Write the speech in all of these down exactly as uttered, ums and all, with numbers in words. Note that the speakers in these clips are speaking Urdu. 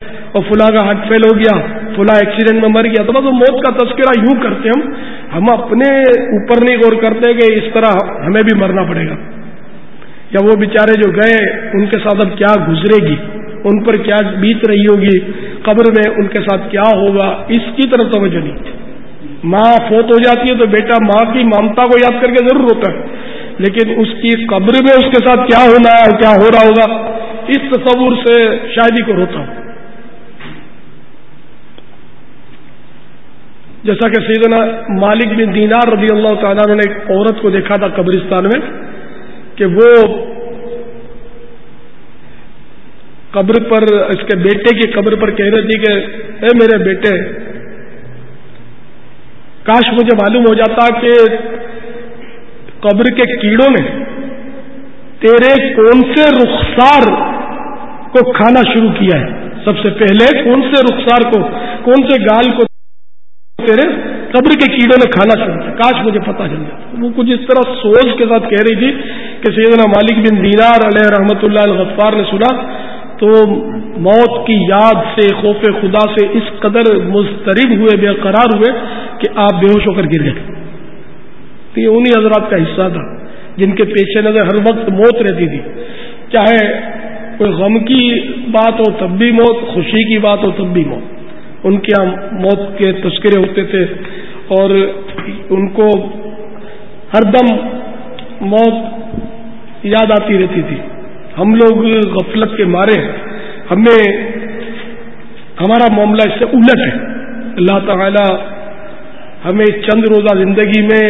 اور فلاں کا ہارٹ فیل ہو گیا، فلاں ایکسیڈنٹ میں مر گیا، تو بس وہ موت کا تذکرہ یوں کرتے ہم ہم اپنے اوپر نہیں غور کرتے کہ اس طرح ہمیں بھی مرنا پڑے گا، یا وہ بیچارے جو گئے ان کے ساتھ اب کیا گزرے گی، ان پر کیا بیت رہی ہوگی قبر میں، ان کے ساتھ کیا ہوگا، اس کی طرف توجہ نہیں۔ ماں فوت ہو جاتی ہے تو بیٹا ماں کی ممتا کو یاد کر کے ضرور روتا ہے، لیکن اس کی قبر میں اس کے ساتھ کیا ہونا ہے، کیا ہو رہا ہوگا، اس تصور سے شاید ہی کو روتا ہوں۔ جیسا کہ سیدنا مالک بن دینار رضی اللہ تعالیٰ عنہ نے ایک عورت کو دیکھا تھا قبرستان میں کہ وہ قبر پر، اس کے بیٹے کی قبر پر کہہ رہی تھی کہ اے میرے بیٹے، کاش مجھے معلوم ہو جاتا کہ قبر کے کیڑوں نے تیرے کون سے رخسار کو کھانا شروع کیا ہے، سب سے پہلے کون سے رخسار کو، کون سے گال کو تیرے قبر کے کیڑوں نے کھانا شروع کیا، کاش مجھے پتا چل جاتا۔ وہ کچھ اس طرح سوچ کے ساتھ کہہ رہی تھی کہ سیدنا مالک بن دینار علیہ رحمۃ اللہ الغفار نے سنا تو موت کی یاد سے، خوف خدا سے اس قدر مضطرب ہوئے، بے قرار ہوئے کہ آپ بے ہوش ہو کر گر گئے۔ تو یہ انہی حضرات کا حصہ تھا جن کے پیش نظر ہر وقت موت رہتی تھی، چاہے کوئی غم کی بات ہو تب بھی موت، خوشی کی بات ہو تب بھی موت۔ ان کے یہاں موت کے تذکرے ہوتے تھے اور ان کو ہر دم موت یاد آتی رہتی تھی۔ ہم لوگ غفلت کے مارے، ہمیں ہمارا معاملہ اس سے الٹ ہے۔ اللہ تعالی ہمیں چند روزہ زندگی میں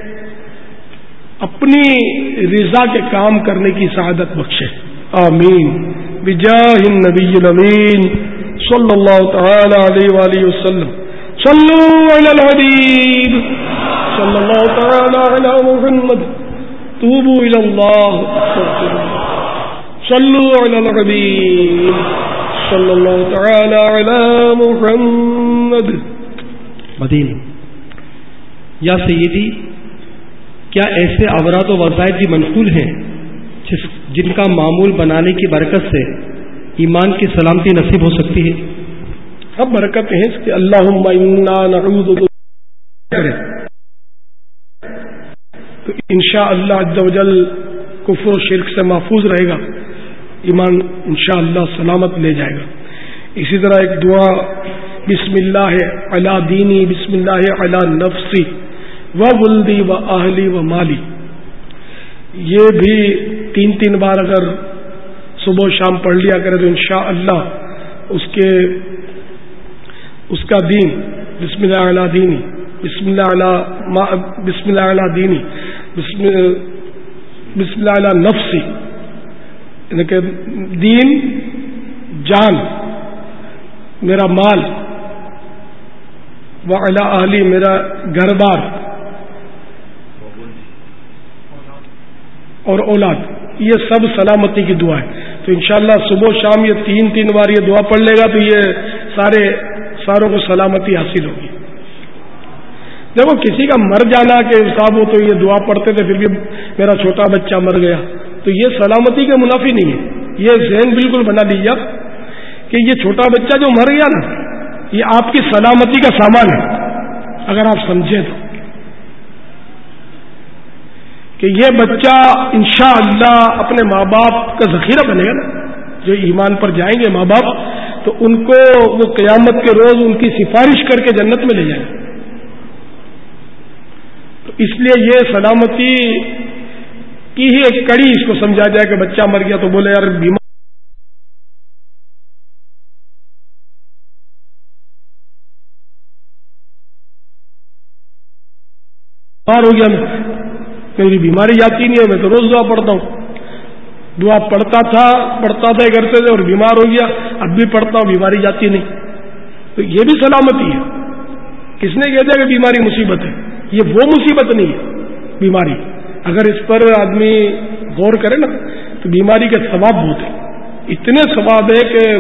اپنی رضا کے کام کرنے کی سعادت بخشے، آمین، بجاہ النبی الامین صلی اللہ تعالی علیہ وآلہ وسلم۔ صلو علی الحبیب صلی اللہ تعالی علی محمد، توبوا الی اللہ، صلو علی الحبیب صلی اللہ تعالی علی محمد۔ مدینہ یا سیدی، کیا ایسے اوراد و وظائف بھی منقول ہیں جن کا معمول بنانے کی برکت سے ایمان کی سلامتی نصیب ہو سکتی ہے؟ اب برکتیں ہیں اس کہ اللہم انا نعوذ بک، تو انشاءاللہ عز و جل کفر و شرک سے محفوظ رہے گا، ایمان انشاءاللہ سلامت لے جائے گا۔ اسی طرح ایک دعا، بسم اللہ علی دینی، بسم اللہ علی نفسی و ولدی و اہلی و مالی، یہ بھی تین تین بار اگر صبح و شام پڑھ لیا کرے تو انشاءاللہ اس کے اس کا دین، بسم اللہ علی دینی، بسم اللہ علی بسم اللہ علی دینی، بسم بسم اللہ علی نفسی، یعنی کہ دین، جان، میرا مال، و علی اہلی، میرا گھر بار اور اولاد، یہ سب سلامتی کی دعا ہے۔ تو انشاءاللہ صبح و شام یہ تین تین بار یہ دعا پڑھ لے گا تو یہ سارے ساروں کو سلامتی حاصل ہوگی۔ دیکھو کسی کا مر جانا کہ صاحب وہ تو یہ دعا پڑھتے تھے پھر بھی میرا چھوٹا بچہ مر گیا، تو یہ سلامتی کے منافی نہیں ہے۔ یہ ذہن بالکل بنا لیجیے کہ یہ چھوٹا بچہ جو مر گیا نا، یہ آپ کی سلامتی کا سامان ہے، اگر آپ سمجھیں تو، کہ یہ بچہ انشاءاللہ اپنے ماں باپ کا ذخیرہ بنے گا نا، جو ایمان پر جائیں گے ماں باپ تو ان کو وہ قیامت کے روز ان کی سفارش کر کے جنت میں لے جائیں گے۔ تو اس لیے یہ سلامتی کی ہی ایک کڑی اس کو سمجھا جائے کہ بچہ مر گیا تو بولے یار بیمار ہو گیا، میری بیماری جاتی نہیں ہے، میں تو روز دعا پڑھتا ہوں، دعا پڑھتا تھا پڑھتا تھا کرتے تھے اور بیمار ہو گیا، اب بھی پڑھتا ہوں، بیماری جاتی نہیں، تو یہ بھی سلامتی ہے۔ کس نے کہتا ہے کہ بیماری مصیبت ہے؟ یہ وہ مصیبت نہیں ہے بیماری، اگر اس پر آدمی غور کرے نا تو بیماری کے ثواب بہت ہیں، اتنے ثواب ہے کہ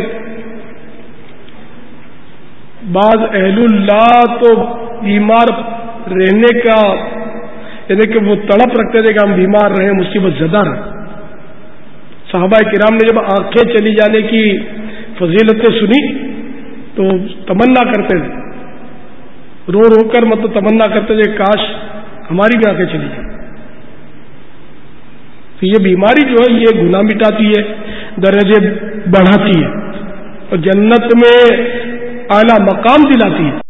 بعض اہل اللہ تو بیمار رہنے کا یعنی کہ وہ تڑپ رکھتے تھے کہ ہم بیمار رہیں، مصیبت زدہ رہیں۔ صحابہ کرام نے جب آنکھیں چلی جانے کی فضیلتیں سنی تو تمنا کرتے تھے، رو رو کر مطلب تمنا کرتے تھے کاش ہماری بھی آنکھیں چلی جائیں. تو یہ بیماری جو ہے یہ گناہ مٹاتی ہے، درجے بڑھاتی ہے اور جنت میں اعلیٰ مقام دلاتی ہے.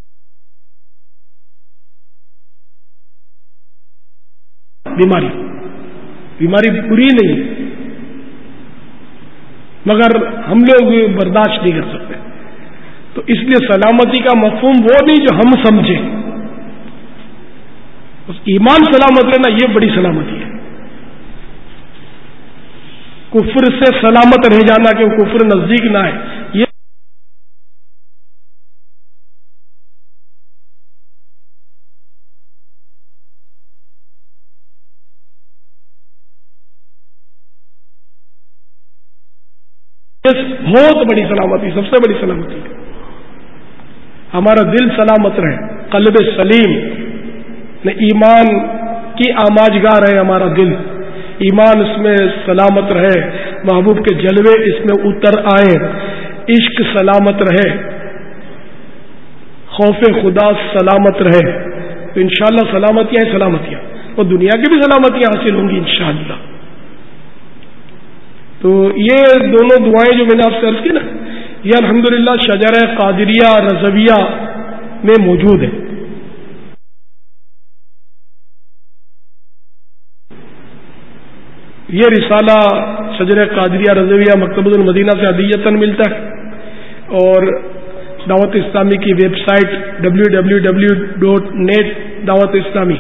بیماری بیماری بری نہیں، مگر ہم لوگ برداشت نہیں کر سکتے. تو اس لیے سلامتی کا مفہوم وہ نہیں جو ہم سمجھیں. ایمان سلامت رہنا یہ بڑی سلامتی ہے. کفر سے سلامت رہ جانا کہ وہ کفر نزدیک نہ آئے، یہ بہت بڑی سلامتی، سب سے بڑی سلامتی. ہمارا دل سلامت رہے، قلب سلیم نے ایمان کی آماجگاہ رہے ہمارا دل، ایمان اس میں سلامت رہے، محبوب کے جلوے اس میں اتر آئے، عشق سلامت رہے، خوف خدا سلامت رہے، تو انشاءاللہ سلامتیاں ہی سلامتیاں اور دنیا کی بھی سلامتیاں حاصل ہوں گی انشاءاللہ. تو یہ دونوں دعائیں جو میں نے آپ سے عرض کی نا، یہ الحمدللہ شجرہ قادریہ رضویہ میں موجود ہے. یہ رسالہ شجرہ قادریہ رضویہ مکتبۃ المدینہ سے ہدیۃً ملتا ہے، اور دعوت اسلامی کی website W W W dot net Dawat Islami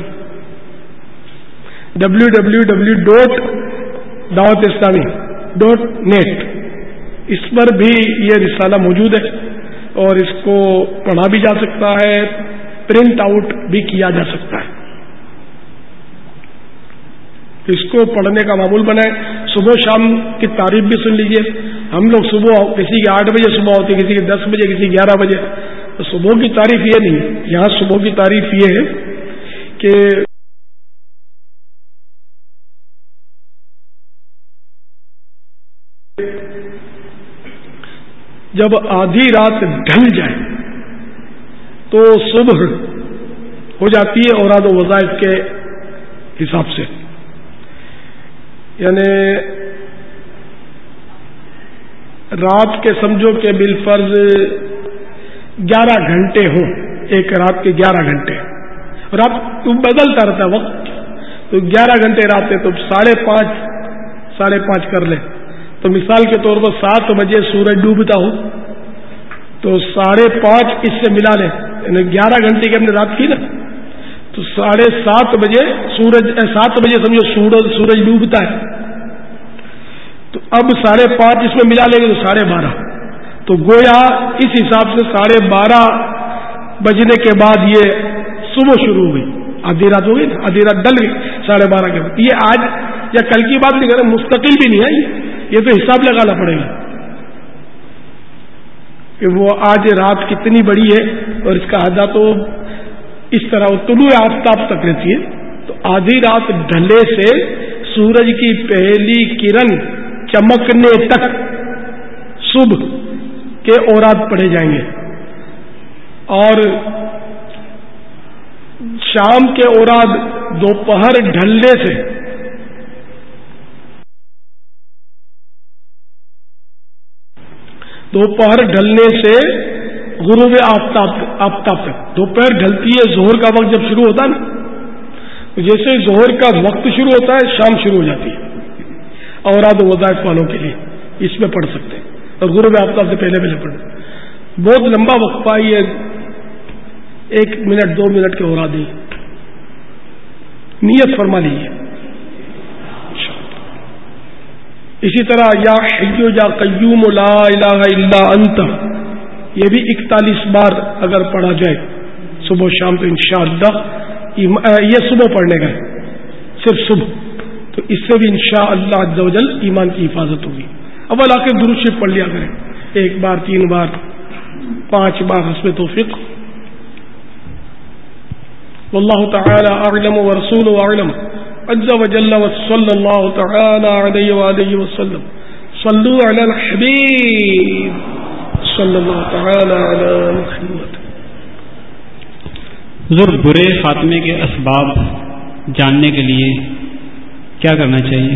W W W dot دعوت اسلامی ڈاٹ نیٹ، اس پر بھی یہ رسالہ موجود ہے اور اس کو پڑھا بھی جا سکتا ہے، پرنٹ آؤٹ بھی کیا جا سکتا ہے. اس کو پڑھنے کا معمول بنائیں، صبح شام کی تعریف بھی سن لیجئے. ہم لوگ صبح کسی کی آٹھ بجے صبح ہوتی ہے، کسی کی دس بجے، کسی گیارہ بجے. تو صبح کی تعریف یہ نہیں، یہاں صبح کی تعریف یہ ہے کہ جب آدھی رات ڈھل جائے تو صبح ہو جاتی ہے اوراد و وظائف کے حساب سے. یعنی رات کے سمجھو کہ بالفرض گیارہ گھنٹے ہوں، ایک رات کے گیارہ گھنٹے، رات تو بدلتا رہتا ہے وقت، تو گیارہ گھنٹے رات ہے تو ساڑھے پانچ ساڑھے پانچ کر لیں. تو مثال کے طور پر سات بجے سورج ڈوبتا ہو تو ساڑھے پانچ اس سے ملا لیں، یعنی گیارہ گھنٹے کی ہم نے رات کی نا، تو ساڑھے سات بجے سورج سات بجے سمجھو سورج سورج ڈوبتا ہے، تو اب ساڑھے پانچ اس میں ملا لیں گے تو ساڑھے بارہ. تو گویا اس حساب سے ساڑھے بارہ بجنے کے بعد یہ صبح شروع ہوئی، آدھی رات ہو گئی نا، آدھی رات ڈل گئی ساڑھے بارہ کے بعد. یہ آج یا کل کی بات نہیں کر رہے، مستقل بھی نہیں ہے، یہ تو حساب لگانا پڑے گا کہ وہ آج رات کتنی بڑی ہے، اور اس کا ادا تو اس طرح طلوع آفتاب تک رہتی ہے. تو آدھی رات ڈھلے سے سورج کی پہلی کرن چمکنے تک صبح کے اوراد پڑھے جائیں گے، اور شام کے اوراد دوپہر ڈھلنے سے دوپہر ڈھلنے سے غروب آفتاب آفتاب تک. دوپہر ڈھلتی ہے، ظہر کا وقت جب شروع ہوتا ہے نا، جیسے ظہر کا وقت شروع ہوتا ہے شام شروع ہو جاتی ہے. اوراد و وظائف والوں کے لیے اس میں پڑھ سکتے ہیں، اور غروب آفتاب سے پہلے پہلے پڑھ. بہت لمبا وقفہ، یہ ایک منٹ دو منٹ کے اوراد ہی، نیت فرما لیجیے. اسی طرح یا حی یا قیوم لا الہ الا انت، یہ بھی اکتالیس بار اگر پڑھا جائے صبح و شام تو انشاءاللہ یہ صبح پڑھنے کا ہے، صرف صبح، تو اس سے بھی انشاءاللہ عز و جل ایمان کی حفاظت ہوگی. اول آخر درود شریف پڑھ لیا کریں، ایک بار، تین بار، پانچ بار حسب توفیق. واللہ تعالی اعلم ورسولہ اعلم عز و جل وصلی اللہ تعالی علیہ وآلہ وسلم. صلو علی الحبیب صلی اللہ تعالی علی محمد۔ حضور، برے خاتمے کے اسباب جاننے کے لیے کیا کرنا چاہیے؟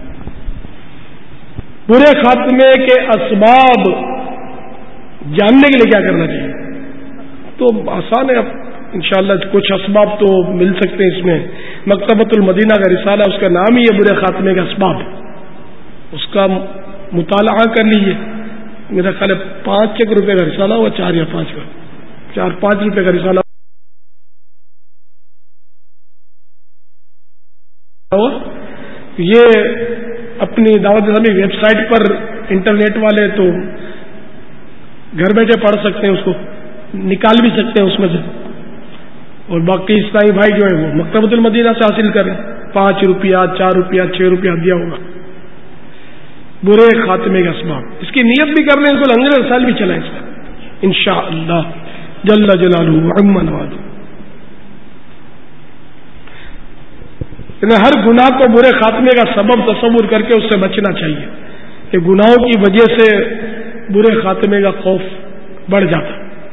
برے خاتمے کے اسباب جاننے کے لیے کیا کرنا چاہیے؟ تو آسان ہے، اب انشاءاللہ کچھ اسباب تو مل سکتے ہیں اس میں۔ مکتبۃ المدینہ کا رسالہ، اس کا نام ہی ہے برے خاتمے کا اسباب، اس کا مطالعہ کر لیجیے۔ میرا خیال ہے پانچ ایک روپے کا رسالہ ہوا، چار یا پانچ کا، چار پانچ روپے کا رسالہ ہوا۔ یہ اپنی دعوت اسلامی ویب سائٹ پر انٹرنیٹ والے تو گھر بیٹھے پڑھ سکتے ہیں، اس کو نکال بھی سکتے ہیں اس میں سے، اور باقی اسلامی بھائی جو ہے وہ مکتبۃ المدینہ سے حاصل کریں۔ پانچ روپیہ، چار روپیہ، چھ روپیہ دیا ہوگا۔ برے خاتمے کا اسباب، اس کی نیت بھی کر لیں، اس کو لنگر رسال بھی چلائیں اس کا انشاءاللہ جل جلالہ وعم نوالہ۔ ہر گناہ کو برے خاتمے کا سبب تصور کر کے اس سے بچنا چاہیے کہ گناہوں کی وجہ سے برے خاتمے کا خوف بڑھ جاتا۔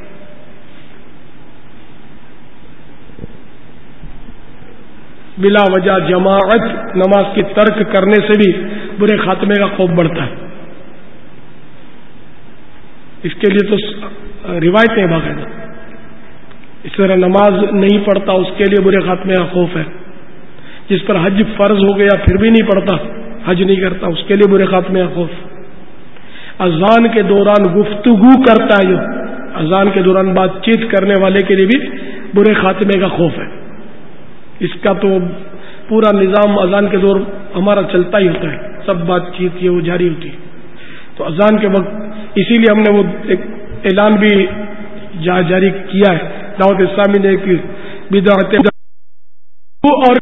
بلا وجہ جماعت نماز کی ترک کرنے سے بھی برے خاتمے کا خوف بڑھتا ہے۔ اس کے لیے تو روایتیں ہیں باقاعدہ۔ اس طرح نماز نہیں پڑھتا اس کے لیے برے خاتمے کا خوف ہے۔ جس پر حج فرض ہو گیا پھر بھی نہیں پڑھتا، حج نہیں کرتا، اس کے لیے برے خاتمے کا خوف۔ اذان کے دوران گفتگو کرتا ہے، جو اذان کے دوران بات چیت کرنے والے کے لیے بھی برے خاتمے کا خوف ہے۔ اس کا تو پورا نظام اذان کے دور ہمارا چلتا ہی ہوتا ہے، سب بات چیت یہ وہ جاری ہوتی ہے۔ تو اذان کے وقت اسی لیے ہم نے وہ ایک اعلان بھی جاری کیا ہے، دعوت اسلامی نے ایک بدعت اور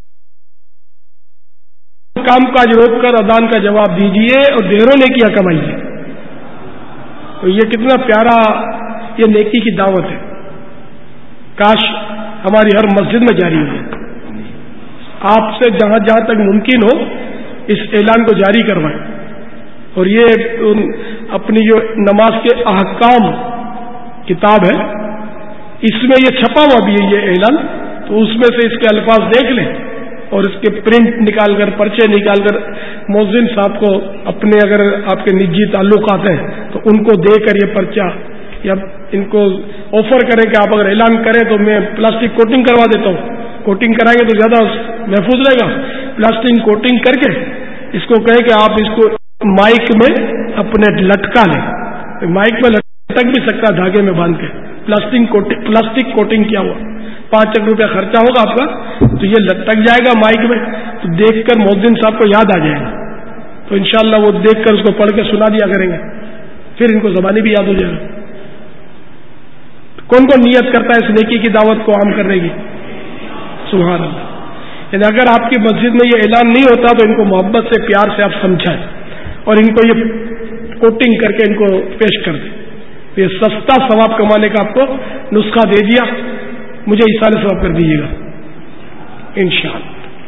کام کاج روک کر اذان کا جواب دیجیے اور ڈھیروں نیکیاں کمائیے۔ تو یہ کتنا پیارا یہ نیکی کی دعوت ہے، کاش ہماری ہر مسجد میں جاری ہو۔ آپ سے جہاں جہاں تک ممکن ہو اس اعلان کو جاری کروائیں، اور یہ اپنی جو نماز کے احکام کتاب ہے اس میں یہ چھپا ہوا بھی ہے یہ اعلان، تو اس میں سے اس کے الفاظ دیکھ لیں اور اس کے پرنٹ نکال کر، پرچے نکال کر مؤذن صاحب کو اپنے اگر آپ کے نجی تعلقات ہیں تو ان کو دے کر یہ پرچہ یا ان کو آفر کریں کہ آپ اگر اعلان کریں تو میں پلاسٹک کوٹنگ کروا دیتا ہوں، کوٹنگ کرائیں گے تو زیادہ محفوظ رہے گا، پلاسٹک کوٹنگ کر کے اس کو کہیں کہ آپ اس کو مائک میں اپنے لٹکا لیں، مائک میں لٹک بھی سکتا ہے دھاگے میں باندھ کے، پلاسٹک کوٹنگ پلاسٹک کوٹنگ کیا ہوا، پانچ ایک روپیہ خرچہ ہوگا آپ کا، تو یہ لٹک جائے گا مائک میں، تو دیکھ کر مؤذن صاحب کو یاد آ جائے گا، تو انشاءاللہ وہ دیکھ کر اس کو پڑھ کے سنا دیا کریں گے، پھر ان کو زبانی بھی یاد ہو جائے گا۔ کون کون نیت کرتا ہے اس نیکی کی دعوت کو عام کرنے کی؟ سبحان اللہ۔ یعنی اگر آپ کی مسجد میں یہ اعلان نہیں ہوتا تو ان کو محبت سے، پیار سے آپ سمجھائیں اور ان کو یہ کوٹنگ کر کے ان کو پیش کر دیں، یہ سستا ثواب کمانے کا آپ کو نسخہ دے دیا، مجھے ایصال ثواب کر دیجیے گا انشاءاللہ۔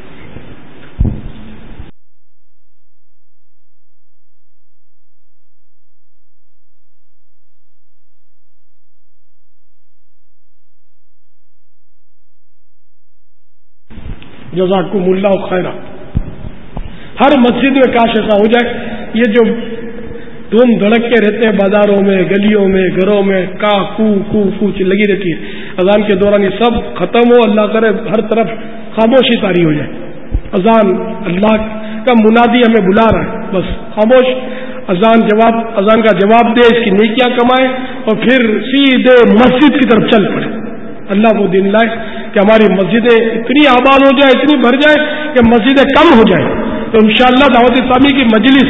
جزاکم اللہ خیرہ۔ ہر مسجد میں کاش ایسا ہو جائے، یہ جو دھوم دھڑکتے رہتے ہیں بازاروں میں، گلیوں میں، گھروں میں، کا کو کو کو لگی رہتی ہے، اذان کے دوران یہ سب ختم ہو، اللہ کرے ہر طرف خاموشی طاری ہو جائے، اذان اللہ کا منادی ہمیں بلا رہا ہے، بس خاموش، اذان جواب اذان کا جواب دے، اس کی نیکیاں کمائے اور پھر سیدھے مسجد کی طرف چل پڑے۔ اللہ وہ دن لائے کہ ہماری مسجدیں اتنی آباد ہو جائے، اتنی بھر جائے کہ مسجدیں کم ہو جائیں، تو انشاءاللہ دعوت اسلامی کی مجلس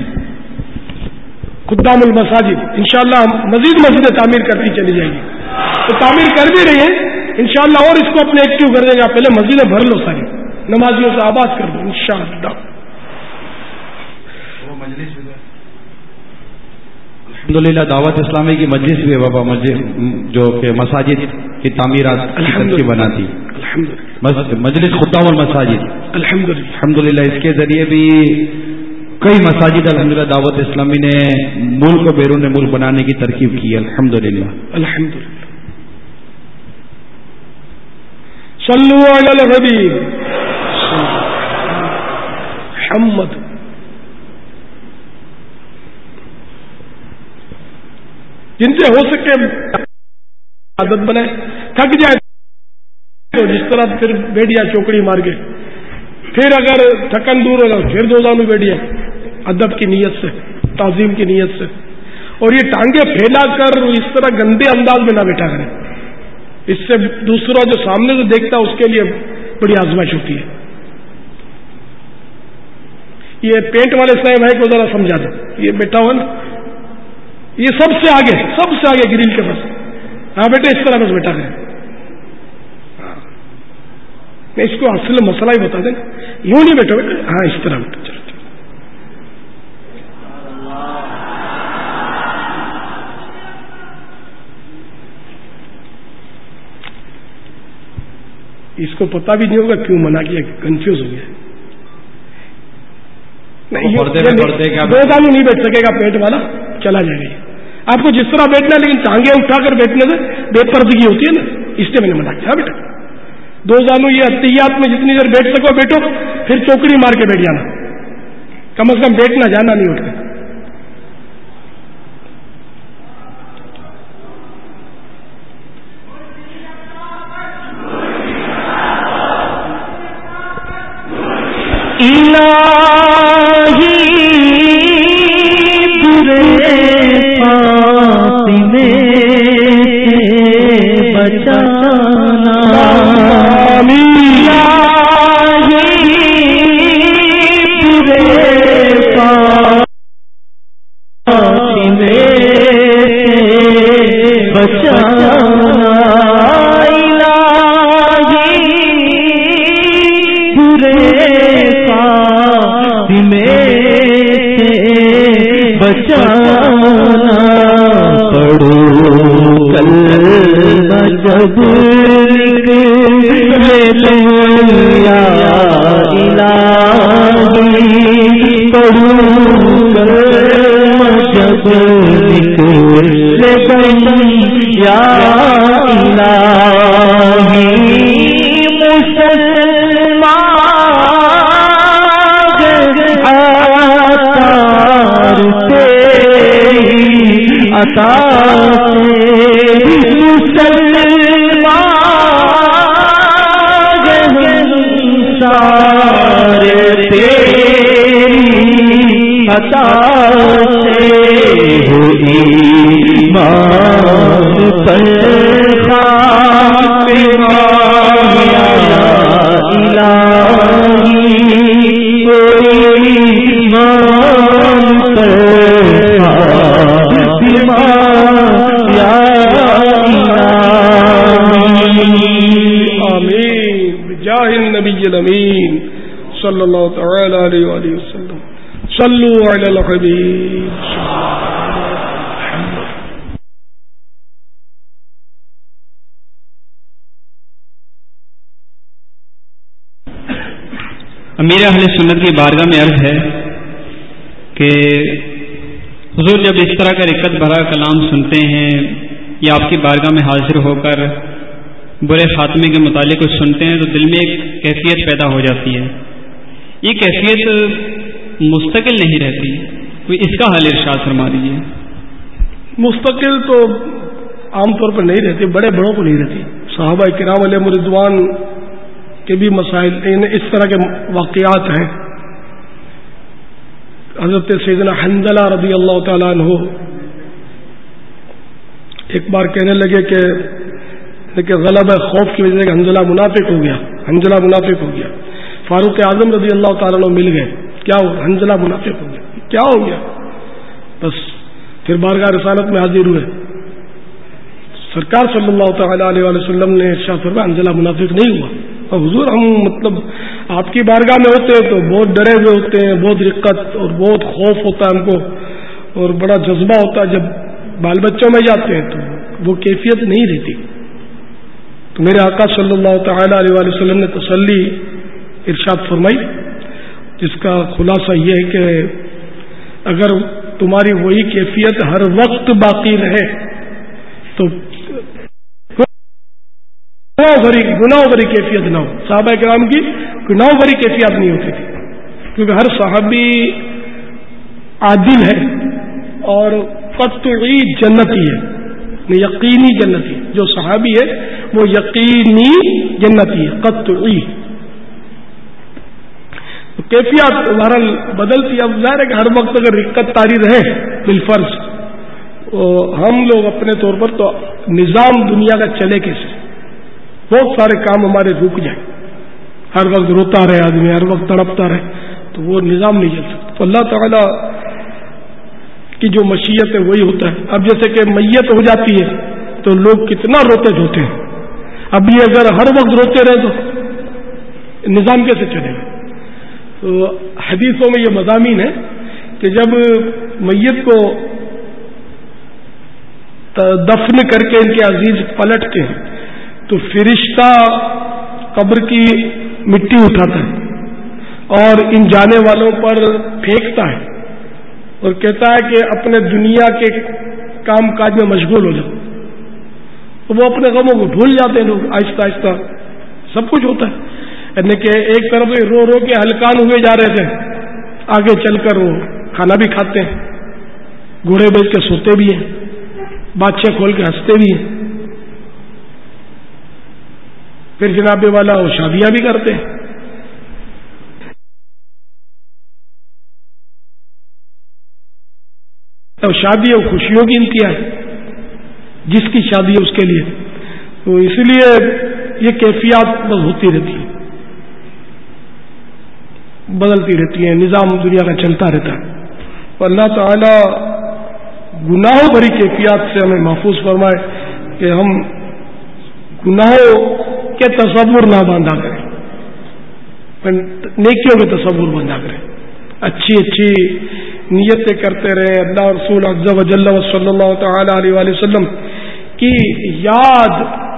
خدام المساجد انشاءاللہ مزید مسجدیں تعمیر کرتی چلی جائیں گی، تو تعمیر کر بھی رہی ہیں انشاءاللہ، اور اس کو اپنے ایکٹیو کر دیں گے۔ آپ پہلے مسجدیں بھر لو، ساری نمازیوں سے آباد کر دو انشاءاللہ۔ الحمدللہ دعوت اسلامی کی مجلس بھی ہے بابا، مسجد جو کہ مساجد کی تعمیرات کی بناتی، مجلس خدام المساجد، الحمدللہ الحمدللہ اس کے ذریعے بھی کئی مساجد الحمدللہ دعوت اسلامی نے ملک و بیرون ملک بنانے کی ترکیب کی الحمدللہ الحمدللہ. صلو علی الحبیب محمد. جن سے ہو سکے عادت بنائے, تھک جائے تو جس طرح پھر بیٹیا چوکڑی مار کے, پھر اگر تھکن دور ہوگا پھر دو زانو بیٹھیے ادب کی نیت سے, تعظیم کی نیت سے. اور یہ ٹانگیں پھیلا کر اس طرح گندے انداز میں نہ بیٹھا کریں, اس سے دوسرا جو سامنے سے دیکھتا ہے اس کے لیے بڑی آزمائش ہوتی ہے. یہ پینٹ والے صاحب ہے کو ذرا سمجھا دیں, یہ بیٹھا ہوا نا, یہ سب سے آگے سب سے آگے گریل کے بس, ہاں بیٹے اس طرح بس بیٹھا کریں. میں اس کو اصل مسئلہ ہی بتا دیں, یوں نہیں بیٹھو بیٹے, ہاں اس طرح بیٹھو. چلو اس کو پتا بھی نہیں ہوگا کیوں منع کیا, کنفیوز ہو گیا. دو دانو نہیں بیٹھ سکے گا پیٹ والا, چلا جائے گا. آپ کو جس طرح بیٹھنا ہے, لیکن ٹانگیں اٹھا کر بیٹھنے سے بے پردگی ہوتی ہے نا, اس لیے میں نے منع کیا. بیٹا دو زانو یہ احتیاط میں جتنی دیر بیٹھ سکو بیٹھو, پھر چوکڑی مار کے بیٹھ جانا, کم از کم بیٹھنا جانا نہیں اٹھ کے. صلی اللہ تعالی علیہ وآلہ وسلم. صلو علی الحبیب. امیر اہل سنت کی بارگاہ میں عرض ہے کہ حضور جب اس طرح کا رقت بھرا کلام سنتے ہیں یا آپ کی بارگاہ میں حاضر ہو کر برے خاتمے کے متعلق کچھ سنتے ہیں تو دل میں ایک کیفیت پیدا ہو جاتی ہے. یہ کیفیت مستقل نہیں رہتی, کوئی اس کا حل ارشاد فرما دیجیے. مستقل تو عام طور پر نہیں رہتی, بڑے بڑوں کو نہیں رہتی. صحابہ کرام علیہم رضوان کے بھی مسائل اس طرح کے واقعات ہیں. حضرت سیدنا حنظلہ رضی اللہ تعالیٰ عنہ ایک بار کہنے لگے کہ کہ غلبہ خوف کی وجہ سے حنظلہ منافق ہو گیا, حنظلہ منافق ہو گیا. فاروق اعظم رضی اللہ تعالیٰ عنہ مل گئے, کیا ہو, حنظلہ منافق ہو گیا, کیا ہو گیا؟ بس پھر بارگاہ رسالت میں حاضر ہوئے. سرکار صلی اللہ تعالیٰ علیہ وسلم نے ارشاد فرمایا حنظلہ منافق نہیں ہوا. اور حضور ہم مطلب آپ کی بارگاہ میں ہوتے ہیں تو بہت ڈرے ہوئے ہوتے ہیں, بہت رقت اور بہت خوف ہوتا ہے ہم کو, اور بڑا جذبہ ہوتا ہے. جب بال بچوں میں جاتے ہیں تو وہ کیفیت نہیں رہتی. تو میرے آقا صلی اللہ تعالیٰ علیہ وسلم نے تسلی ارشاد فرمائی, جس کا خلاصہ یہ ہے کہ اگر تمہاری وہی کیفیت ہر وقت باقی رہے تو گناہ بھری گناہ بھری کیفیت نہ ہو. صحابہ کرام کی گناہ بھری کیفیت نہیں ہوتی تھی، کیونکہ ہر صحابی عادل ہے اور قطعی جنتی ہے، یقینی جنتی. جو صحابی ہے وہ یقینی جنتی ہے، قطعی. کیفیت بہرحال بدلتی. اب ظاہر ہے کہ ہر وقت اگر رقت طاری رہے بالفرض، تو ہم لوگ اپنے طور پر تو نظام دنیا کا چلے کیسے؟ بہت سارے کام ہمارے رک جائیں، ہر وقت روتا رہے آدمی، ہر وقت تڑپتا رہے، تو وہ نظام نہیں چل سکتا. تو اللہ تعالیٰ کی جو مشیت ہے وہی ہوتا ہے. اب جیسے کہ میت ہو جاتی ہے تو لوگ کتنا روتے دھوتے ہیں. اب یہ اگر ہر وقت روتے رہے تو نظام کیسے چلے گا؟ تو حدیثوں میں یہ مضامین ہے کہ جب میت کو دفن کر کے ان کے عزیز پلٹتے ہیں تو فرشتہ قبر کی مٹی اٹھاتا ہے اور ان جانے والوں پر پھینکتا ہے اور کہتا ہے کہ اپنے دنیا کے کام کاج میں مشغول ہو جاؤ. تو وہ اپنے غموں کو بھول جاتے ہیں لوگ آہستہ آہستہ. سب کچھ ہوتا ہے، یعنی کہ ایک طرف رو رو کے ہلکان ہوئے جا رہے تھے، آگے چل کر وہ کھانا بھی کھاتے ہیں، گھوڑے بیچ کے سوتے بھی ہیں، بادشاہ کھول کے ہنستے بھی ہیں، پھر جناب والا وہ شادیاں بھی کرتے ہیں. تو شادی اور خوشیوں کی انتہا ہے، جس کی شادی ہے اس کے لیے. تو اس لیے یہ کیفیات بس ہوتی رہتی ہیں، بدلتی رہتی ہیں، نظام دنیا کا چلتا رہتا ہے. تو اللہ تعالی گناہوں بھری کیفیات سے ہمیں محفوظ فرمائے کہ ہم گناہوں کے تصور نہ باندھا کریں، نیکیوں کے تصور باندھا کریں، اچھی اچھی نیتیں کرتے رہیں. اللہ رسول عز و جل و صلی اللہ تعالی علیہ وآلہ وسلم کی یاد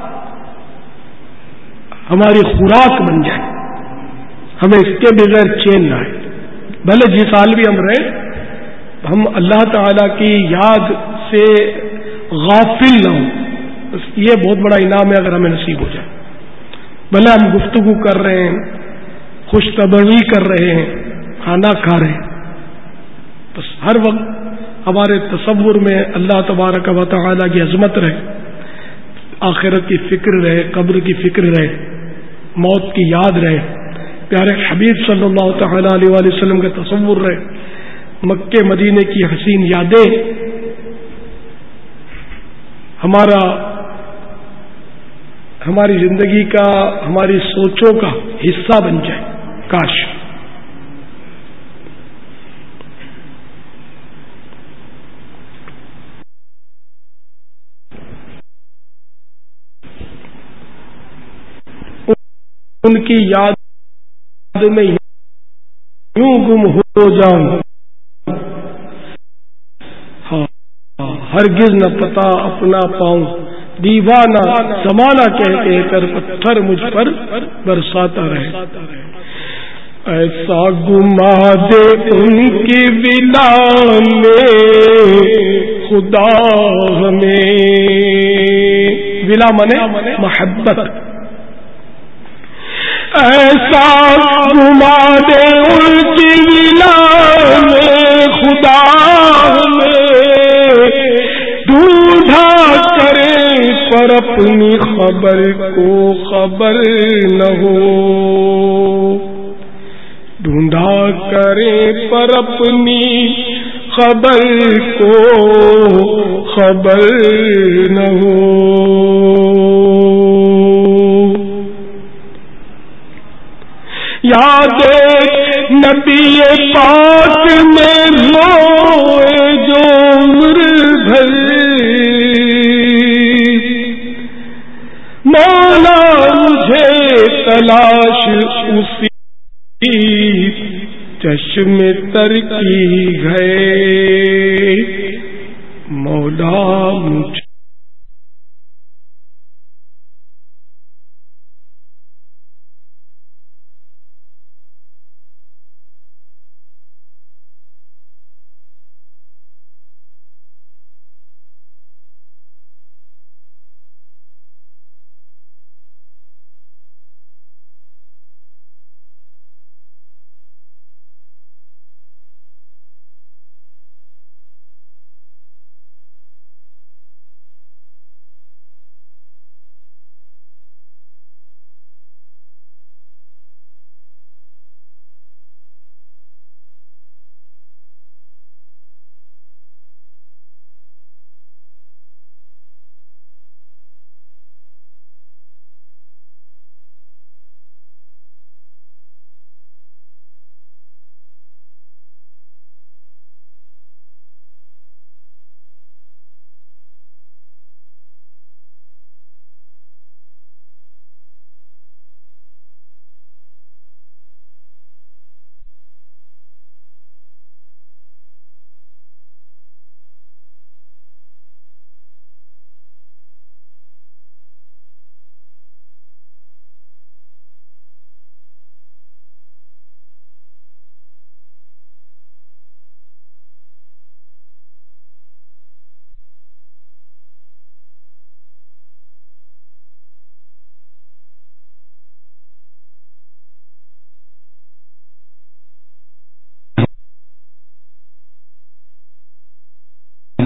ہماری خوراک بن جائے، ہمیں اس کے بغیر چین نہ آئے. بھلے جس حال بھی ہم رہیں، ہم اللہ تعالی کی یاد سے غافل نہ ہوں. یہ بہت بڑا انعام ہے اگر ہمیں نصیب ہو جائے. بھلے ہم گفتگو کر رہے ہیں، خوش طبعی کر رہے ہیں، کھانا کھا رہے ہیں، بس ہر وقت ہمارے تصور میں اللہ تبارک و تعالی کی عظمت رہے، آخرت کی فکر رہے، قبر کی فکر رہے، موت کی یاد رہے، پیارے حبیب صلی اللہ تعالی علیہ وآلہ وسلم کا تصور رہے، مکے مدینے کی حسین یادیں ہمارا ہماری زندگی کا، ہماری سوچوں کا حصہ بن جائے. کاش ان کی یاد میں یوں گم ہو جاؤں، ہاں ہرگز نہ پتا اپنا پاؤں، دیوانہ زمانہ کہہ کہہ کر پتھر مجھ پر برساتا رہے. ایسا گما دے ان کی ولا میں خدا ہمیں، ولا منے محبت، ایسا گما دے ان کی ولا میں خدا ہمیں، ڈھونڈا کرے پر اپنی خبر کو خبر نہ ہو، ڈھونڈا کرے پر اپنی خبر کو خبر نہ ہو. یاد نبی پاک میں روئے جو عمر بھر، مولا مجھے تلاش اسی چشم تر کی گئے، مولا مجھے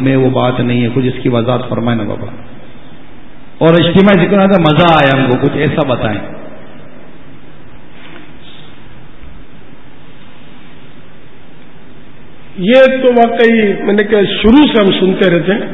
میں وہ بات نہیں ہے، کچھ اس کی وضاحت فرمائیں نا بابا. اور اجتماعی ذکر تھا مزہ آیا ہم کو، کچھ ایسا بتائیں. یہ تو واقعی میں نے کہا شروع سے ہم سنتے رہتے ہیں،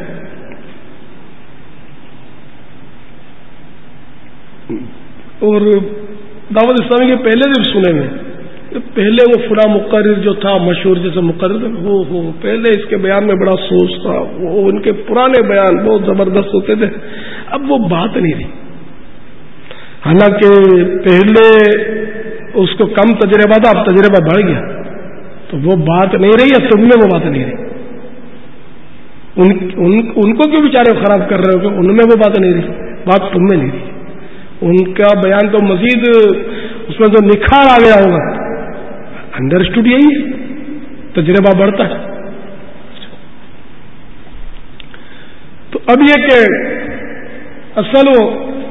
اور دعوت اسلامی کے پہلے بھی سنے میں پہلے وہ فلاں مقرر جو تھا مشہور جیسے مقرر ہو ہو پہلے اس کے بیان میں بڑا سوچ تھا، وہ ان کے پرانے بیان بہت زبردست ہوتے تھے. اب وہ بات نہیں رہی، حالانکہ پہلے اس کو کم تجربہ تھا، اب تجربہ بڑھ گیا تو وہ بات نہیں رہی، اب تم میں وہ بات نہیں رہی. ان, ان, ان کو کیوں بیچارے خراب کر رہے ہو کہ ان میں وہ بات نہیں رہی، بات تم میں نہیں رہی. ان کا بیان تو مزید اس میں تو نکھار آ گیا ہوگا. انڈرسٹوڈ یہی ہے، تجربہ بڑھتا ہے. تو اب یہ کہ اصل وہ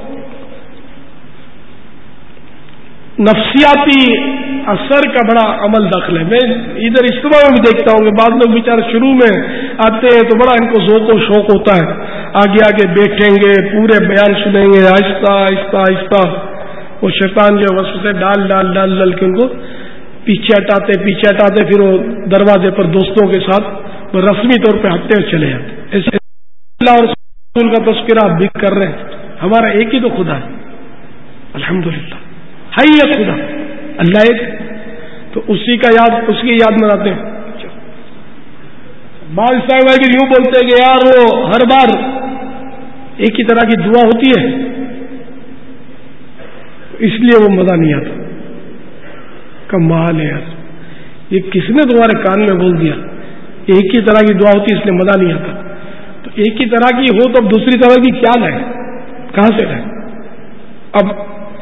نفسیاتی اثر کا بڑا عمل دخل ہے. میں ادھر اجتماع میں بھی دیکھتا ہوں کہ بعض لوگ بیچارے شروع میں آتے ہیں تو بڑا ان کو ذوق و شوق ہوتا ہے، آگے آگے بیٹھیں گے، پورے بیان سنیں گے، آہستہ آہستہ آہستہ وہ شیطان جو وسوسے ڈال ڈال ڈال ڈال کے ان کو پیچھے ہٹاتے پیچھے ہٹاتے پھر وہ دروازے پر دوستوں کے ساتھ وہ رسمی طور پہ ہٹتے ہوئے چلے جاتے. ایسے اللہ اور رسول کا تذکرہ آپ بھی کر رہے ہیں. ہمارا ایک ہی تو خدا ہے، الحمدللہ ہے ہی ہے خدا اللہ ایک، تو اسی کا یاد اس کی یاد مناتے ہیں. بعض صاحب یوں بولتے ہیں کہ یار وہ ہر بار ایک ہی طرح کی دعا ہوتی ہے اس لیے وہ مزہ نہیں آتا. کمال ہے یار، یہ کس نے تمہارے کان میں بول دیا ایک ہی طرح کی دعا ہوتی ہے اس لیے مزہ نہیں آتا؟ تو ایک ہی طرح کی ہو تو اب دوسری طرح کی کیا لائے، کہاں سے لائے؟ اب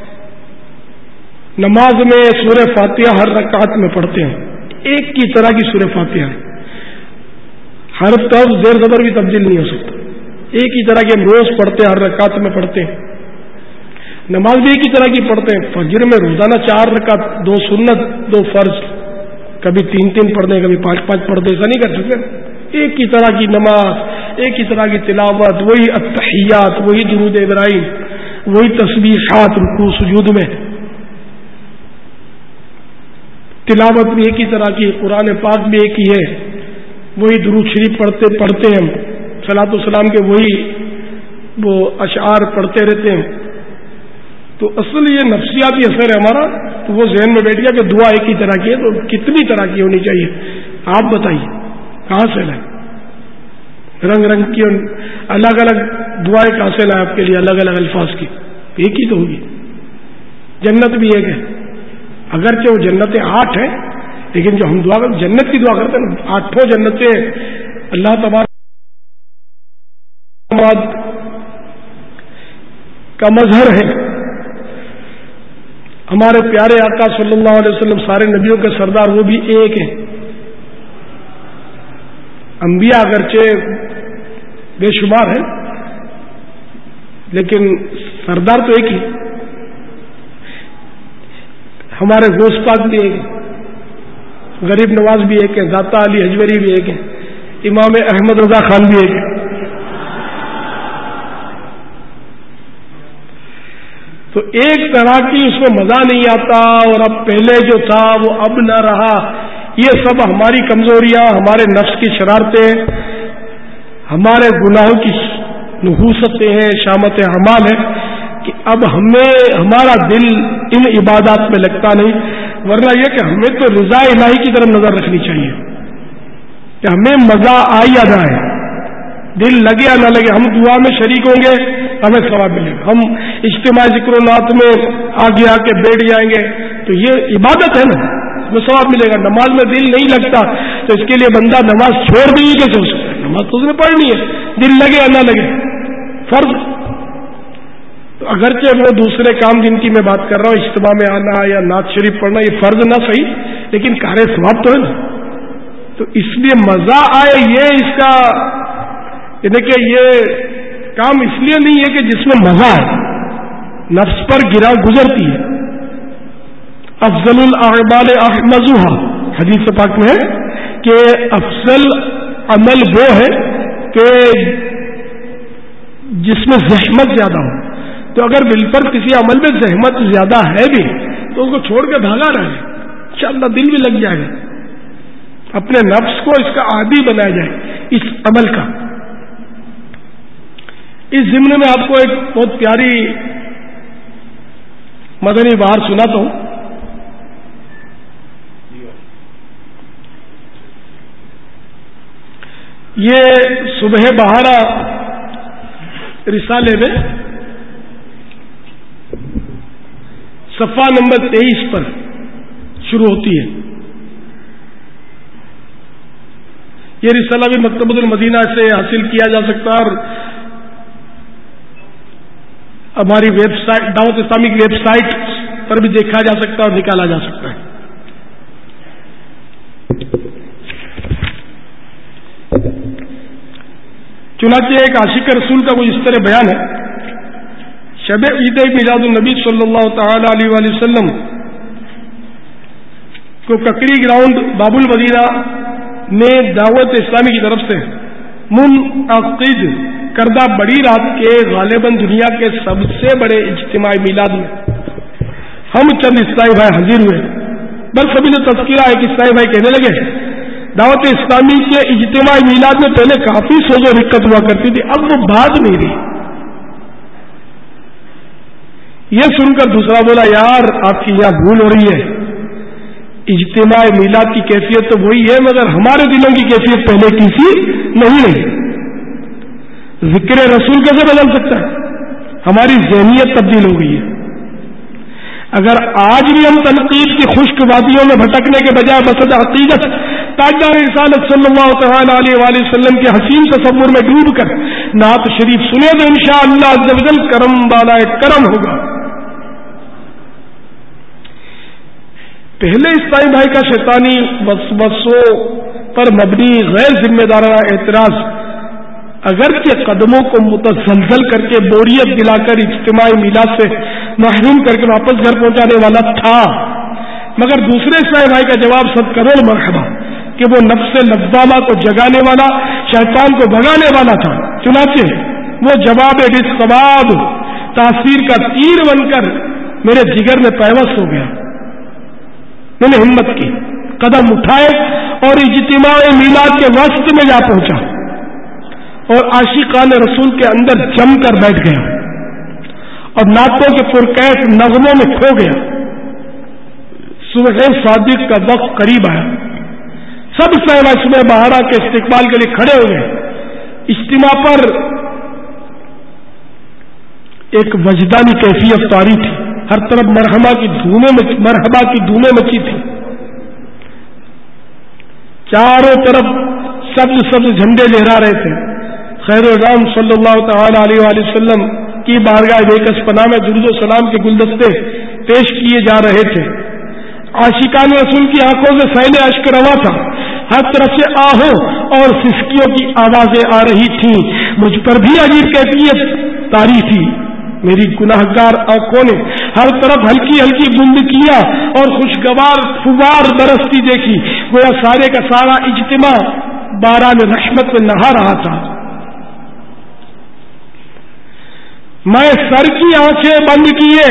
نماز میں سورہ فاتحہ ہر رکعت میں پڑھتے ہیں، ایک کی طرح کی سورہ فاتحہ ہے، ہر طرف زیر زبر بھی تبدیل نہیں ہو سکتا. ایک ہی طرح کے ہم روز پڑھتے ہیں، ہر رکعت میں پڑھتے ہیں. نماز بھی ایک ہی طرح کی پڑھتے ہیں، فجر میں روزانہ چار رکعت، دو سنت دو فرض، کبھی تین تین پڑھتے ہیں کبھی پانچ پانچ پڑھتے، ایسا نہیں کر سکتے. ایک ہی طرح کی نماز، ایک ہی طرح کی تلاوت، وہی التحیات، وہی درود ابراہیم، وہی تسبیحات رکوع سجود میں، تلاوت بھی ایک ہی طرح کی، قرآن پاک بھی ایک ہی ہے، وہی درود شریف پڑھتے پڑھتے ہیں، صلاۃ والسلام کے وہی وہ اشعار پڑھتے رہتے ہیں. تو اصل یہ نفسیاتی اثر ہے ہمارا، تو وہ ذہن میں بیٹھ گیا کہ دعا ایک ہی طرح کی ہے تو کتنی طرح کی ہونی چاہیے؟ آپ بتائیے کہاں سے لائیں؟ رنگ رنگ کی الگ الگ دعائیں کہاں سے لائیں آپ کے لیے الگ الگ الفاظ کی؟ ایک ہی تو ہوگی. جنت بھی ایک ہے، اگرچہ وہ جنتیں آٹھ ہیں لیکن جو ہم دعا کرتے جنت کی دعا کرتے ہیں نا، آٹھوں جنتیں اللہ تبارک کا مظہر ہے. ہمارے پیارے آقا صلی اللہ علیہ وسلم سارے نبیوں کے سردار، وہ بھی ایک ہیں. انبیاء اگرچہ بے شمار ہیں لیکن سردار تو ایک ہی. ہمارے غوث پاک بھی ایک ہیں، غریب نواز بھی ایک ہے، داتا علی حجویری بھی ایک ہے، امام احمد رضا خان بھی ایک ہے. تو ایک طرح کی اس میں مزہ نہیں آتا، اور اب پہلے جو تھا وہ اب نہ رہا. یہ سب ہماری کمزوریاں، ہمارے نفس کی شرارتیں، ہمارے گناہوں کی نحوستیں ہیں، شامت اعمال ہے کہ اب ہمیں ہمارا دل ان عبادات میں لگتا نہیں. ورنہ یہ کہ ہمیں تو رضا الہی کی طرف نظر رکھنی چاہیے کہ ہمیں مزہ آئے یا نہ آئے، دل لگے یا نہ لگے، ہم دعا میں شریک ہوں گے ہمیں ثواب ملے گا. ہم اجتماع ذکر و نعت میں آگے آ کے بیٹھ جائیں گے تو یہ عبادت ہے نا، ہمیں ثواب ملے گا. نماز میں دل نہیں لگتا تو اس کے لیے بندہ نماز چھوڑ بھی کیسے ہو سکتا ہے؟ نماز تو اس نے پڑھنی ہے، دل لگے یا نہ لگے، فرض. تو اگرچہ وہ دوسرے کام جن کی میں بات کر رہا ہوں، اجتماع میں آنا یا نعت شریف پڑھنا، یہ فرض نہ صحیح لیکن کار ثواب تو ہے نا. تو اس لیے مزہ آئے یہ اس کا یعنی کہ یہ کام اس لیے نہیں ہے کہ جس میں مزہ ہے، نفس پر گرا گزرتی ہے. افضل الاعمال احمزها، حدیث پاک میں ہے کہ افضل عمل وہ ہے کہ جس میں زحمت زیادہ ہو، تو اگر بالفرض کسی عمل میں زحمت زیادہ ہے بھی تو اس کو چھوڑ کے بھاگا رہے، انشاءاللہ دل بھی لگ جائے گا، اپنے نفس کو اس کا عادی بنایا جائے اس عمل کا۔ اس ضمن میں آپ کو ایک بہت پیاری مدنی بہار سناتا ہوں۔ یہ صبح بہارا رسالے میں صفحہ نمبر تیئیس پر شروع ہوتی ہے۔ یہ رسالہ بھی مکتبۃ المدینہ سے حاصل کیا جا سکتا ہے اور ہماری ویب سائٹ دعوت اسلامی کی ویب سائٹ پر بھی دیکھا جا سکتا ہے اور نکالا جا سکتا ہے۔ چنانچہ ایک عاشق رسول کا کوئی اس طرح بیان ہے، شب عید میلاد النبی صلی اللہ تعالی علیہ وآلہ وسلم کو ککڑی گراؤنڈ باب المدینہ میں دعوت اسلامی کی طرف سے منعقد کردہ بڑی رات کے غالباً دنیا کے سب سے بڑے اجتماعی میلاد میں ہم چند اسلامی بھائی حاضر ہوئے۔ بس سبھی نے تذکرہ ہے کہ اسلامی بھائی کہنے لگے دعوت اسلامی کے اجتماعی میلاد میں پہلے کافی سوز و رکت ہوا کرتی تھی، اب وہ بات نہیں رہی۔ یہ سن کر دوسرا بولا یار آپ کی یہاں بھول ہو رہی ہے، اجتماع میلاد کی کیفیت تو وہی ہے مگر ہمارے دلوں کی کیفیت پہلے کی سی نہیں رہی۔ ذکر رسول کیسے بدل سکتا ہے؟ ہماری ذہنیت تبدیل ہو گئی ہے۔ اگر آج بھی ہم تنقید کی خشک وادیوں میں بھٹکنے کے بجائے بسد عقیدت تاجدار رسالت صلی اللہ تعالی علیہ وآلہ وسلم کے حسین تصور میں ڈوب کر نعت شریف سنے تو انشاءاللہ عز و جل کرم بالا کرم ہوگا۔ پہلے اسلامی بھائی کا شیطانی وسوسوں پر مبنی غیر ذمہ دارانہ اعتراض اگرچہ قدموں کو متزلزل کر کے بوریت دلا کر اجتماعی میلاد سے محروم کر کے واپس گھر پہنچانے والا تھا، مگر دوسرے اسلامی بھائی کا جواب صد کروڑ مرحبا کہ وہ نفس لوامہ کو جگانے والا، شیطان کو بھگانے والا تھا۔ چنانچہ وہ جواب بالثواب تاثیر کا تیر بن کر میرے جگر میں پیوست ہو گیا۔ میں نے ہمت کی، قدم اٹھائے اور اجتماع میلاد کے وسط میں جا پہنچا اور عاشقان رسول کے اندر جم کر بیٹھ گیا اور نعتوں کے پرکیف نغموں میں کھو گیا۔ صبح صادق کا وقت قریب آیا، سب صحابہ صبح بہارا کے استقبال کے لیے کھڑے ہو گئے۔ اجتماع پر ایک وجدانی کیفیت طاری تھی، ہر طرف مرحبا کی دھومیں مرحبا کی دھومیں مچی تھی، چاروں طرف سبز سبز جھنڈے لہرا رہے تھے۔ خیر الرام صلی اللہ تعالی علیہ وآلہ وسلم کی بارگاہ بیکس پناہ میں درود و سلام کے گلدستے پیش کیے جا رہے تھے۔ عاشقان رسول کی آنکھوں سے سیل اشک رواں تھا، ہر طرف سے آہوں اور سسکیوں کی آوازیں آ رہی تھیں۔ مجھ پر بھی عجیب کیفیت طاری تھی، میری گناہگار آنکھوں نے ہر طرف ہلکی ہلکی بندکیاں اور خوشگوار فوار برستی دیکھی، گویا سارے کا سارا اجتماع باران رحمت میں نہا رہا تھا۔ میں سر کی آنکھیں بند کیے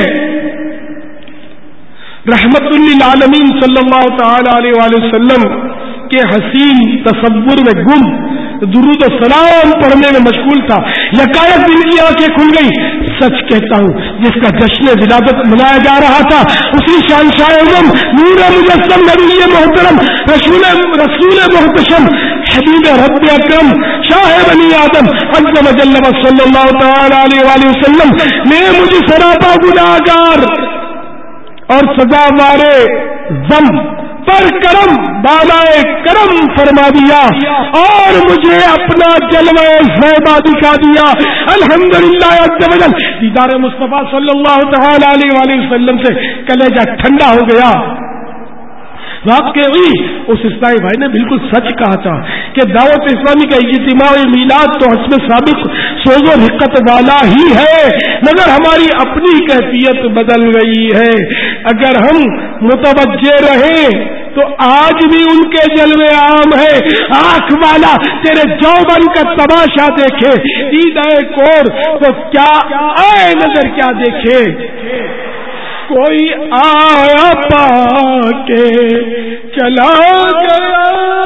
رحمت للعالمین صلی اللہ تعالی علیہ وآلہ وسلم کے حسین تصور میں گم درود و سلام پڑھنے میں مشغول تھا۔ یکایک دل کی آنکھیں کھل گئی۔ سچ کہتا ہوں جس کا جشن ولادت منایا جا رہا تھا اسی شہنشاہ اعظم نور مجسم نبی محترم رسول رسول محتشم حبیب رب اکرم شاہ بنی آدم عز و جل صلی اللہ تعالی علیہ وآلہ وسلم نے مجھے سراپا گناہگار اور سزا وارے ذم پر کرم بالائے کرم فرما دیا اور مجھے اپنا جلوہ زیبا دکھا دیا۔ الحمدللہ عز و جل دیدار مصطفیٰ صلی اللہ تعالی علیہ وآلہ وسلم سے کلیجہ ٹھنڈا ہو گیا۔ واقعی اس اسلامی بھائی نے بالکل سچ کہا تھا کہ دعوت اسلامی کا اجتماعی میلاد تو حسب سابق سوز و حقت والا ہی ہے، مگر ہماری اپنی کیفیت بدل گئی ہے۔ اگر ہم متوجہ رہیں تو آج بھی ان کے جلوے عام ہے. آنکھ والا تیرے جوبن کا تماشا دیکھے, دیدہ کور تو کیا آئے نظر کیا دیکھے. کوئی آیا پا کے چلا گیا,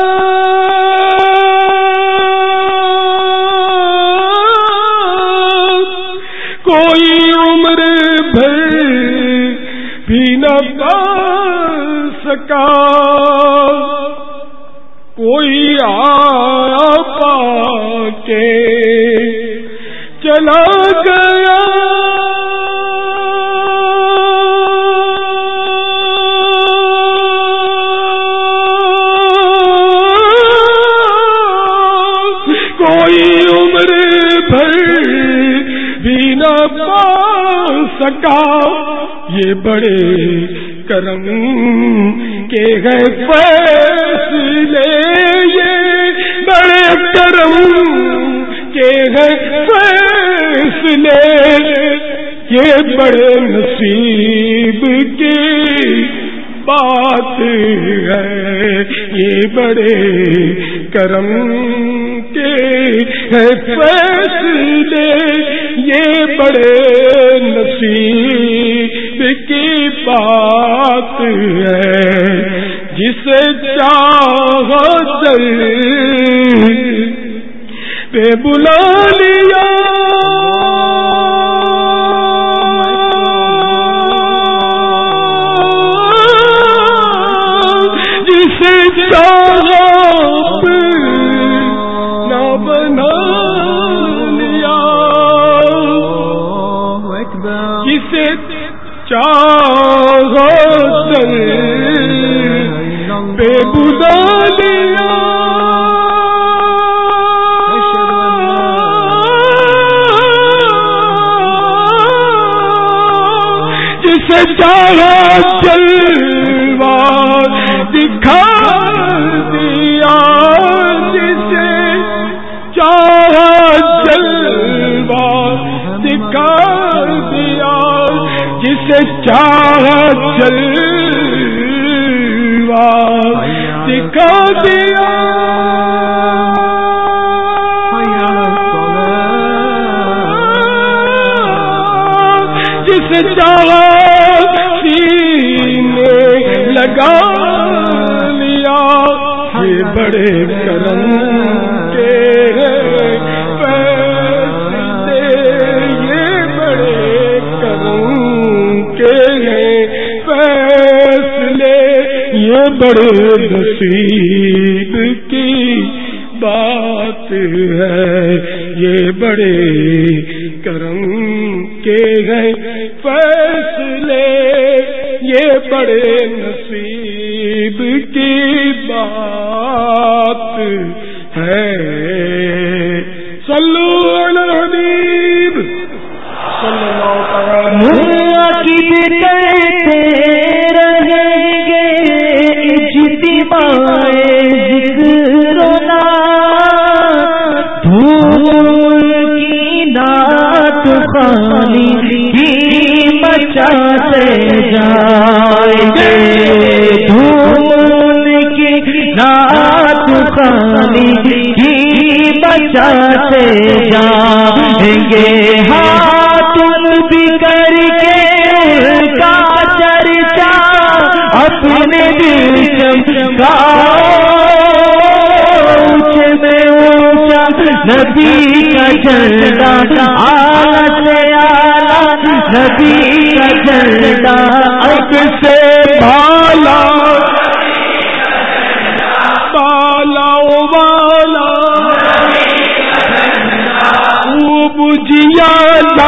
کوئی عمر بھر بھی نہ پا سکا, کوئی آیا پا کے چلا گیا. کوئی عمر بھر بھی نہ پا سکا. یہ بڑے کرم کے گئے فیصلے, یہ بڑے کرم کے گئے فیصلے, یہ بڑے نصیب کی بات ہے. یہ بڑے کرم کے فیصلے, یہ بڑے نصیب کی بات ہے. جسے چاہو دل پہ بلا لیا, جسے چاہو نہ بنا لیا, جسے چاہو دل پہ بلا لیا. جسے چاہو جلوہ دکھا دیا, جسے چاہو جلوہ دکھا دیا, جسے چاہو جلوہ دکھا دیا. جسے چاہو سینے لگا لیا. یہ بڑے کرم کے فیصلے, یہ بڑے کرم کے فیصلے, یہ بڑے نصیب کی بات ہے. یہ بڑے کرم کے گئے فیصلے, یہ بڑے نصیب کی بات ہے. صلو علی الحبیب صلی اللہ علیہ وسلم. رہیں گے اجتماع ذکر و نات, دھوم کی نعت خوانی بھی مچاتے جائیں گے, دھوم کی نعت خوانی بھی مچاتے جائیں گے. ہاں تم بھی کر کے کا چرچا اپنے دل چمکاؤ, اونچے میں اونچا نبی کا جھنڈا اعلیٰ سے اعلیٰ نبی کا جھنڈا, اب سے بالا بالا والا بجیالا,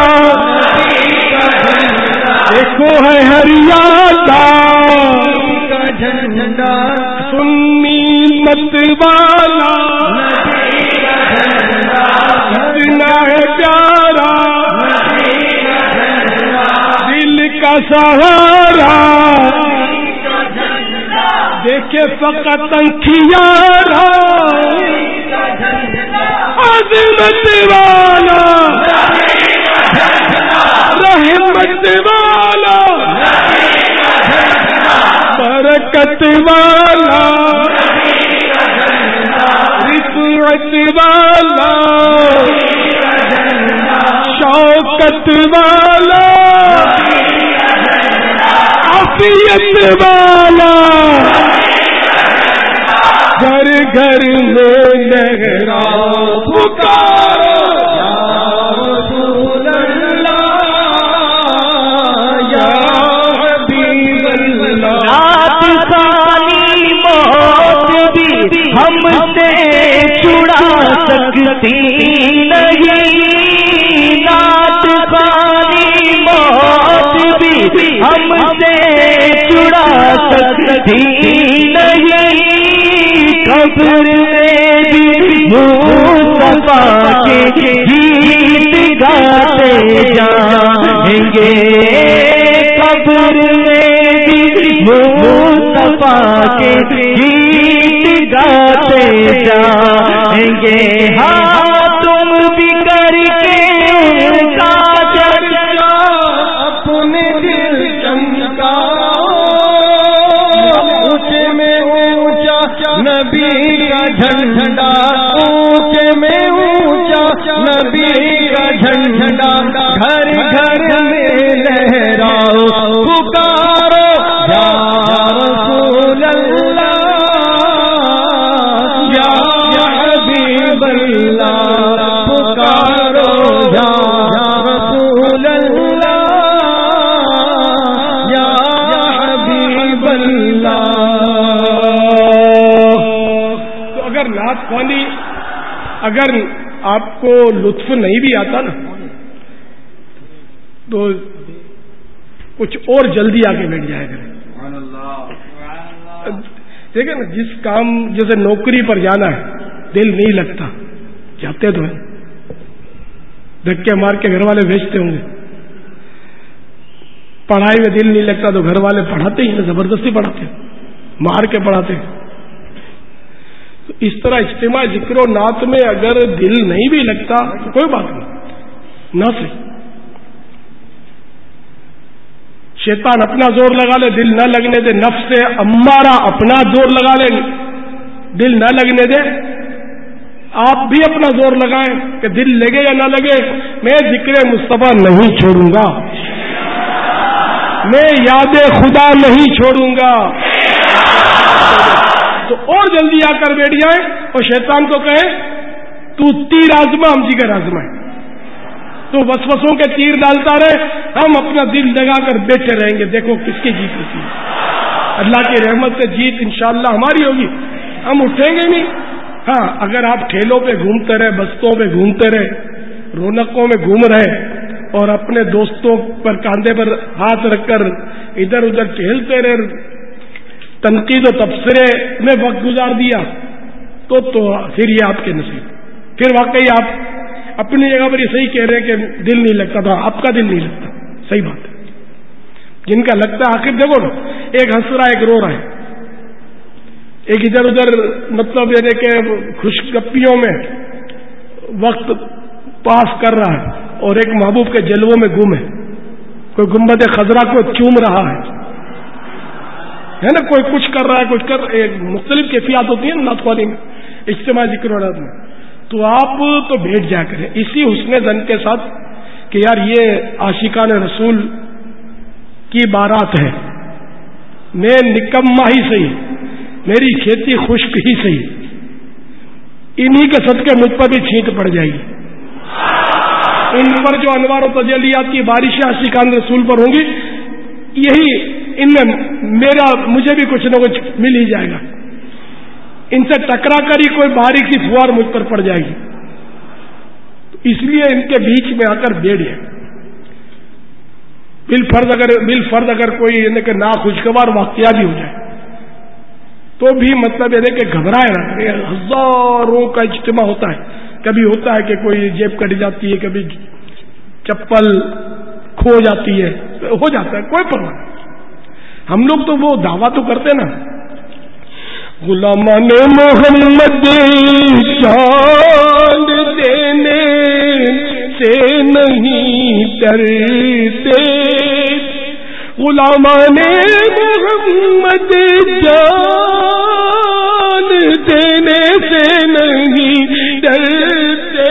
دیکھو ہے ہریالا کا جھنڈا, سنی مت والا اتنا ہے پیارا, دل کا سہارا, دیکھے فقط انکھیارا, عظمت والا رحمت والا, برکت برکت والا رفعت والا شوکت والا عافیت والا گھر گھر میں لہرا پکارو یا حبیب اللہ رات سانی موت بھی ہم سے چھڑا سکتی نہیں، رات سانی موت بھی ہم سے چھڑا سکتی نہیں، قبر میں بھی مصطفیٰ کے گیت گاتے جائیں گے، قبر میں بھی مصطفیٰ کے گیت گاتے جائیں گے، ہاں تم بھی کر کے ان کا چرچا اپنے دل چمکا، اونچے میں اونچا نبی کا جھنڈا، اونچے میں اونچا نبی کا جھنڈا، گھر گھر میں لہراؤ پکارو یا رسول اللہ یا حبیب اللہ، پکارو یا رسول اللہ یا حبیب اللہ۔ تو اگر نعت خوانی اگر آپ کو لطف نہیں بھی آتا نا تو کچھ اور جلدی آگے بیٹھ جائے کرے، ٹھیک ہے نا۔ جس کام جیسے نوکری پر جانا ہے دل نہیں لگتا، جاتے تو ہیں، دھکے مار کے گھر والے بھیجتے ہوں گے، پڑھائی میں دل نہیں لگتا تو گھر والے پڑھاتے ہی نا، زبردستی پڑھاتے مار کے پڑھاتے۔ تو اس طرح اجتماع ذکر و نعت میں اگر دل نہیں بھی لگتا تو کوئی بات نہیں، نہ صحیح، شیطان اپنا زور لگا لے دل نہ لگنے دے، نفس امارہ اپنا زور لگا لے دل نہ لگنے دے، آپ بھی اپنا زور لگائیں کہ دل لگے یا نہ لگے، میں ذکر مصطفیٰ نہیں چھوڑوں گا، میں یاد خدا نہیں چھوڑوں گا۔ تو اور جلدی آ کر بیٹھ جائیں اور شیطان کو کہیں تو تیر آزما، ہم جگر آزمائیں، تو وسوسوں کے تیر ڈالتا رہے، ہم اپنا دل لگا کر بیٹھے رہیں گے، دیکھو کس کی جیت ہوتی ہے۔ اللہ کی رحمت سے جیت انشاءاللہ ہماری ہوگی، ہم اٹھیں گے نہیں۔ ہاں اگر آپ ٹھیلوں پہ گھومتے رہے، بستوں پہ گھومتے رہے، رونقوں میں گھوم رہے اور اپنے دوستوں پر کاندھے پر ہاتھ رکھ کر ادھر ادھر ٹہلتے رہے، تنقید و تبصرے میں وقت گزار دیا تو تو پھر یہ آپ کے نصیب، پھر واقعی آپ اپنی جگہ پر یہ صحیح کہہ رہے ہیں کہ دل نہیں لگتا تھا، آپ کا دل نہیں لگتا، صحیح بات ہے۔ جن کا لگتا ہے آخر دیکھو نا، ایک ہنس رہا ہے ایک رو رہا ہے، ایک ادھر ادھر مطلب یعنی کہ خوش گپیوں میں وقت پاس کر رہا ہے اور ایک محبوب کے جلووں میں گم ہے، کوئی گنبد خضرا کو چوم رہا ہے ہے نا، کوئی کچھ کر رہا ہے کچھ کر، ایک مختلف کیفیات ہوتی ہیں نعت خوانی میں، اجتماع ذکر و نعت میں۔ تو آپ تو بیٹھ جا کریں اسی حسن زن کے ساتھ کہ یار یہ عاشقان رسول کی بارات ہے، میں نکما ہی صحیح، میری کھیتی خشک ہی صحیح، انہی کے صدقے مجھ پر بھی چھینٹ پڑ جائے گی، ان پر جو انوار و تجلیات کی بارشیں عاشقان رسول پر ہوں گی، یہی ان میں میرا مجھے بھی کچھ نہ کچھ مل ہی جائے گا، ان سے ٹکرا کر ہی کوئی باریک سی فوار مجھ پر پڑ جائے گی، تو اس لیے ان کے بیچ میں آ کر بیٹھ جائے۔ بالفرض اگر بالفرض اگر کوئی یعنی کہ ناخوشگوار واقعہ بھی ہو جائے تو بھی مطلب یہ کہ گھبرائے نہ، ہزاروں کا اجتماع ہوتا ہے، کبھی ہوتا ہے کہ کوئی جیب کٹ جاتی ہے، کبھی چپل کھو جاتی ہے، ہو جاتا ہے، کوئی پرواہ نہیں، ہم لوگ تو وہ دعویٰ تو کرتے نا، غلامان محمد چاند دینے سے نہیں ڈرتے، غلامان محمد محمد جان دینے سے نہیں ڈرتے،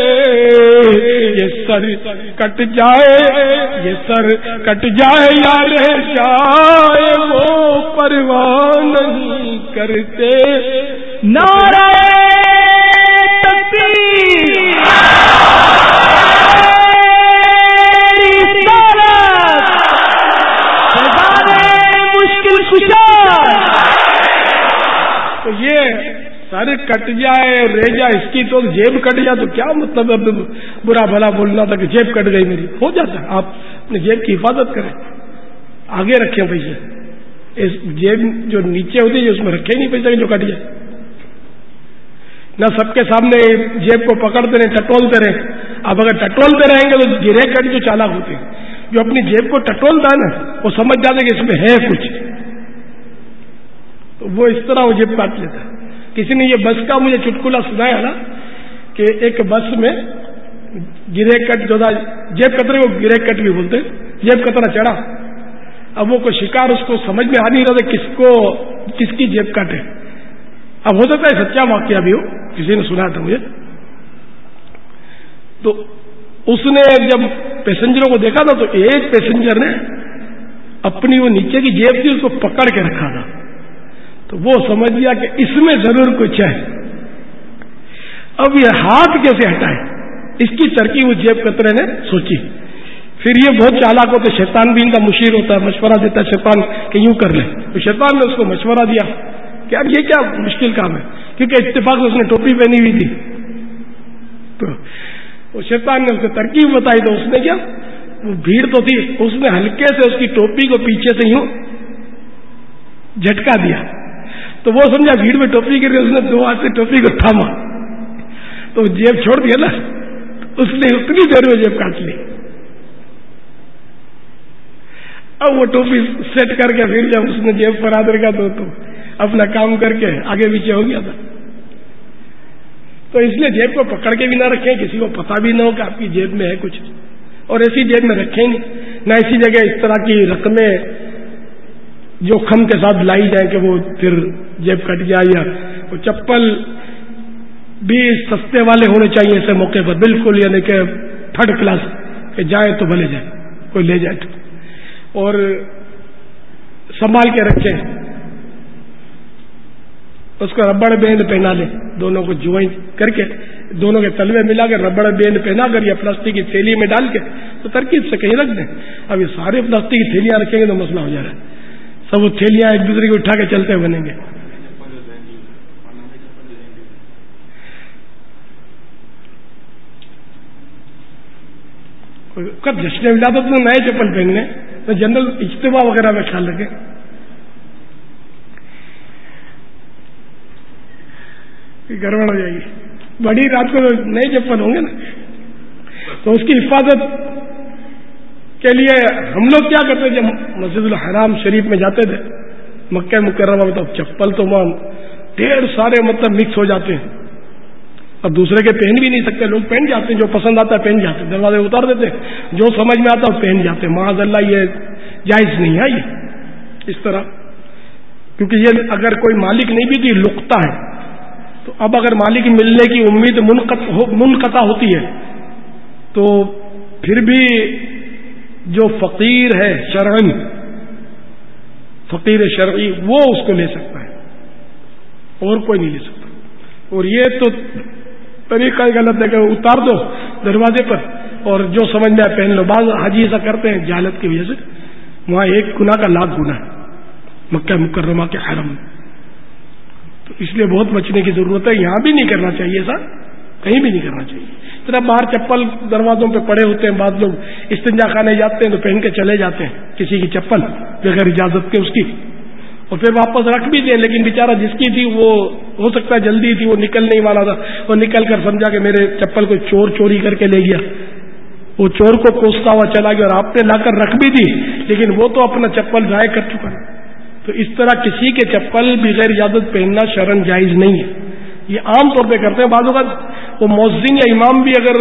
یہ سر کٹ جائے یہ سر کٹ جائے یا رہ جائے وہ پرواہ نہیں کرتے۔ نعرہ تکبیر، مشکل کشا۔ تو یہ سر کٹ جائے اور رہ جائے، اس کی تو جیب کٹ جائے تو کیا مطلب اب برا بھلا بولنا تھا کہ جیب کٹ گئی میری، ہو جاتا ہے۔ آپ اپنی جیب کی حفاظت کریں، آگے رکھیں پیسے، اس جیب جو نیچے ہوتی ہے اس میں رکھے نہیں پیسے جو کٹ جائے۔ نہ سب کے سامنے جیب کو پکڑتے رہیں، ٹٹولتے رہیں۔ اب اگر ٹٹولتے رہیں گے تو گرے کٹ جو چالاک ہوتے ہیں، جو اپنی جیب کو ٹٹولتا ہے نا وہ سمجھ جاتے کہ اس میں ہے کچھ، تو وہ اس طرح وہ جیب کاٹ لیتا ہے۔ کسی نے یہ بس کا مجھے چٹکلا سنایا نا کہ ایک بس میں گرے کٹ جو تھا، جیب کترے کو گرے کٹ بھی بولتے ہیں، جیب کترا چڑھا۔ اب وہ کوئی شکار اس کو سمجھ میں آ نہیں رہا تھا کس کو کس کی جیب کٹ ہے۔ اب ہو سکتا ہے سچا واقعہ بھی ہو، کسی نے سنا تھا مجھے۔ تو اس نے جب پیسنجروں کو دیکھا تھا تو ایک پیسنجر نے اپنی وہ نیچے کی جیب تھی اس کو پکڑ کے رکھا تھا، تو وہ سمجھ گیا کہ اس میں ضرور کچھ ہے۔ اب یہ ہاتھ کیسے ہٹائے، اس کی ترکیب اس جیب کترے نے سوچی۔ پھر یہ بہت چالاک ہوتا ہے، شیطان بھی ان کا مشیر ہوتا ہے، مشورہ دیتا ہے شیطان کہ یوں کر لے۔ تو شیطان نے اس کو مشورہ دیا کہ اب یہ کیا مشکل کام ہے، کیونکہ اتفاق سے اس نے ٹوپی پہنی ہوئی تھی۔ تو وہ شیطان نے اس کو ترکیب بتائی، تو اس نے کیا، وہ بھیڑ تو تھی، اس نے ہلکے سے اس کی ٹوپی کو پیچھے سے یوں جھٹکا دیا، تو وہ سمجھا بھیڑ میں ٹوپی گر گئی، اس نے دو ہاتھ سے ٹوپی کو تھاما تو جیب چھوڑ دیا نا، اس نے اتنی دیر میں جیب کاٹ لی۔ اب وہ ٹوپی سیٹ کر کے پھر جب اس نے جیب پر ہاتھ رکھا تو, تو اپنا کام کر کے آگے پیچھے ہو گیا تھا۔ تو اس لیے جیب کو پکڑ کے بھی نہ رکھیں، کسی کو پتہ بھی نہ ہو کہ آپ کی جیب میں ہے کچھ، اور ایسی جیب میں رکھیں نہیں، نہ ایسی جگہ اس طرح کی رقمیں جو خم کے ساتھ لائی جائیں کہ وہ پھر جیب کٹ جائے۔ یا وہ چپل بھی سستے والے ہونے چاہیے ایسے موقع پر، بالکل یعنی کہ تھرڈ کلاس کہ جائے تو بھلے جائے، کوئی لے جائے تو، اور سنبھال کے رکھیں۔ اس کو ربڑ بینڈ پہنا لیں، دونوں کو جوائنٹ کر کے دونوں کے تلوے ملا کر ربڑ بینڈ پہنا کر یا پلاسٹک کی تھیلی میں ڈال کے تو ترکیب سے کہیں رکھ دیں۔ اب یہ سارے پلاسٹک کی تھیلیاں رکھیں گے تو مسئلہ ہو جا رہا ہے، سب وہ تھیلیاں ایک دوسرے کو اٹھا کے چلتے بنیں گے۔ کب جشن ولادت میں نئے چپل پہننے، تو جنرل اجتماع وغیرہ میں خیال رکھیں۔ گڑبڑ ہو جائے گی، بڑی رات کو نئے چپل ہوں گے نا، تو اس کی حفاظت کے لیے ہم لوگ کیا کرتے جب مسجد الحرام شریف میں جاتے تھے مکہ مکرمہ میں، تو چپل تو وہاں ڈھیر سارے مطلب مکس ہو جاتے ہیں، اب دوسرے کے پہن بھی نہیں سکتے، لوگ پہن جاتے ہیں، جو پسند آتا ہے پہن جاتے ہیں، دروازے اتار دیتے ہیں، جو سمجھ میں آتا ہے پہن جاتے ہیں۔ معاذ اللہ یہ جائز نہیں ہے یہ اس طرح، کیونکہ یہ اگر کوئی مالک نہیں بھی تو یہ لقطہ ہے، تو اب اگر مالک ملنے کی امید منقطع ہوتی ہے تو پھر بھی جو فقیر ہے شرعن، فقیر شرعی، وہ اس کو لے سکتا ہے اور کوئی نہیں لے سکتا۔ اور یہ تو طریقہ غلط ہے کہ اتار دو دروازے پر اور جو سمجھ میں پہن لو۔ بعض حاجی ایسا کرتے ہیں جہالت کی وجہ سے، وہاں ایک گناہ کا لاکھ گناہ ہے مکہ مکرمہ کے حرم میں، تو اس لیے بہت بچنے کی ضرورت ہے۔ یہاں بھی نہیں کرنا چاہیے ایسا، کہیں بھی نہیں کرنا چاہیے۔ طرح باہر چپل دروازوں پہ پڑے ہوتے ہیں، بعض لوگ استنجا خانے جاتے ہیں تو پہن کے چلے جاتے ہیں کسی کی چپل بغیر اجازت کے اس کی، اور پھر واپس رکھ بھی دیں، لیکن بیچارہ جس کی تھی وہ ہو سکتا ہے جلدی تھی، وہ نکل نہیں والا تھا، وہ نکل کر سمجھا کہ میرے چپل کو چور چوری کر کے لے گیا، وہ چور کو کوستا ہوا چلا گیا، اور آپ نے لا کر رکھ بھی دی لیکن وہ تو اپنا چپل ضائع کر چکا ہے۔ تو اس طرح کسی کے چپل بغیر اجازت پہننا شرعن جائز نہیں ہے، یہ عام طور پہ کرتے ہیں۔ بعض اوقات وہ مؤذن یا امام بھی اگر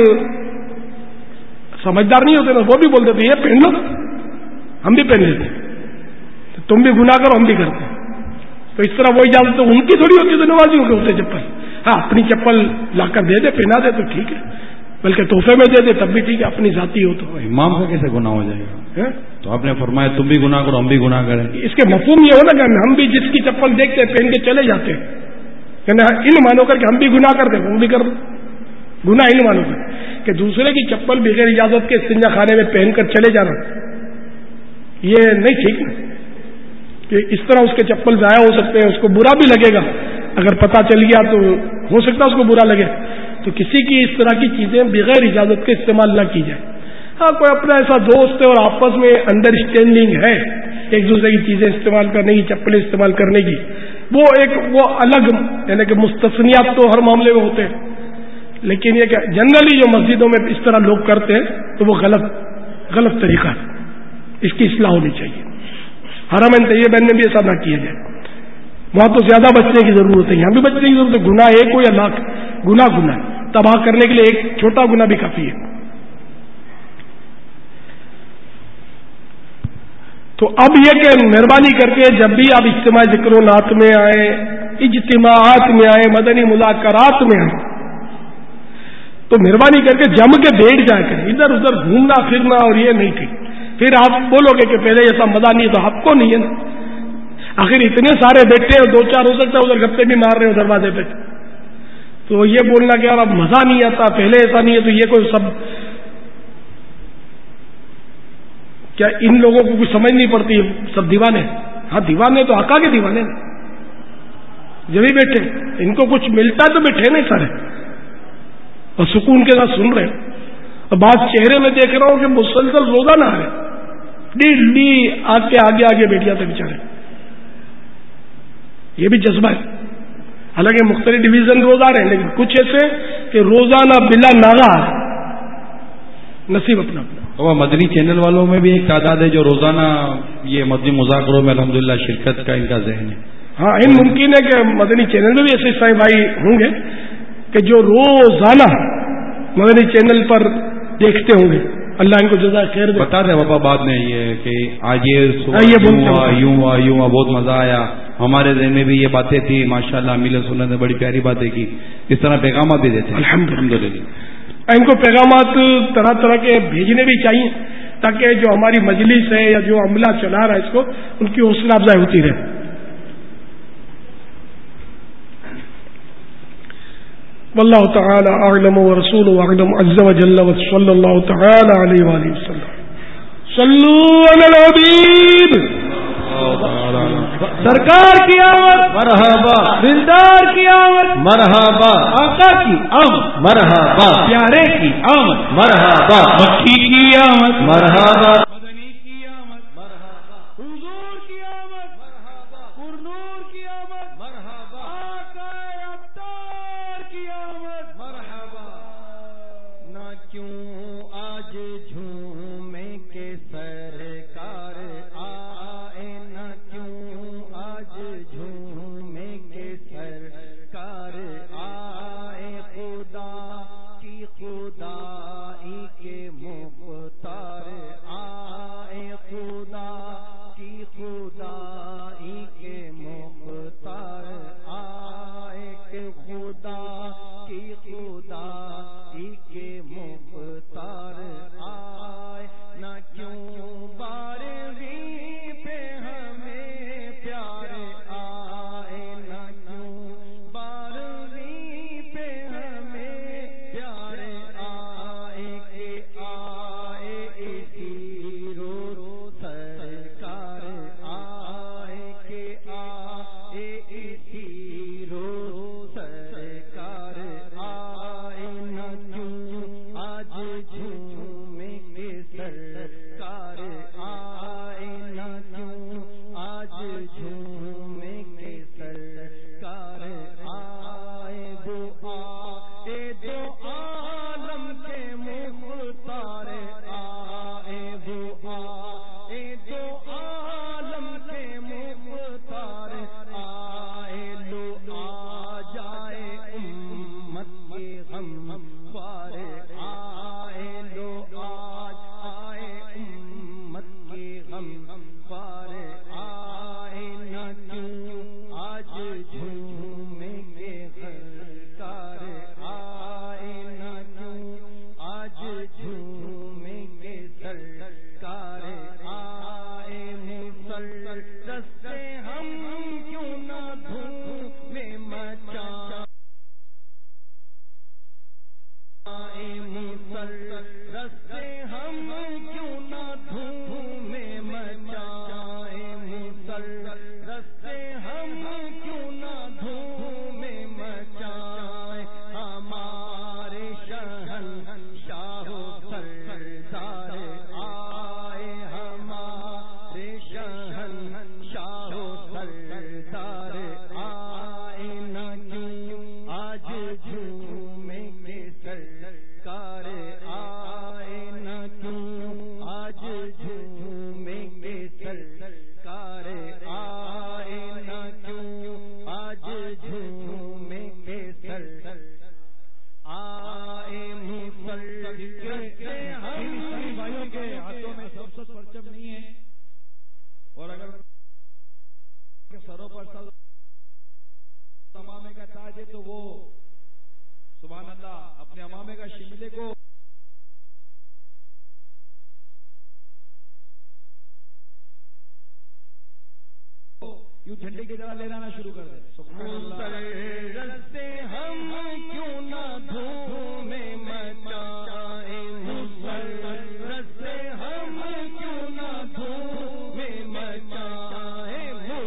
سمجھدار نہیں ہوتے نا، وہ بھی بولتے تھے یہ پہن لو، ہم بھی پہن لیتے، تم بھی گناہ کرو ہم بھی کرتے ہیں. تو اس طرح وہ اجازت تو ان کی تھوڑی ہوتی تو نمازیوں کے ہوتے چپل. ہاں اپنی چپل لا کر دے دے پہنا دے تو ٹھیک ہے, بلکہ تحفے میں دے دے تب بھی ٹھیک ہے, اپنی ذاتی ہو تو. امام کا کیسے گناہ ہو جائے گا؟ تو آپ نے فرمایا تم بھی گناہ کرو ہم بھی گناہ کریں. اس کے مفہوم یہ ہو نا کہ ہم بھی جس کی چپل دیکھتے پہن کے چلے جاتے ہیں, یعنی ان مانو کر کہ ہم بھی گناہ کرتے وہ بھی کر دو. گناہ ان مانو کر کہ دوسرے کی چپل بغیر اجازت کے استنجا خانے میں پہن کر چلے جانا یہ نہیں ٹھیک نا, کہ اس طرح اس کے چپل ضائع ہو سکتے ہیں, اس کو برا بھی لگے گا اگر پتہ چل گیا تو ہو سکتا ہے اس کو برا لگے. تو کسی کی اس طرح کی چیزیں بغیر اجازت کے استعمال نہ کی جائے. ہاں کوئی اپنا ایسا دوست ہے اور آپس میں انڈرسٹینڈنگ ہے ایک دوسرے کی چیزیں استعمال کرنے کی, چپلیں استعمال کرنے کی, وہ ایک وہ الگ یعنی کہ مستثنیات تو ہر معاملے میں ہوتے ہیں, لیکن یہ کہ جنرلی جو مسجدوں میں اس طرح لوگ کرتے ہیں تو وہ غلط غلط طریقہ ہے, اس کی اصلاح ہونی چاہیے. حرمین طیبین میں بھی ایسا نہ کیا جائے, وہاں تو زیادہ بچنے کی ضرورت ہے, یہاں بھی بچنے کی ضرورت ہے. گناہ ایک ہو یا لاکھ, گناہ گناہ تباہ کرنے کے لیے ایک چھوٹا گناہ بھی کافی ہے. تو اب یہ کہ مہربانی کر کے جب بھی آپ اجتماع ذکر و نات میں آئیں, اجتماعات میں آئیں, مدنی مذاکرات میں آئیں, تو مہربانی کر کے جم کے بیٹھ جا کر ادھر ادھر گھومنا پھرنا اور یہ نہیں ٹھیک. پھر آپ بولو گے کہ پہلے ایسا مزہ نہیں تو آپ کو نہیں ہے نا, آخر اتنے سارے بیٹھے ہیں, دو چار ہو سکتا ہے ادھر گپے بھی مار رہے ہو دروازے پہ, تو یہ بولنا کہ یار اب مزہ نہیں آتا پہلے ایسا نہیں ہے, تو یہ کوئی سب کیا ان لوگوں کو کچھ سمجھ نہیں پڑتی, سب دیوانے. ہاں دیوانے تو آقا کے دیوانے جب ہی بیٹھے, ان کو کچھ ملتا ہے تو بیٹھے نہیں سارے اور سکون کے ساتھ سن رہے ہیں. اور بعض چہرے میں دیکھ رہا ہوں کہ مسلسل روزہ نہ آ رہے, ڈیلی آ کے آگے آگے بیٹھ جاتے بیچارے. یہ بھی جذبہ ہے, حالانکہ مختلف ڈویژن روز آ رہے ہیں, لیکن کچھ ایسے کہ روزانہ بلا ناغا نصیب اپنا اپنا. وہ مدنی چینل والوں میں بھی ایک تعداد ہے جو روزانہ یہ مدنی مذاکروں میں الحمدللہ شرکت کا ان کا ذہن ہے. ہاں ان ممکن ہے کہ مدنی چینل میں بھی ایسے عیسائی بھائی ہوں گے کہ جو روزانہ مدنی چینل پر دیکھتے ہوں گے. اللہ ان کو جزائے خیر دے. بتا دیں بابا بعد میں یہ کہ آج یہ یوں ہوا یوں ہوا بہت مزہ آیا, ہمارے ذہن میں بھی یہ باتیں تھی, ماشاءاللہ میل سنت نے بڑی پیاری باتیں کی. اس طرح پیغامات بھی دیتے ہیں الحمدللہ. ان کو پیغامات طرح طرح کے بھیجنے بھی چاہیے تاکہ جو ہماری مجلس ہے یا جو عملہ چلا رہا ہے اس کو ان کی حوصلہ افزائی ہوتی رہے. واللہ تعالی اعلم ورسولہ اعلم عز وجل وصلی اللہ تعالی علیہ وآلہ وسلم. صلوا علی الحبیب. سرکار کی آمد مرحبا, دلدار کی آمد مرحبا, آقا کی آمد مرحبا, پیارے کی آمد مرحبا, مکی کی آمد مرحبا, مدنی کی آمد مرحبا, حضور کی آمد مرحبا, پرنور کی آمد مرحبا, آقا ابطار کی آمد مرحبا. نہ کیوں آج جھومے کے سرکار آئے, نہ کیوں آج جھومے کے سرکار آئے, خدا کی خدائی کے مختار آئے. کیوں جھنڈے کی طرح لہرانا شروع کر دیں؟ سبحان اللہ. رستے ہم کیوں نہ دھومیں مچائیں مسلم، رستے ہم کیوں نہ دھومیں مچائیں مسلم.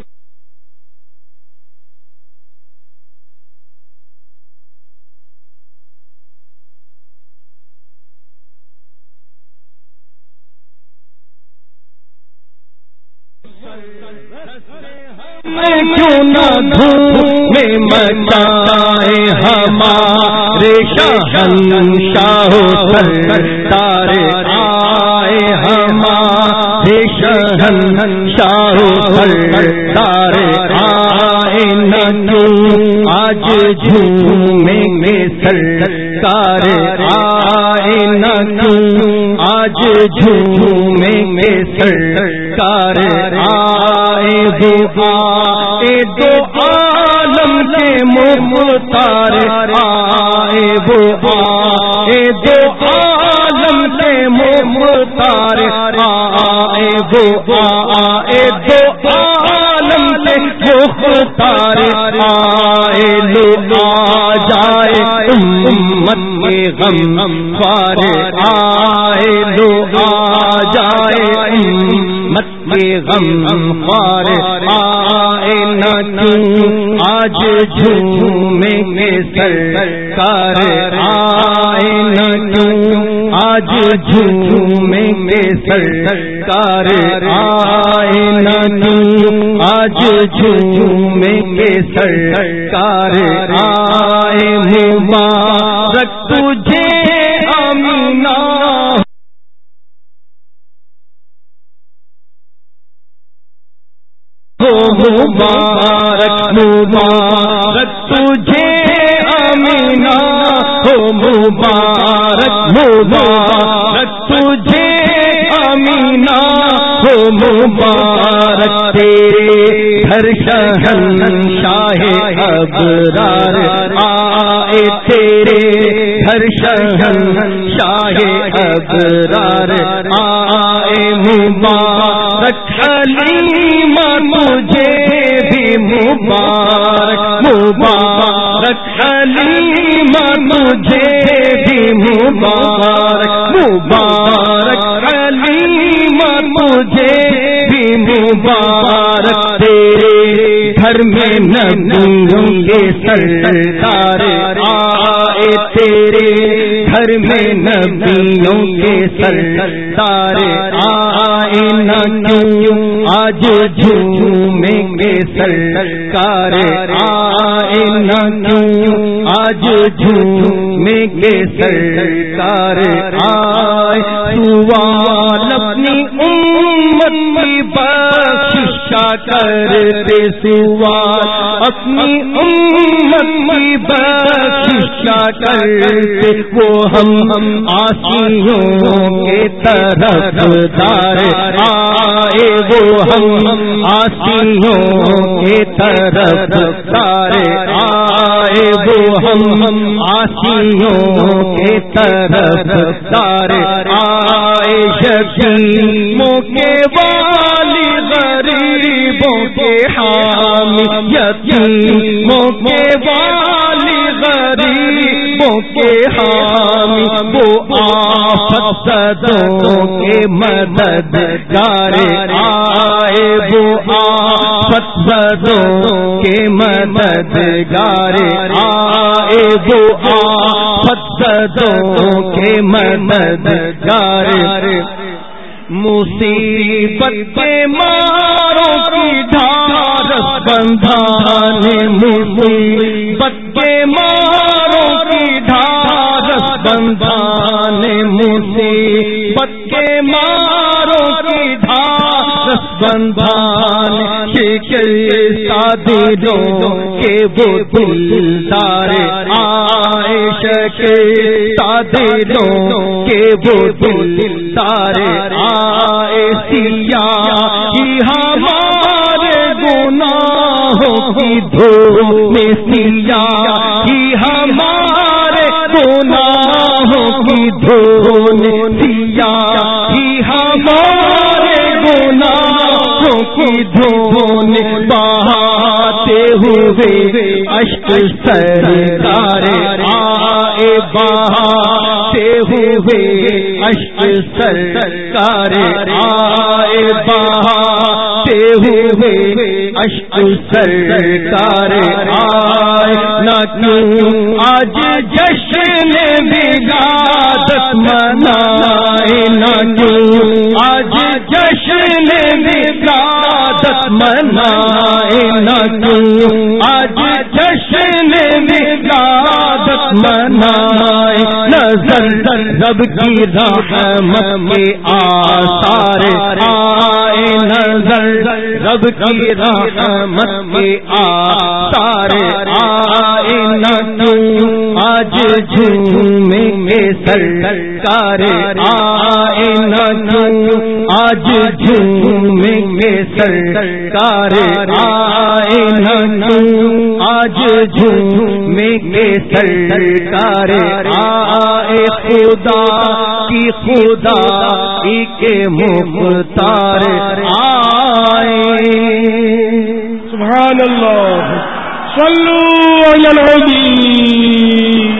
میں کیوں نہ دھومیں مچائیں ہمارے شہنشاہ سردار آئے، ہمارے شہنشاہ سردار آئے، نہ کیوں آج جھومیں گے سرکار آئے، نہ کیوں آج جھومیں گے سرکار آئے. وہ آئے دو عالم کے مختار آئے، وہ آئے دو عالم کے مختار آئے، وہ آئے دو عالم کے مختار آئے. لو آ جائے امت کے غم خوار آئے، لو آ جائے امت کے غم خوار آئے، نہ کیوں آج جھومیں گے سرکار آئے، نہ کیوں آج جھومیں گے سرکار آئے، نہ کیوں آج جھومیں گے سرکار آئے. مبارک تجھے آمینہ مبارک مبارک تجھے آمینہ ہو، مبارک مبارک تجھے آمینہ ہو، مبارک تیرے گھر شہنشاہ ابرار آئے، تیرے گھر شہنشاہ ابرار آئے. مبارک حلیمہ تجھے بھی مبارک، مبارک حلیمہ تجھے بھی مبارک، مبارک حلیمہ تجھے بھی مبارک. تیرے گھر میں نبیوں کے سردار آئے، تیرے گھر میں نبیوں کے سردار آئے، نہ کیوں آج جھومیں گے سرکار آئے، نہ کیوں آج جھومیں گے سرکار آئے. سوال اپنی امت کی بخشش کا کرتے، سوال اپنی امت کی بخشش کا کرتے، وہ ہم عاصیوں کے طرفدار آئے، وہ ہم عاصیوں کے طرفدار آئے، وہ ہم عاصیوں کے طرفدار آئے. یتیموں کے والی غریبوں کے حامی، یتیموں کے والی غریبوں کے حامی، وہ آفت زدوں کے مددگار آئے، وہ آفت زدوں کے مددگار آئے، وہ آفت زدوں کے مددگار. مصیبت کے ماروں کی ڈھارس بندھانے، مصیبت کے ماروں کی ڈھارس بندھانے، مصیبت کے ماروں کی ڈھارس بندھانے. دلوں کے وہ دلدار آئے، دلوں کے وہ دلدار آئے. سیاہی ہمارے گناہوں کی دھوپ میں، سیاہی ہمارے گناہوں کی دھوپ میں، سیاہی ہمارے گناہوں آنکھوں کی دھون بہاتے ہوئے اشک سرکار آئے بہاتے ہوئے اشک سرکار آئے بہاتے ہوئے اشک سرکار آئے نہ کیوں آج جشن ولادت منائے نہ کیوں آج جشن ولادت منائے نہ کیوں آج جشن ولادت منائے نظر رب کی رحمت کے آثار آئے نظر رب کی رحمت کے آثار آئے نہ کیوں آج جھومیں گے سرکار آئے نہ کیوں آج جھومیں گے سرکار آئے نہ کیوں آج جھومیں گے سرکار آئے خدا کی خدا کے مختار آئے. سبحان اللہ. صلو علی الحبیب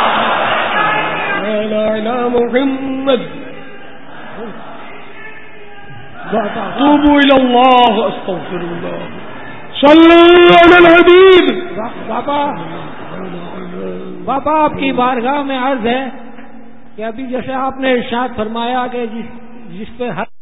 علی محمد. توبوا الی اللہ استغفر اللہ. صلو علی الحبیب. بابا بابا آپ کی بارگاہ میں عرض ہے کہ ابھی جیسے آپ نے ارشاد فرمایا کہ جس جس پہ ہر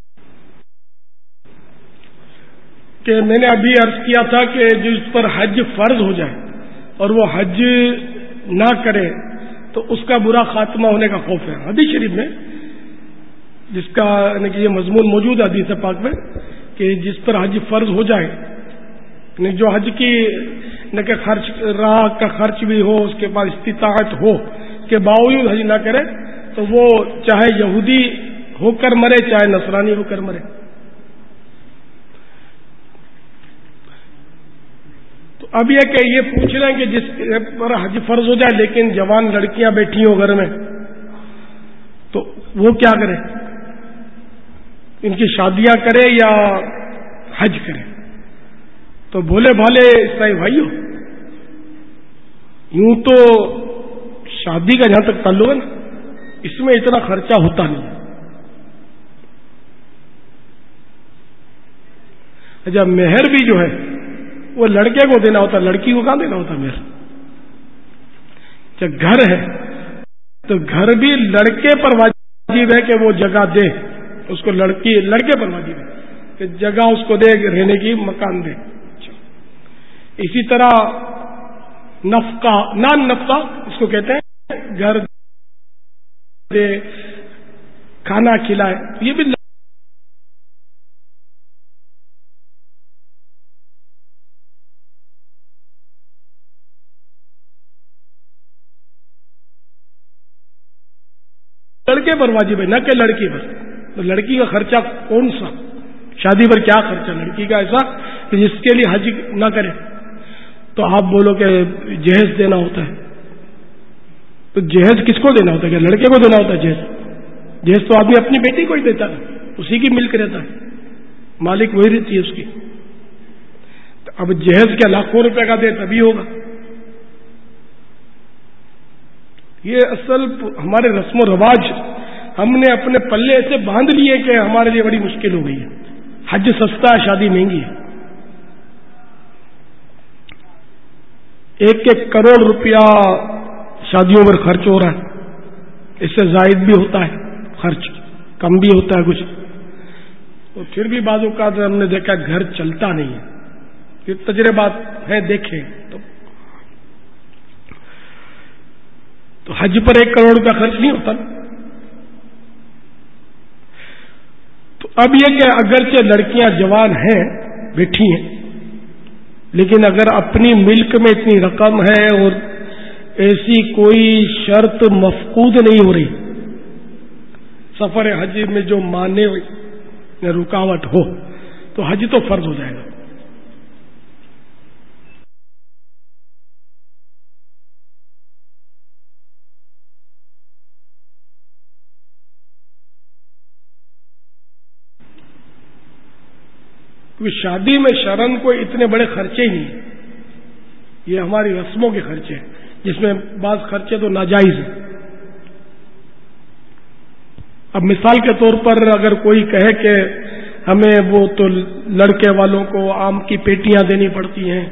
کہ میں نے ابھی عرض کیا تھا کہ جس پر حج فرض ہو جائے اور وہ حج نہ کرے تو اس کا برا خاتمہ ہونے کا خوف ہے. حدیث شریف میں جس کا یعنی کہ یہ مضمون موجود ہے حدیث پاک میں کہ جس پر حج فرض ہو جائے یعنی جو حج کی نہ کہ خرچ راہ کا خرچ بھی ہو اس کے پاس استطاعت ہو کے باوجود حج نہ کرے تو وہ چاہے یہودی ہو کر مرے چاہے نصرانی ہو کر مرے. تو اب یہ کہ یہ پوچھ رہے ہیں کہ جس پر حج فرض ہو جائے لیکن جوان لڑکیاں بیٹھی ہوں گھر میں تو وہ کیا کرے, ان کی شادیاں کرے یا حج کرے؟ تو بھولے بھالے عیسائی بھائیوں, یوں تو شادی کا جہاں تک تعلق ہے نا اس میں اتنا خرچہ ہوتا نہیں. اچھا مہر بھی جو ہے وہ لڑکے کو دینا ہوتا, لڑکی کو کہاں دینا ہوتا مہر؟ جب گھر ہے تو گھر بھی لڑکے پر واجب ہے کہ وہ جگہ دے, اس کو لڑکی لڑکے پر واجب ہے کہ جگہ اس کو دے, رہنے کی مکان دے. اسی طرح نفقہ نان نفقہ اس کو کہتے ہیں, گھر دے کھانا کھلائے, یہ بھی لڑکے پر واجب ہے نہ کہ لڑکی پر. تو لڑکی کا خرچہ کون سا, شادی پر کیا خرچہ لڑکی کا ایسا کہ جس کے لیے حج نہ کرے؟ تو آپ بولو کہ جہیز دینا ہوتا ہے, تو جہیز کس کو دینا ہوتا ہے؟ کہ لڑکے کو دینا ہوتا ہے جہیز؟ جہیز تو آدمی اپنی بیٹی کو ہی دیتا ہے, اسی کی ملک رہتا ہے, مالک وہی رہتی ہے اس کی. اب جہیز کیا لاکھوں روپے کا دے تبھی ہوگا؟ یہ اصل ہمارے رسم و رواج ہم نے اپنے پلے سے باندھ لیے کہ ہمارے لیے بڑی مشکل ہو گئی ہے. حج سستا ہے, شادی مہنگی ہے. ایک ایک کروڑ روپیہ شادیوں پر خرچ ہو رہا ہے, اس سے زائد بھی ہوتا ہے خرچ, کم بھی ہوتا ہے کچھ. تو پھر بھی بعض اوقات ہم نے دیکھا گھر چلتا نہیں ہے. یہ تجربات ہیں دیکھیں تو تو حج پر ایک کروڑ روپیہ خرچ نہیں ہوتا. تو اب یہ کہ اگرچہ لڑکیاں جوان ہیں بیٹھی ہیں لیکن اگر اپنی ملک میں اتنی رقم ہے اور ایسی کوئی شرط مفقود نہیں ہو رہی, سفر حج میں جو مانع یا رکاوٹ ہو تو حج تو فرض ہو جائے گا. کیونکہ شادی میں شرن کوئی اتنے بڑے خرچے ہی نہیں ہیں، یہ ہماری رسموں کے خرچے ہیں، جس میں بعض خرچے تو ناجائز ہیں۔ اب مثال کے طور پر اگر کوئی کہے کہ ہمیں وہ تو لڑکے والوں کو آم کی پیٹیاں دینی پڑتی ہیں،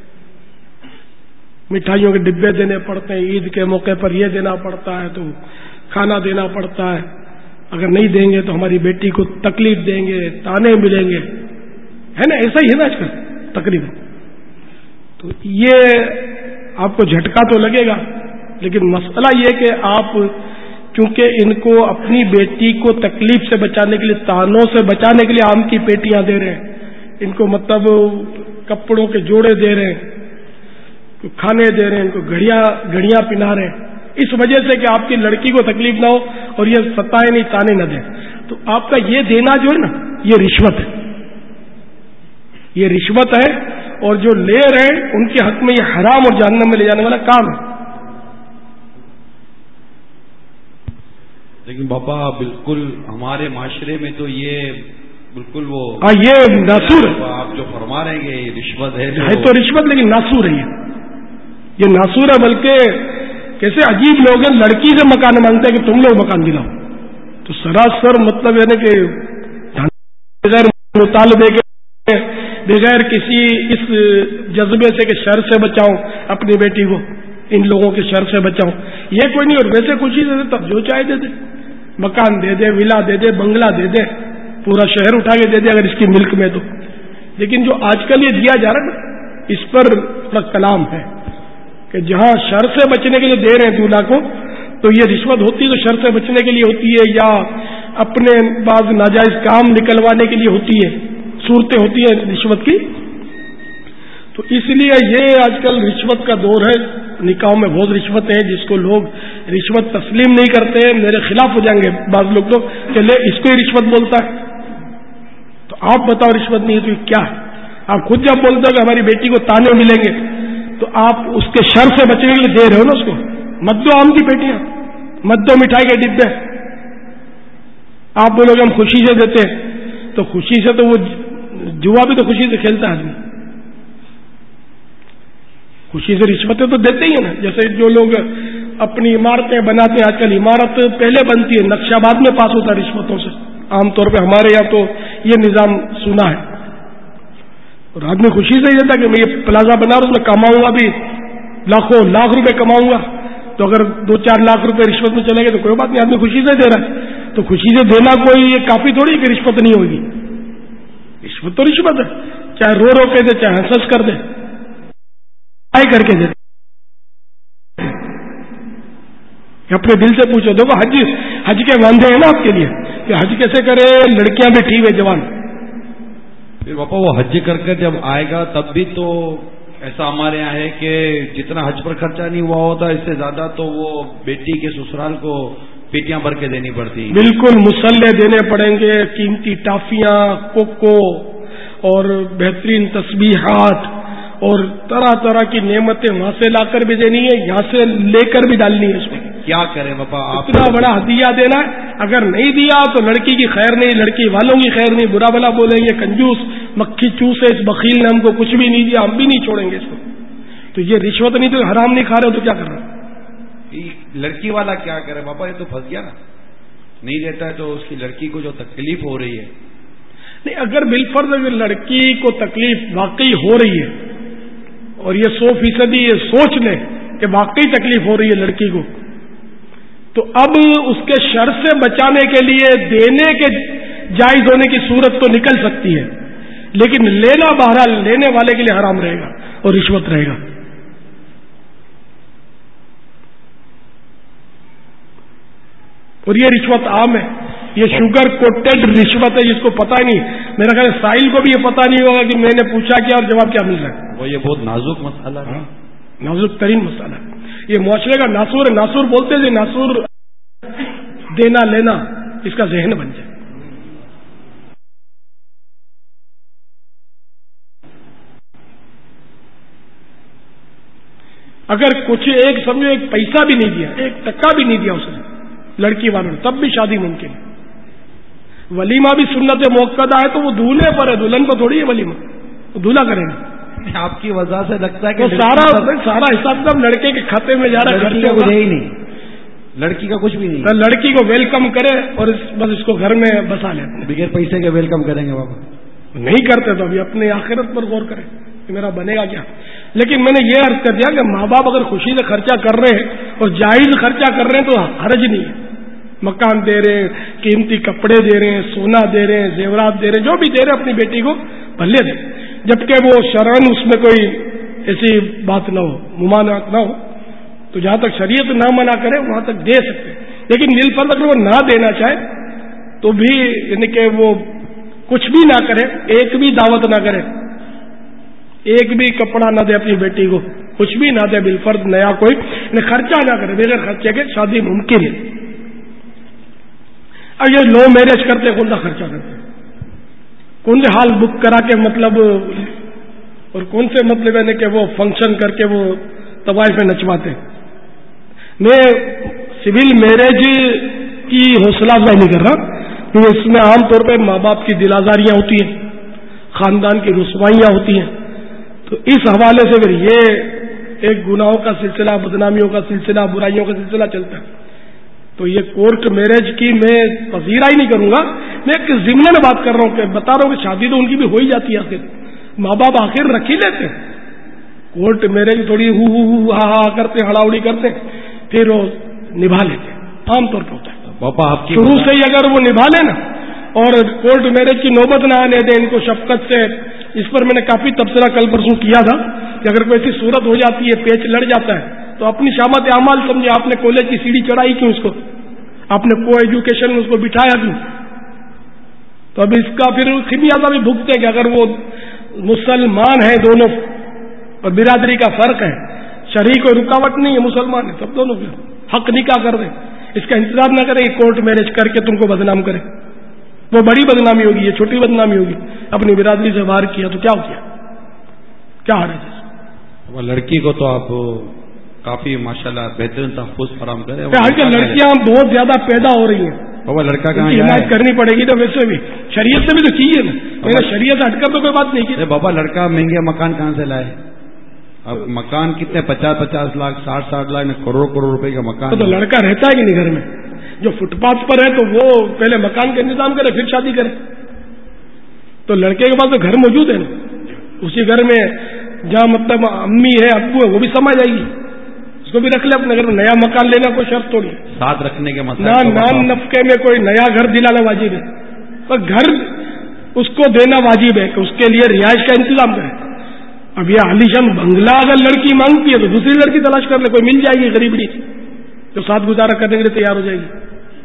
مٹھائیوں کے ڈبے دینے پڑتے ہیں، عید کے موقع پر یہ دینا پڑتا ہے، تو کھانا دینا پڑتا ہے، اگر نہیں دیں گے تو ہماری بیٹی کو تکلیف دیں گے، تانے ملیں گے، ہے نا؟ ایسا ہی ہے نا آج کل تقریباً۔ تو یہ آپ کو جھٹکا تو لگے گا، لیکن مسئلہ یہ کہ آپ چونکہ ان کو اپنی بیٹی کو تکلیف سے بچانے کے لیے، تانوں سے بچانے کے لیے آم کی پیٹیاں دے رہے ہیں، ان کو مطلب کپڑوں کے جوڑے دے رہے ہیں، کھانے دے رہے ہیں، ان کو گھڑیاں گھڑیاں پہنا رہے ہیں، اس وجہ سے کہ آپ کی لڑکی کو تکلیف نہ ہو اور یہ ستائے نہیں، تانے نہ دیں، تو آپ کا یہ دینا جو ہے نا، یہ رشوت ہے، یہ رشوت ہے، اور جو لے رہے ہیں ان کے حق میں یہ حرام اور جہنم میں لے جانے والا کام ہے۔ لیکن باپا بالکل ہمارے معاشرے میں تو یہ بالکل وہ ہاں یہ ناسور ہے، آپ جو فرما رہے ہیں یہ رشوت ہے، ہے تو رشوت لیکن ناسور ہے، یہ ناسور ہے، بلکہ کیسے عجیب لوگ ہیں، لڑکی سے مکان مانگتے ہیں کہ تم لوگ مکان دلاؤ، تو سراسر مطلب ہے نا کہ بغیر مطالبے کے، بغیر کسی اس جذبے سے کہ شر سے بچاؤں اپنی بیٹی کو، ان لوگوں کے شر سے بچاؤں، یہ کوئی نہیں، اور ویسے خوشی سے دے، تب جو چاہے دے دے، مکان دے دے، ولا دے دے، بنگلہ دے دے، پورا شہر اٹھا کے دے دے اگر اس کی ملک میں تو۔ لیکن جو آج کل یہ دیا جا رہا ہے اس پر تھوڑا کلام ہے کہ جہاں شر سے بچنے کے لیے دے رہے ہیں دولہا کو، تو یہ رشوت ہوتی ہے تو شر سے بچنے کے لیے ہوتی ہے، یا اپنے بعض ناجائز کام نکلوانے کے لیے ہوتی ہے، صورتیں ہوتی ہیں رشوت کی۔ تو اس لیے یہ آج کل رشوت کا دور ہے، نکاحوں میں بہت رشوت ہے، جس کو لوگ رشوت تسلیم نہیں کرتے، میرے خلاف ہو جائیں گے بعض لوگ تو کہ لے اس کو ہی رشوت بولتا ہے، تو آپ بتاؤ رشوت نہیں ہے تو یہ کیا ہے؟ آپ خود جب بولتے ہو کہ ہماری بیٹی کو تانے ملیں گے، تو آپ اس کے شر سے بچنے کے لیے دے رہے ہو نا اس کو، مت دو آم کی پیٹیاں، مت دو مٹھائی کے ڈبے، آپ بولو گے ہم خوشی سے دیتے ہیں، تو خوشی سے تو وہ جوا بھی تو خوشی سے کھیلتا ہے آدمی، خوشی سے رشوتیں تو دیتے ہی ہیں نا۔ جیسے جو لوگ اپنی عمارتیں بناتے ہیں، آج کل عمارت پہلے بنتی ہے، نقشہ بعد میں پاس ہوتا ہے رشوتوں سے، عام طور پہ ہمارے یہاں تو یہ نظام سنا ہے، اور آدمی خوشی سے ہی دیتا کہ میں یہ پلازا بنا رہا ہوں، اس میں کماؤں گا بھی لاکھوں لاکھ روپے کماؤں گا، تو اگر دو چار لاکھ روپے رشوت میں چلے گئے تو کوئی بات نہیں، آدمی خوشی سے دے رہا ہے، تو خوشی سے دینا کوئی یہ کافی تھوڑی کہ رشوت نہیں ہوگی، رشوت تو رشوت ہے، چاہے رو رو کے دے چاہے ہنس ہنس کر دے، کر کے دیتے، اپنے دل سے پوچھو۔ دیکھو حج حج کے وعدے ہیں نا آپ کے لیے کہ حج کیسے کرے، لڑکیاں بھی ٹھیک ہے جوان، پھر باپا وہ حج کر کے جب آئے گا تب بھی تو ایسا ہمارے یہاں ہے کہ جتنا حج پر خرچہ نہیں ہوا ہوتا اس سے زیادہ تو وہ بیٹی کے سسرال کو پیٹیاں بھر کے دینی پڑتی، بالکل مسلح دینے پڑیں گے، قیمتی ٹافیاں، کوکو اور بہترین تسبیحات اور طرح طرح کی نعمتیں وہاں سے لا کر بھی دینی ہے، یہاں سے لے کر بھی ڈالنی ہے، اس میں کیا کریں باپا، آپ اتنا بڑا ہدیہ دینا ہے، اگر نہیں دیا تو لڑکی کی خیر نہیں، لڑکی والوں کی خیر نہیں، برا بلا بولیں گے، کنجوس مکھی چوس ہے، اس بخیل نے ہم کو کچھ بھی نہیں دیا، ہم بھی نہیں چھوڑیں گے اس کو، تو یہ رشوت نہیں تو حرام نہیں کھا رہے ہو تو کیا کر رہے ہو؟ لڑکی والا کیا کرے باپا، یہ تو پھنس گیا نا، نہیں دیتا ہے تو اس کی لڑکی کو جو تکلیف ہو رہی ہے، نہیں اگر بالفرض اگر لڑکی کو تکلیف واقعی ہو رہی ہے اور یہ سو فیصدی یہ سوچ لیں کہ واقعی تکلیف ہو رہی ہے لڑکی کو، تو اب اس کے شر سے بچانے کے لیے دینے کے جائز ہونے کی صورت تو نکل سکتی ہے، لیکن لینا بہرحال لینے والے کے لیے حرام رہے گا اور رشوت رہے گا۔ اور یہ رشوت عام ہے، یہ شوگر کوٹڈ رشوت ہے جس کو پتہ ہی نہیں، میرا خیال سائل کو بھی یہ پتہ نہیں ہوگا کہ میں نے پوچھا کیا اور جواب کیا مل رہا ہے، وہ یہ بہت نازک مسئلہ ہے، نازک ترین مسئلہ ہے، یہ معاشرے کا ناسور ہے، ناسور بولتے تھے، ناسور دینا لینا اس کا ذہن بن جائے۔ اگر کچھ ایک سمجھو ایک پیسہ بھی نہیں دیا، ایک ٹکا بھی نہیں دیا اس نے لڑکی والوں نے، تب بھی شادی ممکن ہے، ولیمہ بھی سنت موقدہ ہے تو وہ دولہے پر ہے، دلہن کو تھوڑی ہے ولیمہ، وہ دولہا کرے گا. آپ کی وجہ سے لگتا ہے کہ سارا سارا حساب کتاب لڑکے کے کھاتے میں جا رہا ہے، لڑکی کا کچھ ہے ہی نہیں، لڑکی کا کچھ بھی نہیں. لڑکی کو ویلکم کرے اور بس اس کو گھر میں بسا لے. بغیر پیسے کے ویلکم کریں گے بابا؟ نہیں کرتے تو ابھی اپنے آخرت پر غور کریں کہ میرا بنے گا کیا. لیکن میں نے یہ عرض کر دیا کہ ماں باپ اگر خوشی سے خرچہ کر رہے ہیں اور جائز خرچہ کر رہے ہیں تو حرج نہیں ہے. مکان دے رہے ہیں، قیمتی کپڑے دے رہے ہیں، سونا دے رہے ہیں، زیورات دے رہے ہیں، جو بھی دے رہے ہیں اپنی بیٹی کو بھلے دیں، جبکہ وہ شرعاً اس میں کوئی ایسی بات نہ ہو، ممانعت نہ ہو. تو جہاں تک شریعت نہ منع کرے وہاں تک دے سکتے ہیں. لیکن نیلفر اگر وہ نہ دینا چاہے تو بھی یعنی کہ وہ کچھ بھی نہ کرے، ایک بھی دعوت نہ کرے، ایک بھی کپڑا نہ دے اپنی بیٹی کو، کچھ بھی نہ دے بالفرض نیا کوئی، یعنی خرچہ نہ کرے، بغیر خرچے کے شادی ممکن ہے. اب یہ لو میرج کرتے کون سا خرچہ کرتے، کون سے ہال بک کرا کے مطلب، اور کون سے مطلب یعنی کہ وہ فنکشن کر کے وہ طوائف میں نچواتے. میں سول میرج کی حوصلہ افزائی نہیں کر رہا، کیونکہ اس میں عام طور پہ ماں باپ کی دل آزاریاں ہوتی ہیں، خاندان کی رسوائیاں ہوتی ہیں. تو اس حوالے سے پھر یہ ایک گناہوں کا سلسلہ، بدنامیوں کا سلسلہ، برائیوں کا سلسلہ چلتا ہے. تو یہ کورٹ میرج کی میں پذیرا ہی نہیں کروں گا. میں ایک ضمن میں بات کر رہا ہوں کہ بتا رہا ہوں کہ شادی تو ان کی بھی ہو ہی جاتی ہے، آخر ماں باپ آخر رکھ ہی لیتے ہیں. کورٹ میرج تھوڑی ہو ہو ہو ہا ہا کرتے، ہڑاوڑی کرتے، پھر وہ نبھا لیتے ہیں. عام طور پہ ہوتا ہے پاپا آپ کی شروع سے ہی اگر وہ نبھا لے نا اور کورٹ میرج کی نوبت نہ آنے دیں، ان کو شفقت سے. اس پر میں نے کافی تبصرہ کل پرسوں کیا تھا کہ اگر کوئی ایسی صورت ہو جاتی ہے، پیچ لڑ جاتا ہے، تو اپنی شامت اعمال سمجھے. آپ نے کالج کی سیڑھی چڑھائی کیوں اس کو، آپ نے کو ایجوکیشن میں اس کو بٹھایا کیوں؟ تو اب اس کا پھر خمیازہ بھی بھگتے ہیں کہ اگر وہ مسلمان ہیں دونوں اور برادری کا فرق ہے، شرعی کوئی رکاوٹ نہیں ہے، مسلمان ہے سب دونوں حق نکاح کر دیں. اس کا انتظار نہ کریں کہ کورٹ میرج کر کے تم کو بدنام کرے. وہ بڑی بدنامی ہوگی، یہ چھوٹی بدنامی ہوگی. اپنی برادری سے باہر کیا تو کیا ہو گیا، کیا حرج ہے؟ وہ لڑکی کو تو آپ کافی ماشاءاللہ بہترین تحفظ فراہم کریں. آج کل لڑکیاں بہت زیادہ پیدا ہو رہی ہیں، وہ لڑکا کہاں حمایت کرنی پڑے گی. تو ویسے بھی شریعت سے بھی تو چاہیے نا، میں نے شریعت سے ہٹ کر تو کوئی بات نہیں کی. بابا لڑکا مہنگے مکان کہاں سے لائے؟ اب مکان کتنے، پچاس پچاس لاکھ ساٹھ ساٹھ لاکھ کروڑ کروڑ روپے کا مکان. تو لڑکا رہتا ہے کہ نہیں گھر میں؟ جو فٹ پاتھ پر ہے تو وہ پہلے مکان کا انتظام کرے پھر شادی کرے. تو لڑکے کے پاس تو گھر موجود ہے نا، اسی گھر میں جہاں مطلب امی ہے ابو ہے وہ بھی سما جائے گی، اس کو بھی رکھ لے اپنے گھر میں. نیا مکان لینا کوئی شرط تھوڑی، ساتھ رکھنے کے نہ نان نفقے میں کوئی نیا گھر دلانا واجب ہے، پر گھر اس کو دینا واجب ہے کہ اس کے لیے رہائش کا انتظام کرے. اب یہ عالیشان بنگلہ اگر لڑکی مانگتی ہے تو دوسری لڑکی تلاش کر لے، کوئی مل جائے گی غریبڑی جو ساتھ گزارا کرنے کے لیے تیار ہو جائے گی.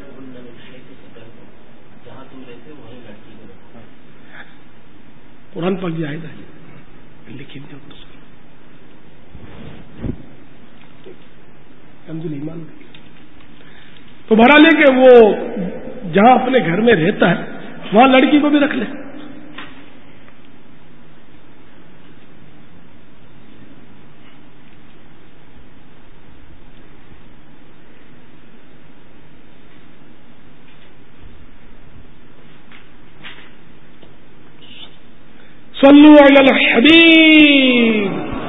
قرآن پاک جائے گا لکھی ایمان. تو بہرحال ہے کہ وہ جہاں اپنے گھر میں رہتا ہے وہاں لڑکی کو بھی رکھ لے. صلو علی الحبیب.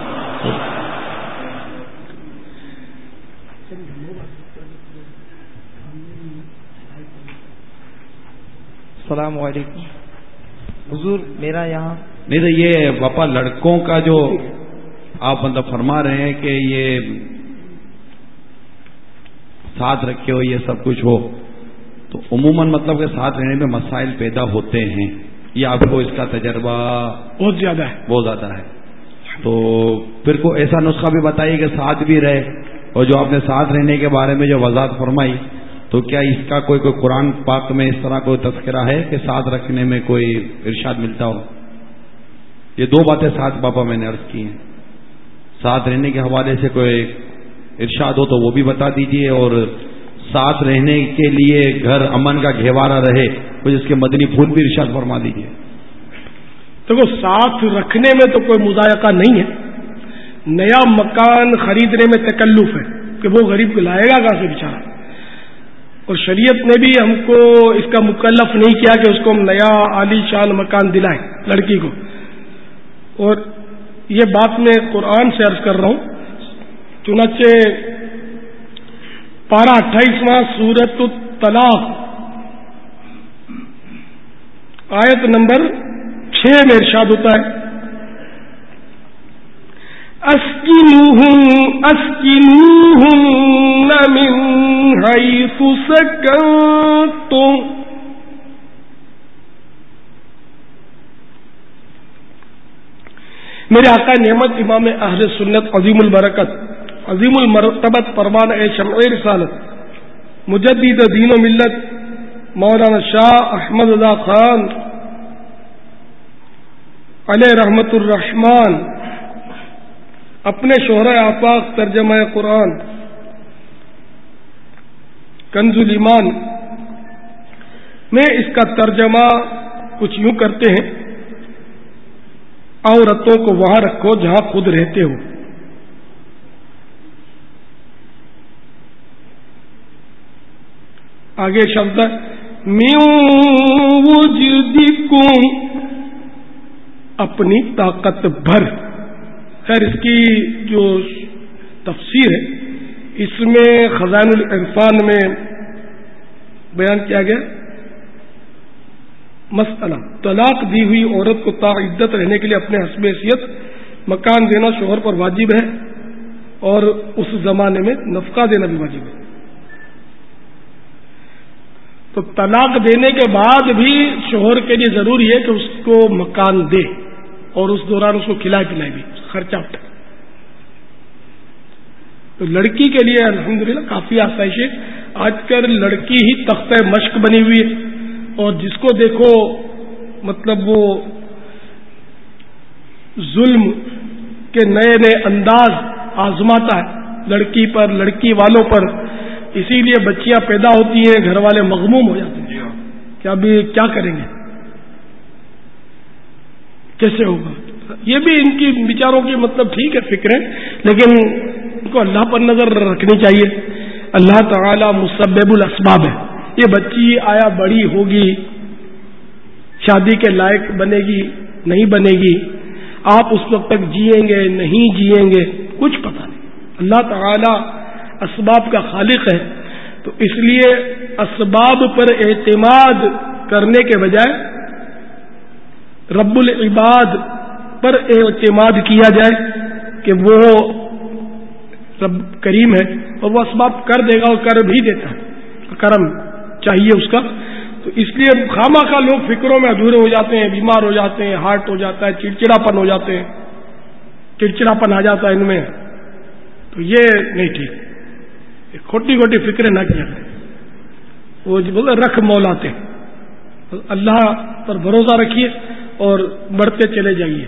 السلام علیکم حضور. میرا یہاں نہیں تو یہ باپا لڑکوں کا جو آپ مطلب فرما رہے ہیں کہ یہ ساتھ رکھے ہو یہ سب کچھ ہو تو عموماً مطلب کہ ساتھ رہنے میں مسائل پیدا ہوتے ہیں. یہ آپ کو اس کا تجربہ بہت زیادہ ہے بہت زیادہ ہے. تو پھر کو ایسا نسخہ بھی بتائیے کہ ساتھ بھی رہے. اور جو آپ نے ساتھ رہنے کے بارے میں جو وضاحت فرمائی تو کیا اس کا کوئی کوئی قرآن پاک میں اس طرح کوئی تذکرہ ہے کہ ساتھ رکھنے میں کوئی ارشاد ملتا ہو؟ یہ دو باتیں ساتھ باپا میں نے عرض کی ہیں. ساتھ رہنے کے حوالے سے کوئی ارشاد ہو تو وہ بھی بتا دیجئے، اور ساتھ رہنے کے لیے گھر امن کا گھیوارا رہے کچھ اس کے مدنی پھول بھی ارشاد فرما دیجئے. دیکھو ساتھ رکھنے میں تو کوئی مذائقہ نہیں ہے. نیا مکان خریدنے میں تکلف ہے کہ وہ غریب کو لائے گا کہاں سے بیچارہ. اور شریعت نے بھی ہم کو اس کا مکلف نہیں کیا کہ اس کو ہم نیا عالی شان مکان دلائیں لڑکی کو. اور یہ بات میں قرآن سے عرض کر رہا ہوں. چنانچہ پارہ اٹھائیسواں سورۃ الطلاق آیت نمبر چھ میں ارشاد ہوتا ہے اسکنوہن اسکنوہن من حیث سکنتم. میرے آقا نعمت امام اہل سنت عظیم البرکت عظیم المرتبت پروان اے شمع رسالت مجدد دین و ملت مولانا شاہ احمد رضا خان علیہ رحمت الرحمان اپنے شہرۂ آفاق ترجمہ قرآن کنز الایمان میں اس کا ترجمہ کچھ یوں کرتے ہیں عورتوں کو وہاں رکھو جہاں خود رہتے ہو. آگے شبد من وجدکم اپنی طاقت بھر. خیر اس کی جو تفسیر ہے اس میں خزائن العرفان میں بیان کیا گیا مسئلہ طلاق دی ہوئی عورت کو تا عدت رہنے کے لیے اپنے حسب حیثیت مکان دینا شوہر پر واجب ہے اور اس زمانے میں نفقہ دینا بھی واجب ہے. تو طلاق دینے کے بعد بھی شوہر کے لیے ضروری ہے کہ اس کو مکان دے اور اس دوران اس کو کھلائے پلائے بھی خرچہ اٹھائے. تو لڑکی کے لیے الحمدللہ کافی آسائشیں. آج کل لڑکی ہی تختہ مشق بنی ہوئی ہے اور جس کو دیکھو مطلب وہ ظلم کے نئے نئے انداز آزماتا ہے لڑکی پر لڑکی والوں پر. اسی لیے بچیاں پیدا ہوتی ہیں گھر والے مغموم ہو جاتے ہیں کہ ابھی کیا کریں گے کیسے ہوگا. یہ بھی ان کی بیچاروں کی مطلب ٹھیک ہے فکریں لیکن ان کو اللہ پر نظر رکھنی چاہیے. اللہ تعالی مسبب الاسباب ہے. یہ بچی آیا بڑی ہوگی شادی کے لائق بنے گی نہیں بنے گی آپ اس وقت تک جیئیں گے نہیں جیئیں گے کچھ پتہ نہیں. اللہ تعالی اسباب کا خالق ہے تو اس لیے اسباب پر اعتماد کرنے کے بجائے رب العباد پر اعتماد کیا جائے کہ وہ رب کریم ہے اور وہ اسباب کر دے گا اور کر بھی دیتا ہے کرم چاہیے اس کا. تو اس لیے خواہ خواہ لوگ فکروں میں ادھورے ہو جاتے ہیں بیمار ہو جاتے ہیں ہارٹ ہو جاتا ہے چڑچڑاپن ہو جاتے ہیں چڑچڑاپن آ جاتا ہے ان میں. تو یہ نہیں ٹھیک کھوٹی کھوٹی فکریں نہ کیا کریں. وہ بولے رکھ مولاتے اللہ پر بھروسہ رکھیے اور بڑھتے چلے جائیے.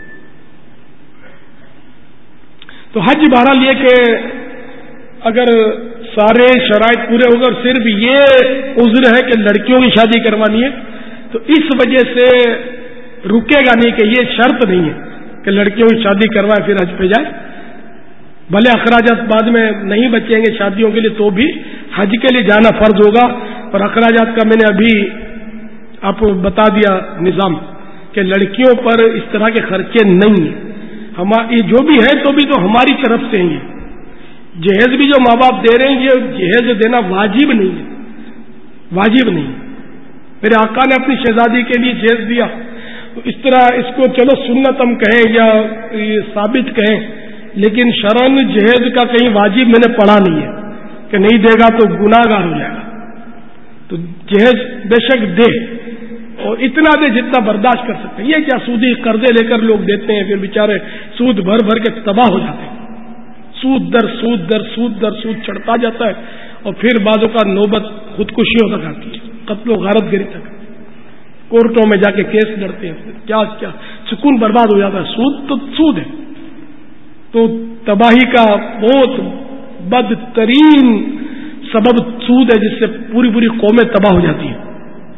تو حج بہرحال یہ کہ اگر سارے شرائط پورے ہو گئے اور صرف یہ عذر ہے کہ لڑکیوں کی شادی کروانی ہے تو اس وجہ سے رکے گا نہیں کہ یہ شرط نہیں ہے کہ لڑکیوں کی شادی کروائے پھر حج پہ جائے. بھلے اخراجات بعد میں نہیں بچیں گے شادیوں کے لیے تو بھی حج کے لیے جانا فرض ہوگا. اور اخراجات کا میں نے ابھی آپ کو بتا دیا نظام کہ لڑکیوں پر اس طرح کے خرچے نہیں ہیں. ہماری جو بھی ہے تو بھی تو ہماری طرف سے ہیں. جہیز بھی جو ماں باپ دے رہے ہیں یہ جہیز دینا واجب نہیں ہے واجب نہیں. میرے آقا نے اپنی شہزادی کے لیے جہیز دیا تو اس طرح اس کو چلو سنت ہم کہیں یا ثابت کہیں لیکن شرعن جہیز کا کہیں واجب میں نے پڑھا نہیں ہے کہ نہیں دے گا تو گناہ گار ہو جائے گا. تو جہیز بے شک دے اور اتنا دے جتنا برداشت کر سکتے ہیں. یہ کیا سودی قرضے لے کر لوگ دیتے ہیں پھر بیچارے سود بھر بھر کے تباہ ہو جاتے ہیں. سود در سود در سود در سود چڑھتا جاتا ہے اور پھر بعضوں کا نوبت خودکشیوں تک آتی ہے قتل و غارت گری تک. کورٹوں میں جا کے کیس لڑتے ہیں کیا کیا سکون برباد ہو جاتا ہے. سود تو سود ہے تو تباہی کا بہت بدترین سبب سود ہے جس سے پوری پوری قومیں تباہ ہو جاتی ہیں.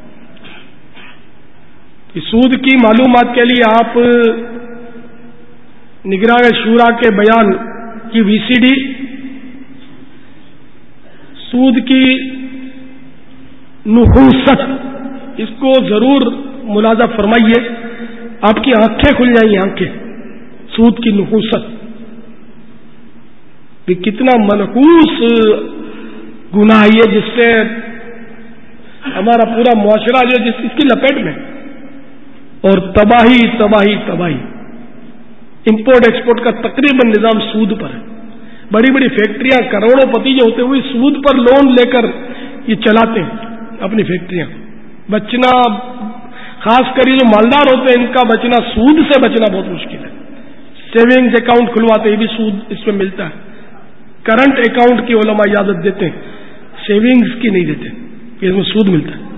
سود کی معلومات کے لیے آپ نگراں شورا کے بیان کی وی سی ڈی سود کی نحوست، اس کو ضرور ملاحظہ فرمائیے، آپ کی آنکھیں کھل جائیں گی، آنکھیں. سود کی نحوست کہ کتنا منحوس گناہ ہے جس سے ہمارا پورا معاشرہ جو جس اس کی لپیٹ میں، اور تباہی تباہی تباہی. امپورٹ ایکسپورٹ کا تقریباً نظام سود پر ہے. بڑی بڑی فیکٹریاں کروڑوں پتی جو ہوتے ہوئے سود پر لون لے کر یہ چلاتے ہیں اپنی فیکٹریاں. بچنا، خاص کر یہ جو مالدار ہوتے ہیں ان کا بچنا، سود سے بچنا بہت مشکل ہے. سیونگز اکاؤنٹ کھلواتے یہ بھی سود اس میں ملتا ہے. کرنٹ اکاؤنٹ کی علماء اجازت دیتے ہیں، سیونگز کی نہیں دیتے کہ اس میں سود ملتا ہے.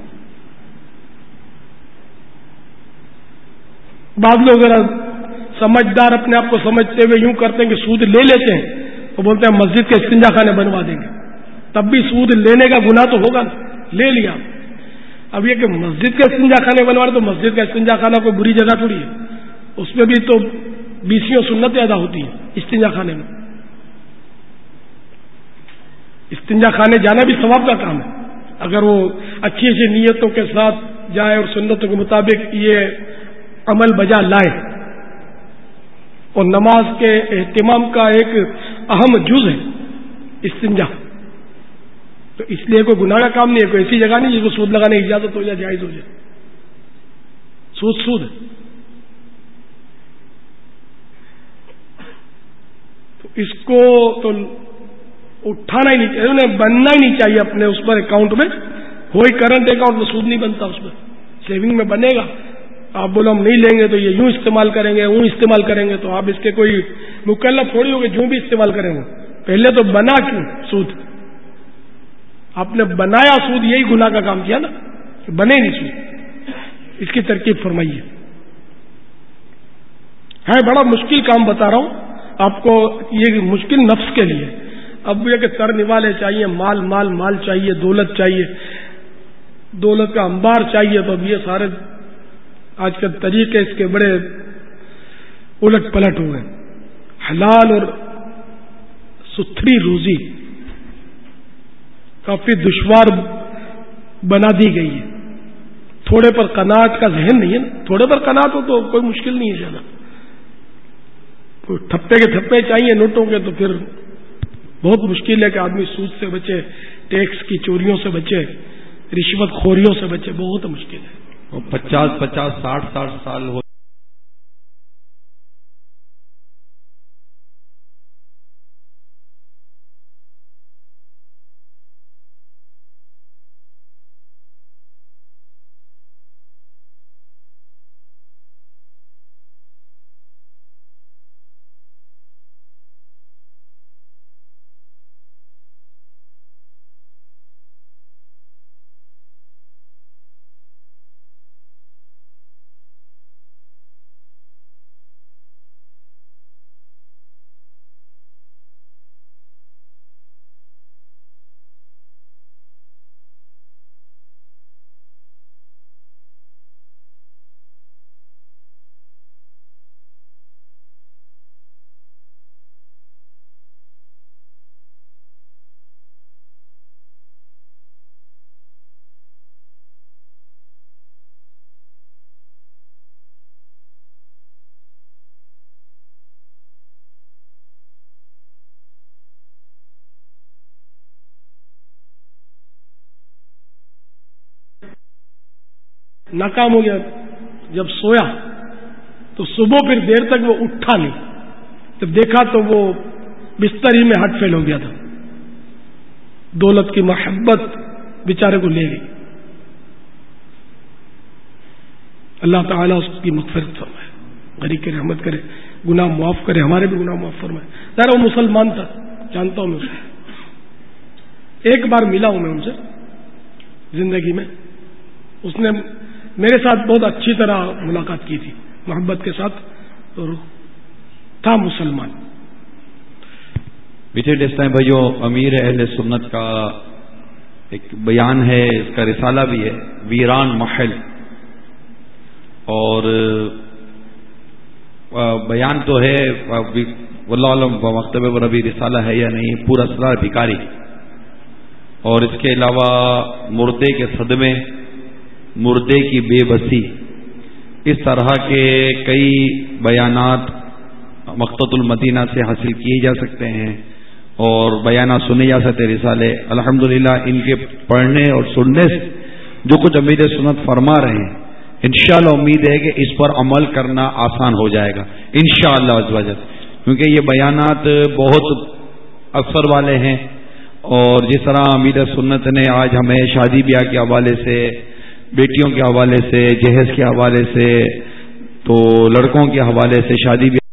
بعض لوگ ذرا سمجھدار اپنے آپ کو سمجھتے ہوئے یوں کرتے ہیں کہ سود لے لیتے ہیں، وہ بولتے ہیں مسجد کے استنجا خانے بنوا دیں گے. تب بھی سود لینے کا گناہ تو ہوگا، لے لیا. اب یہ کہ مسجد کے استنجا خانے بنوا رہے تو مسجد کا استنجا خانہ کوئی بری جگہ تھوڑی ہے، اس میں بھی تو بیسیوں سنتیں ادا ہوتی ہیں. استنجا خانے میں استنجا خانے جانا بھی ثواب کا کام ہے اگر وہ اچھی اچھی نیتوں کے ساتھ جائے اور سنتوں کے مطابق یہ عمل بجا لائے. اور نماز کے اہتمام کا ایک اہم جز ہے استنجا، تو اس لیے کوئی گناہ کا کام نہیں ہے. کوئی ایسی جگہ نہیں جس کو سود لگانے کی اجازت ہو جائے، جائز ہو جائے. سود سود ہے. تو اس کو تو اٹھانا ہی نہیں چاہیے، بننا ہی نہیں چاہیے اپنے اس پر اکاؤنٹ میں. کوئی کرنٹ اکاؤنٹ میں سود نہیں بنتا، اس میں سیونگ میں بنے گا. آپ بولو ہم نہیں لیں گے تو یہ یوں استعمال کریں گے، اون استعمال کریں گے، تو آپ اس کے کوئی مکلف تھوڑی ہو گے جو بھی استعمال کریں گے. پہلے تو بنا کیوں سود؟ آپ نے بنایا سود، یہی گناہ کا کام کیا نا، کہ بنے نہیں سود. اس کی ترکیب فرمائیے. ہے بڑا مشکل کام بتا رہا ہوں آپ کو، یہ مشکل نفس کے لیے. اب یہ کہ تر نوالے چاہیے، مال مال مال چاہیے، دولت چاہیے، دولت کا انبار چاہیے. تو اب یہ سارے آج کل طریقے اس کے بڑے الٹ پلٹ ہوئے. حلال اور ستھری روزی کافی دشوار بنا دی گئی ہے. تھوڑے پر قناعت کا ذہن نہیں ہے نا. تھوڑے پر قناعت ہو تو کوئی مشکل نہیں ہے زیادہ. کوئی ٹھپے کے ٹھپے چاہیے نوٹوں کے تو پھر بہت مشکل ہے کہ آدمی سود سے بچے، ٹیکس کی چوریوں سے بچے، رشوت خوریوں سے بچے. بہت مشکل ہے. پچاس پچاس ساٹھ ساٹھ سال ہو ناکام ہو گیا. جب سویا تو صبح پھر دیر تک وہ اٹھا نہیں. جب دیکھا تو وہ بستر ہی میں ہارٹ فیل ہو گیا تھا. دولت کی محبت بیچارے کو لے گئی. اللہ تعالیٰ اس کی مغفرت فرمائے، غریب کی رحمت کرے، گناہ معاف کرے، ہمارے بھی گناہ معاف فرمائے. ذرا وہ مسلمان تھا، جانتا ہوں میں اسے، ایک بار ملا ہوں میں ان سے زندگی میں. اس نے میرے ساتھ بہت اچھی طرح ملاقات کی تھی، محبت کے ساتھ، اور تھا مسلمان. میٹھے ڈیسٹائن بھائیوں، امیر اہل سنت کا ایک بیان ہے، اس کا رسالہ بھی ہے، ویران محل. اور بیان تو ہے واللہ عالم، مکتبہ پر ابھی رسالہ ہے یا نہیں، پورا اسرار بھکاری. اور اس کے علاوہ مردے کے صدمے، مردے کی بے بسی، اس طرح کے کئی بیانات مقتۃ المدینہ سے حاصل کیے جا سکتے ہیں اور بیانات سنے جا سکتے رسالے. الحمدللہ ان کے پڑھنے اور سننے سے جو کچھ امیر سنت فرما رہے ہیں انشاءاللہ امید ہے کہ اس پر عمل کرنا آسان ہو جائے گا انشاءاللہ عز و جل، کیونکہ یہ بیانات بہت اثر والے ہیں. اور جس طرح امیر سنت نے آج ہمیں شادی بیاہ کے حوالے سے، بیٹیوں کے حوالے سے، جہیز کے حوالے سے، تو لڑکوں کے حوالے سے، شادی بیاہ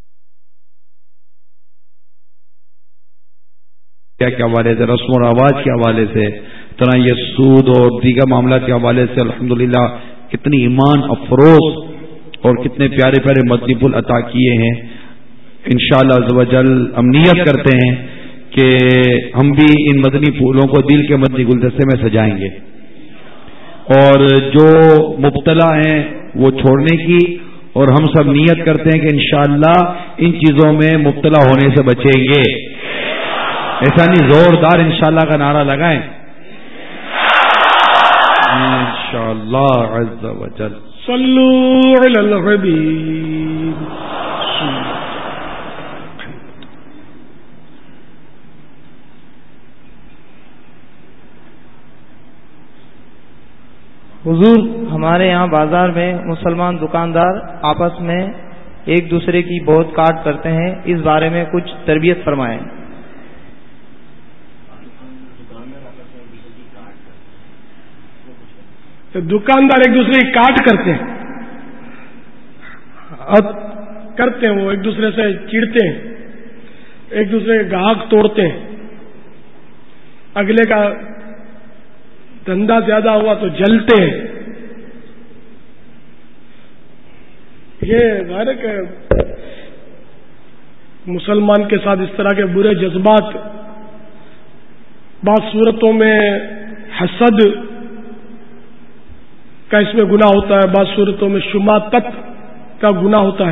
کے حوالے سے، رسم و رواج کے حوالے سے، طرح یہ سود اور دیگر معاملات کے حوالے سے الحمدللہ کتنی ایمان افروز اور کتنے پیارے پیارے مدنی پھول عطا کیے ہیں. انشاءاللہ عز و جل ہم نیت کرتے ہیں کہ ہم بھی ان مدنی پھولوں کو دل کے مدنی گلدستے میں سجائیں گے، اور جو مبتلا ہیں وہ چھوڑنے کی، اور ہم سب نیت کرتے ہیں کہ انشاءاللہ ان چیزوں میں مبتلا ہونے سے بچیں گے. ایسا نہیں، زوردار انشاءاللہ کا نعرہ لگائیں انشاءاللہ عز و جل. صلو علی الحبیب. حضور، ہمارے یہاں بازار میں مسلمان دکاندار آپس میں ایک دوسرے کی بہت کاٹ کرتے ہیں، اس بارے میں کچھ تربیت فرمائیں. دکاندار ایک دوسرے کی کاٹ کرتے ہیں اور کرتے ہیں، وہ ایک دوسرے سے چڑتے ہیں، ایک دوسرے کے گاہک توڑتے ہیں، اگلے کا دھندا زیادہ ہوا تو جلتے ہیں. یہ ظاہر ہے کہ مسلمان کے ساتھ اس طرح کے برے جذبات، بعض صورتوں میں حسد کا اس میں گناہ ہوتا ہے، بعض صورتوں میں شماتت کا گناہ ہوتا ہے.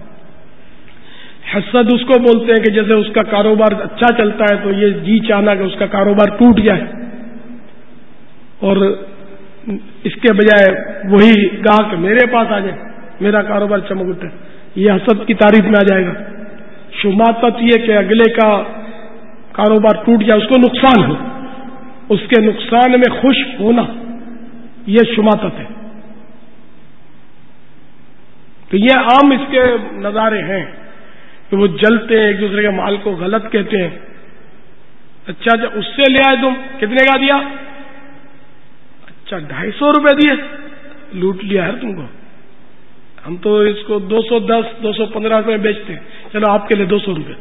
حسد اس کو بولتے ہیں کہ جیسے اس کا کاروبار اچھا چلتا ہے تو یہ جی چاہنا کہ اس کا کاروبار ٹوٹ جائے، اور اس کے بجائے وہی گاہک میرے پاس آ جائے، میرا کاروبار چمک اٹھے، یہ حسد کی تعریف میں آ جائے گا. شماتت یہ کہ اگلے کا کاروبار ٹوٹ جائے، اس کو نقصان ہو، اس کے نقصان میں خوش ہونا، یہ شماتت ہے. تو یہ عام اس کے نظارے ہیں کہ وہ جلتے ہیں، ایک دوسرے کے مال کو غلط کہتے ہیں. اچھا اچھا اس سے لے آئے تم، کتنے کا دیا؟ اچھا ڈھائی سو روپے دیے، لوٹ لیا ہے تم کو. ہم تو اس کو دو سو دس دو سو پندرہ روپے بیچتے ہیں، چلو آپ کے لیے دو سو روپے.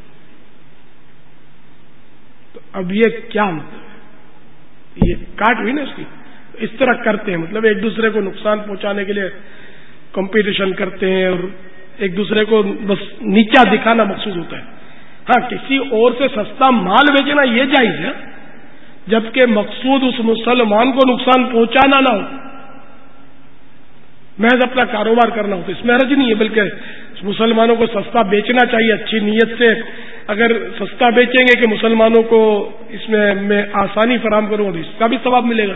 تو اب یہ کیا مطلب ہے؟ یہ کاٹ ہوئی نا اس کی. اس طرح کرتے ہیں، مطلب ایک دوسرے کو نقصان پہنچانے کے لیے کمپٹیشن کرتے ہیں اور ایک دوسرے کو بس نیچا دکھانا مقصود ہوتا ہے. ہاں کسی اور سے سستا مال بیچنا یہ جائز ہے، جبکہ مقصود اس مسلمان کو نقصان پہنچانا نہ ہو، محض اپنا کاروبار کرنا ہو تو اس میں حرج نہیں ہے، بلکہ مسلمانوں کو سستا بیچنا چاہیے اچھی نیت سے. اگر سستا بیچیں گے کہ مسلمانوں کو اس میں میں آسانی فراہم کروں تو اس کا بھی ثواب ملے گا.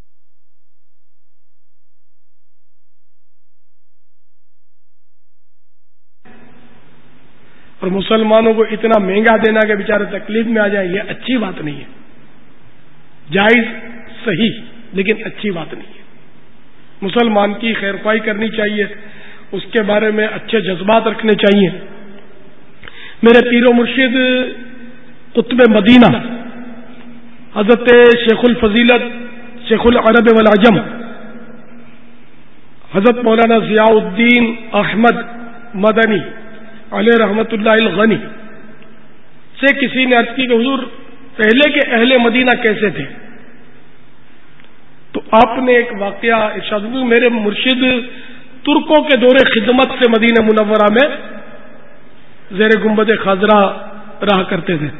اور مسلمانوں کو اتنا مہنگا دینا کہ بیچارے تکلیف میں آ جائیں، یہ اچھی بات نہیں ہے. جائز صحیح لیکن اچھی بات نہیں ہے. مسلمان کی خیر خواہی کرنی چاہیے، اس کے بارے میں اچھے جذبات رکھنے چاہیے. میرے پیر و مرشد قطب مدینہ حضرت شیخ الفضیلت شیخ العرب والعجم حضرت مولانا ضیاء الدین احمد مدنی علیہ رحمت اللہ الغنی سے کسی نے عرض کی کہ حضور پہلے کے اہل مدینہ کیسے تھے؟ تو آپ نے ایک واقعہ ارشاد کیا، میرے مرشد ترکوں کے دور خدمت سے مدینہ منورہ میں زیر گنبد خضرا رہا کرتے تھے.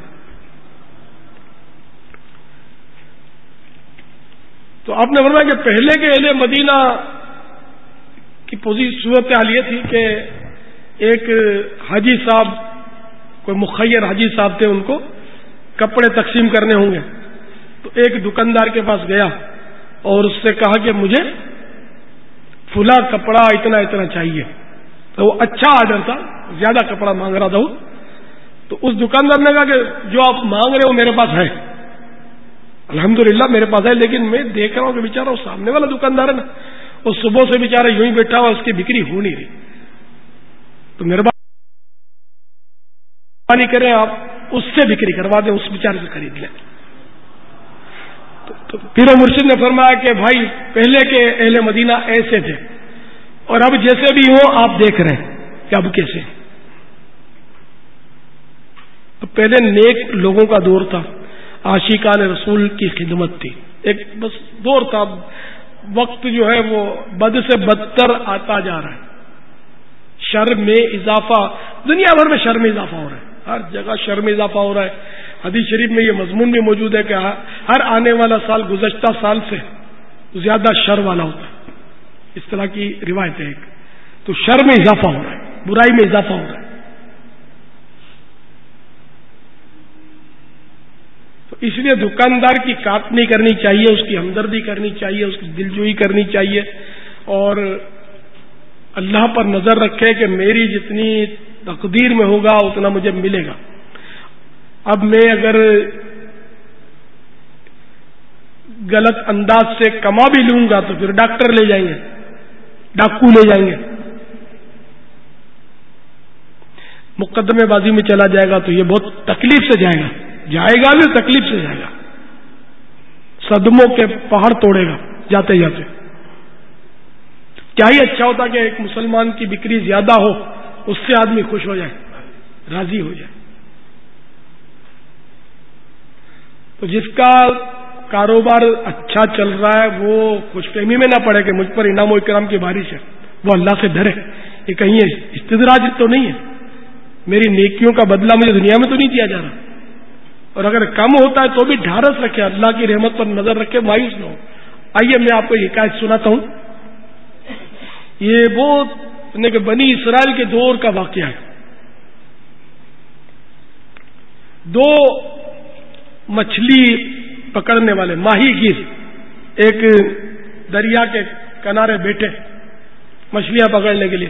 تو آپ نے فرمایا کہ پہلے کے اہل مدینہ کی پوزیشن صورت حال یہ تھی کہ ایک حاجی صاحب، کوئی مخیر حاجی صاحب تھے، ان کو کپڑے تقسیم کرنے ہوں گے تو ایک دکاندار کے پاس گیا اور اس سے کہا کہ مجھے فلاں کپڑا اتنا اتنا چاہیے. تو وہ اچھا آرڈر تھا, زیادہ کپڑا مانگ رہا تھا وہ. تو اس دکاندار نے کہا کہ جو آپ مانگ رہے ہو میرے پاس ہے, الحمدللہ میرے پاس ہے, لیکن میں دیکھ رہا ہوں کہ بیچارہ وہ سامنے والا دکاندار ہے نا, وہ صبح سے بیچارہ یوں ہی بیٹھا ہوا, اس کی بکری ہو نہیں رہی. تو مہربانی کریں آپ اس سے بکری کروا دیں, اس بیچارے سے خرید لیں. تو پیر و مرشد نے فرمایا کہ بھائی پہلے کے اہل مدینہ ایسے تھے اور اب جیسے بھی ہو آپ دیکھ رہے ہیں کہ اب کیسے. پہلے نیک لوگوں کا دور تھا, عاشقان رسول کی خدمت تھی, ایک بس دور تھا. وقت جو ہے وہ بد سے بدتر آتا جا رہا ہے, شر میں اضافہ, دنیا بھر میں شر میں اضافہ ہو رہا ہے, ہر جگہ شر میں اضافہ ہو رہا ہے. حدیث شریف میں یہ مضمون بھی موجود ہے کہ ہر آنے والا سال گزشتہ سال سے زیادہ شر والا ہوتا ہے, اس طرح کی روایت ہے ایک. تو شر میں اضافہ ہو رہا ہے, برائی میں اضافہ ہو رہا ہے. تو اس لیے دکاندار کی کاٹنی کرنی چاہیے, اس کی ہمدردی کرنی چاہیے, اس کی دلجوئی کرنی چاہیے, اور اللہ پر نظر رکھے کہ میری جتنی تقدیر میں ہوگا اتنا مجھے ملے گا. اب میں اگر غلط انداز سے کما بھی لوں گا تو پھر ڈاکٹر لے جائیں گے, ڈاکو لے جائیں گے, مقدمے بازی میں چلا جائے گا تو یہ بہت تکلیف سے جائے گا, جائے گا بھی تکلیف سے جائے گا, صدموں کے پہاڑ توڑے گا جاتے جاتے. کیا ہی اچھا ہوتا کہ ایک مسلمان کی بکری زیادہ ہو, اس سے آدمی خوش ہو جائے, راضی ہو جائے. تو جس کا کاروبار اچھا چل رہا ہے وہ خوش فہمی میں نہ پڑے کہ مجھ پر انعام و اکرام کی بارش ہے, وہ اللہ سے ڈرے. یہ کہیں استدراج تو نہیں ہے, میری نیکیوں کا بدلہ مجھے دنیا میں تو نہیں دیا جا رہا. اور اگر کم ہوتا ہے تو بھی ڈھارس رکھے, اللہ کی رحمت پر نظر رکھے, مایوس نہ ہو. آئیے میں آپ کو یہ حکایت سناتا ہوں. یہ وہ کہ بنی اسرائیل کے دور کا واقعہ ہے. دو مچھلی پکڑنے والے ماہی گیر ایک دریا کے کنارے بیٹھے مچھلیاں پکڑنے کے لیے.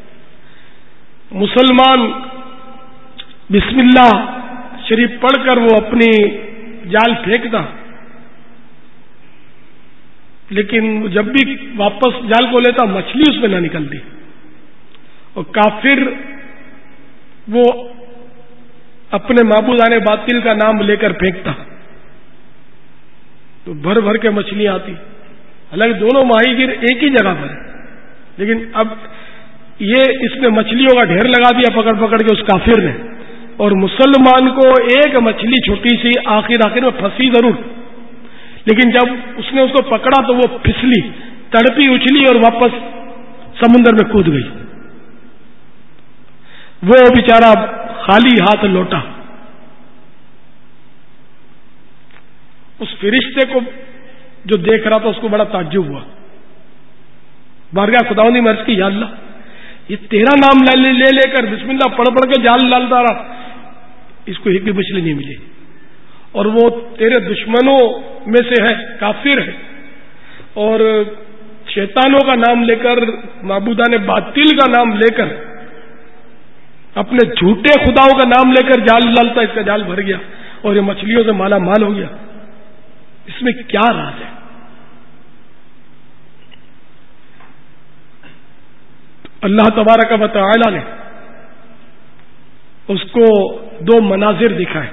مسلمان بسم اللہ شریف پڑھ کر وہ اپنی جال پھینکتا, لیکن جب بھی واپس جال کو لیتا مچھلی اس میں نہ نکلتی, اور کافر وہ اپنے معبودان باطل کا نام لے کر پھینکتا تو بھر بھر کے مچھلیاں آتی. حالانکہ دونوں ماہی گیر ایک ہی جگہ پر ہیں, لیکن اب یہ اس نے مچھلیوں کا ڈھیر لگا دیا پکڑ پکڑ کے اس کافر نے, اور مسلمان کو ایک مچھلی چھوٹی سی آخر آخر میں پھنسی ضرور, لیکن جب اس نے اس کو پکڑا تو وہ پھسلی, تڑپی, اچھلی اور واپس سمندر میں کود گئی. وہ بیچارہ خالی ہاتھ لوٹا. اس فرشتے کو جو دیکھ رہا تھا اس کو بڑا تعجب ہوا. بارگاہ خداوندی میں عرض کی, یا اللہ یہ تیرا نام لے لے لے کر بسم اللہ پڑھ پڑھ کے جال ڈالتا رہا, اس کو ایک بھی مچھلی نہیں ملی, اور وہ تیرے دشمنوں میں سے ہے, کافر ہے, اور شیطانوں کا نام لے کر, معبودان باطل کا نام لے کر, اپنے جھوٹے خداؤں کا نام لے کر جال ڈالتا, اس کا جال بھر گیا اور یہ مچھلیوں سے مالا مال ہو گیا. اس میں کیا راز ہے؟ اللہ تبارک و تعالی نے اس کو دو مناظر دکھائے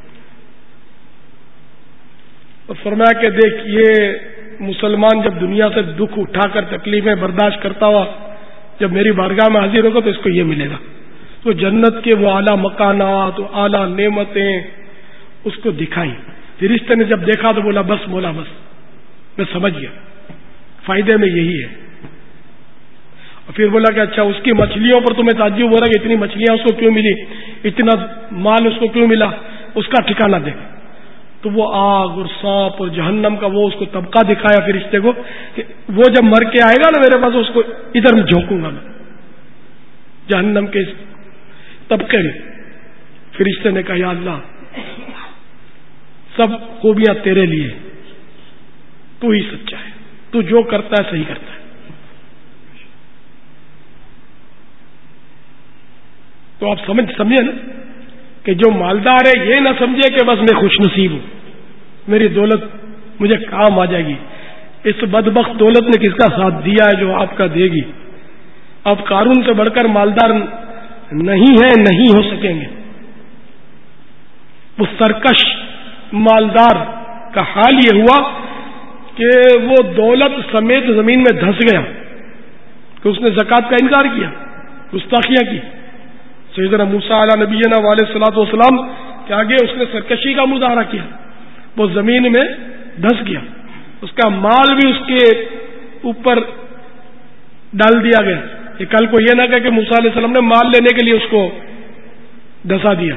اور فرمایا کہ دیکھ, یہ مسلمان جب دنیا سے دکھ اٹھا کر تکلیفیں برداشت کرتا ہوا جب میری بارگاہ میں حاضر ہوگا تو اس کو یہ ملے گا. تو جنت کے وہ اعلیٰ مکانات, اعلیٰ نعمتیں اس کو دکھائیں. فرشتے نے جب دیکھا تو بولا بس مولا بس, میں سمجھ گیا, فائدے میں یہی ہے. اور پھر بولا کہ اچھا اس کی مچھلیوں پر تمہیں تعجب ہو رہا ہے کہ اتنی مچھلیاں اس کو کیوں ملی, اتنا مال اس کو کیوں ملا, اس کا ٹھکانہ دے. تو وہ آگ اور سانپ اور جہنم کا وہ اس کو طبقہ دکھایا فرشتے کو کہ وہ جب مر کے آئے گا نا میرے پاس, اس کو ادھر میں جھونکوں گا میں جہنم کے طبقے میں. فرشتے نے کہا یا اللہ سب خوبیاں تیرے لیے، تو ہی سچا ہے، تو جو کرتا ہے صحیح کرتا ہے۔ تو آپ سمجھ سمجھے نا کہ جو مالدار ہے یہ نہ سمجھے کہ بس میں خوش نصیب ہوں، میری دولت مجھے کام آ جائے گی۔ اس بدبخت دولت نے کس کا ساتھ دیا ہے جو آپ کا دے گی؟ اب قارون سے بڑھ کر مالدار نہیں ہے، نہیں ہو سکیں گے۔ وہ سرکش مالدار کا حال یہ ہوا کہ وہ دولت سمیت زمین میں دھس گیا کہ اس نے زکوٰۃ کا انکار کیا، گستاخیاں کی۔ سیدنا موسیٰ علیہ نبینا علیہ الصلوۃ والسلام کے آگے اس نے سرکشی کا مظاہرہ کیا، وہ زمین میں دھس گیا، اس کا مال بھی اس کے اوپر ڈال دیا گیا۔ کہ کل کو یہ نہ کہے کہ موسیٰ علیہ السلام نے مال لینے کے لیے اس کو دھسا دیا،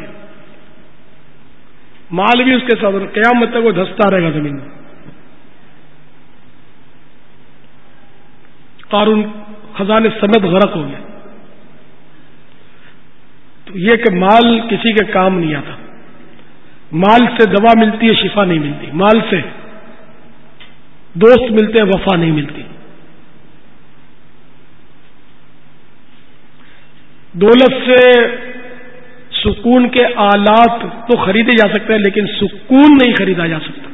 مال بھی اس کے ساتھ قیامت تک وہ دھستا رہے گا زمین میں۔ قارون خزانے سمیت غرق ہو گیا۔ تو یہ کہ مال کسی کے کام نہیں آتا، مال سے دوا ملتی ہے، شفا نہیں ملتی، مال سے دوست ملتے ہیں، وفا نہیں ملتی۔ دولت سے سکون کے آلات تو خریدے جا سکتے ہیں لیکن سکون نہیں خریدا جا سکتا۔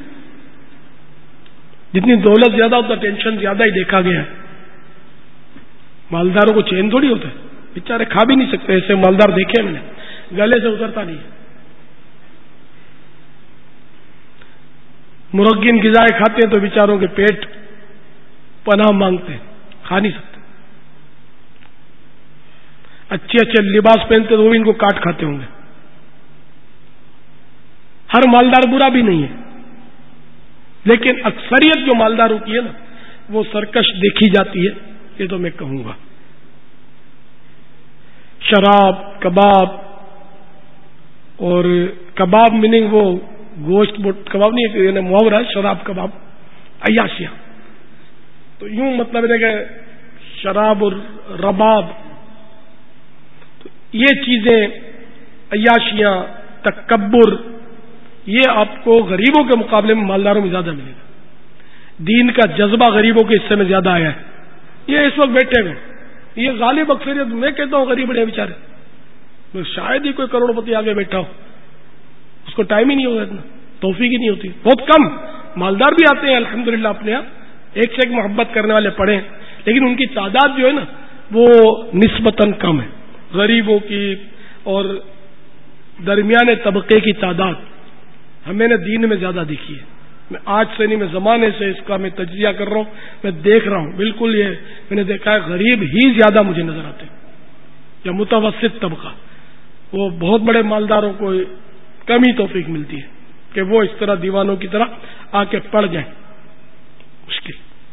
جتنی دولت زیادہ ہوتا ٹینشن زیادہ ہی دیکھا گیا ہے۔ مالداروں کو چین تھوڑی ہوتا ہے، بیچارے کھا بھی نہیں سکتے، ایسے مالدار دیکھے میں نے، گلے سے اترتا نہیں۔ مرغین غذائیں کھاتے ہیں تو بیچاروں کے پیٹ پناہ مانگتے ہیں، کھا نہیں سکتے۔ اچھے اچھے لباس پہنتے تو وہ ان کو کاٹ کھاتے ہوں گے۔ ہر مالدار برا بھی نہیں ہے، لیکن اکثریت جو مالداروں کی ہے نا وہ سرکش دیکھی جاتی ہے، یہ تو میں کہوں گا۔ شراب، کباب، اور کباب میننگ وہ گوشت کباب نہیں ہے، یعنی محاورہ ہے شراب کباب، عیاشیاں۔ تو یوں مطلب ہے کہ شراب اور رباب، تو یہ چیزیں، عیاشیاں، تکبر، یہ آپ کو غریبوں کے مقابلے میں مالداروں میں زیادہ ملے گا۔ دین کا جذبہ غریبوں کے حصے میں زیادہ آیا ہے۔ یہ اس وقت بیٹھے ہوئے، یہ غالب اکثریت، میں کہتا ہوں غریب بڑے بیچارے، شاید ہی کوئی کروڑ پتی آگے بیٹھا ہو، اس کو ٹائم ہی نہیں ہوگا، اتنا توفیق ہی نہیں ہوتی، بہت کم۔ مالدار بھی آتے ہیں الحمدللہ اپنے یہاں، ایک سے ایک محبت کرنے والے پڑے ہیں، لیکن ان کی تعداد جو ہے نا وہ نسبتاً کم ہے۔ غریبوں کی اور درمیانے طبقے کی تعداد ہمیں نے دین میں زیادہ دیکھی ہے۔ میں آج سے نہیں، میں زمانے سے اس کا میں تجزیہ کر رہا ہوں، میں دیکھ رہا ہوں، بالکل یہ میں نے دیکھا ہے، غریب ہی زیادہ مجھے نظر آتے ہیں، یا متوسط طبقہ۔ وہ بہت بڑے مالداروں کو کم ہی توفیق ملتی ہے کہ وہ اس طرح دیوانوں کی طرح آ کے پڑ جائیں، مشکل۔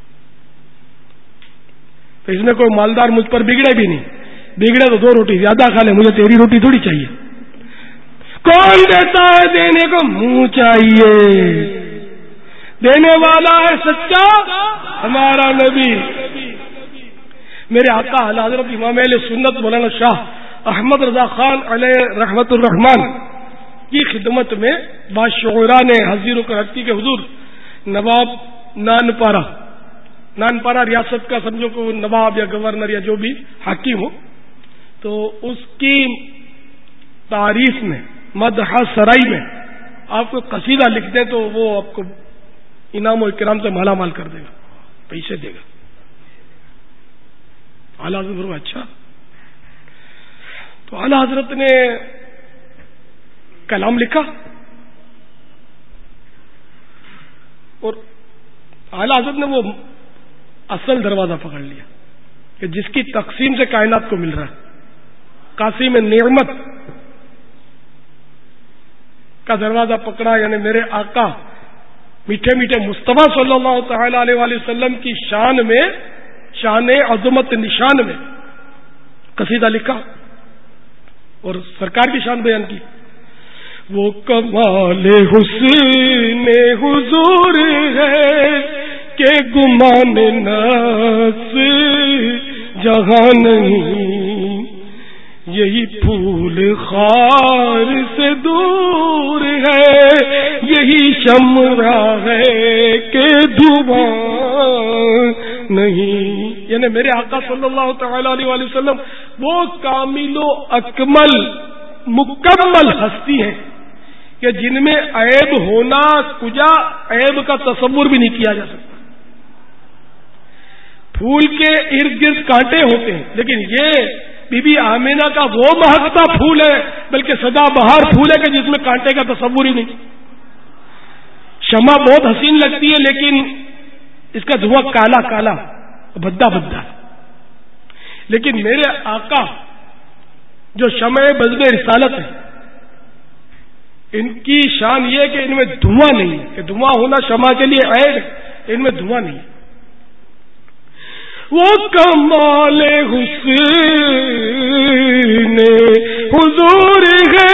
تو اس میں کوئی مالدار مجھ پر بگڑے بھی نہیں، بگڑے تو دو روٹی زیادہ کھا لے، مجھے تیری روٹی تھوڑی چاہیے۔ کون دیتا ہے؟ دینے کو منہ چاہیے، دینے والا ہے سچا ہمارا نبی۔ میرے آقا اعلی حضرت امام اہل سنت مولانا شاہ احمد رضا خان علیہ رحمت الرحمان کی خدمت میں باشعراء نے حاضر کر ہستی کے حضور نواب نان پارا، نان پارا ریاست کا سمجھو کہ نواب یا گورنر یا جو بھی حاکم ہو، تو اس کی تعریف میں، مدح سرائی میں آپ کو قصیدہ لکھ دیں تو وہ آپ کو انعام و اکرام سے مالا مال کر دے گا، پیسے دے گا۔ اعلیٰ حضرت، اچھا تو اعلیٰ حضرت نے کلام لکھا اور اعلیٰ حضرت نے وہ اصل دروازہ پکڑ لیا کہ جس کی تقسیم سے کائنات کو مل رہا ہے، قاسم نعمت کا دروازہ پکڑا، یعنی میرے آقا میٹھے میٹھے مصطفیٰ صلی اللہ تعالی علیہ وآلہ وسلم کی شان میں، شان عظمت نشان میں قصیدہ لکھا اور سرکار کی شان بیان کی۔ وہ کمال حسن حضور ہے کہ گمان ناس جہاں نہیں، یہی پھول خار سے دور ہے، یہی شمع ہے کہ دھواں نہیں. یعنی میرے آقا صلی اللہ تعالی علیہ وآلہ وسلم وہ کامل و اکمل مکمل ہستی ہیں کہ جن میں عیب ہونا کجا عیب کا تصور بھی نہیں کیا جا سکتا. پھول کے ارد گرد کانٹے ہوتے ہیں، لیکن یہ بی بی آمینہ کا وہ مہکتا پھول ہے، بلکہ سدا بہار پھول ہے کہ جس میں کانٹے کا تصور ہی نہیں. شمع بہت حسین لگتی ہے لیکن اس کا دھواں کالا کالا بھدا بھدا، لیکن میرے آقا جو شمع بزم رسالت ہے، ان کی شان یہ ہے کہ ان میں دھواں نہیں ہے، کہ دھواں ہونا شمع کے لیے عیب ہے، ان میں دھواں نہیں ہے. وہ کمال حسن حضور ہے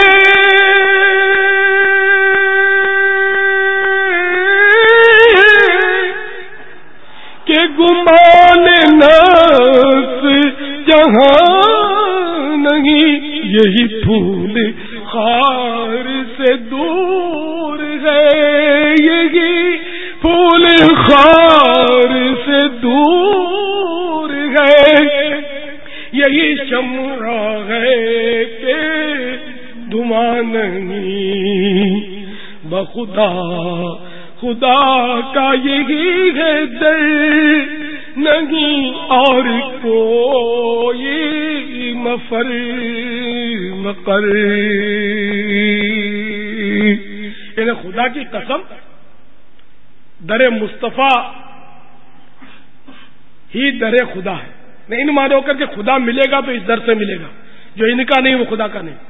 کہ گمان نفس جہاں نہیں، یہی پھول خار سے دور ہے، یہی پھول خار سے دور ہے، یہی شمع ہے کہ دھواں نہیں. بخدا خدا کا یہی ہے در نہیں اور کوئی مفر مقر. یعنی خدا کی قسم، در مصطفیٰ ہی در خدا ہے. نہیں ان مانو کر کے خدا ملے گا تو اس در سے ملے گا، جو ان کا نہیں وہ خدا کا نہیں.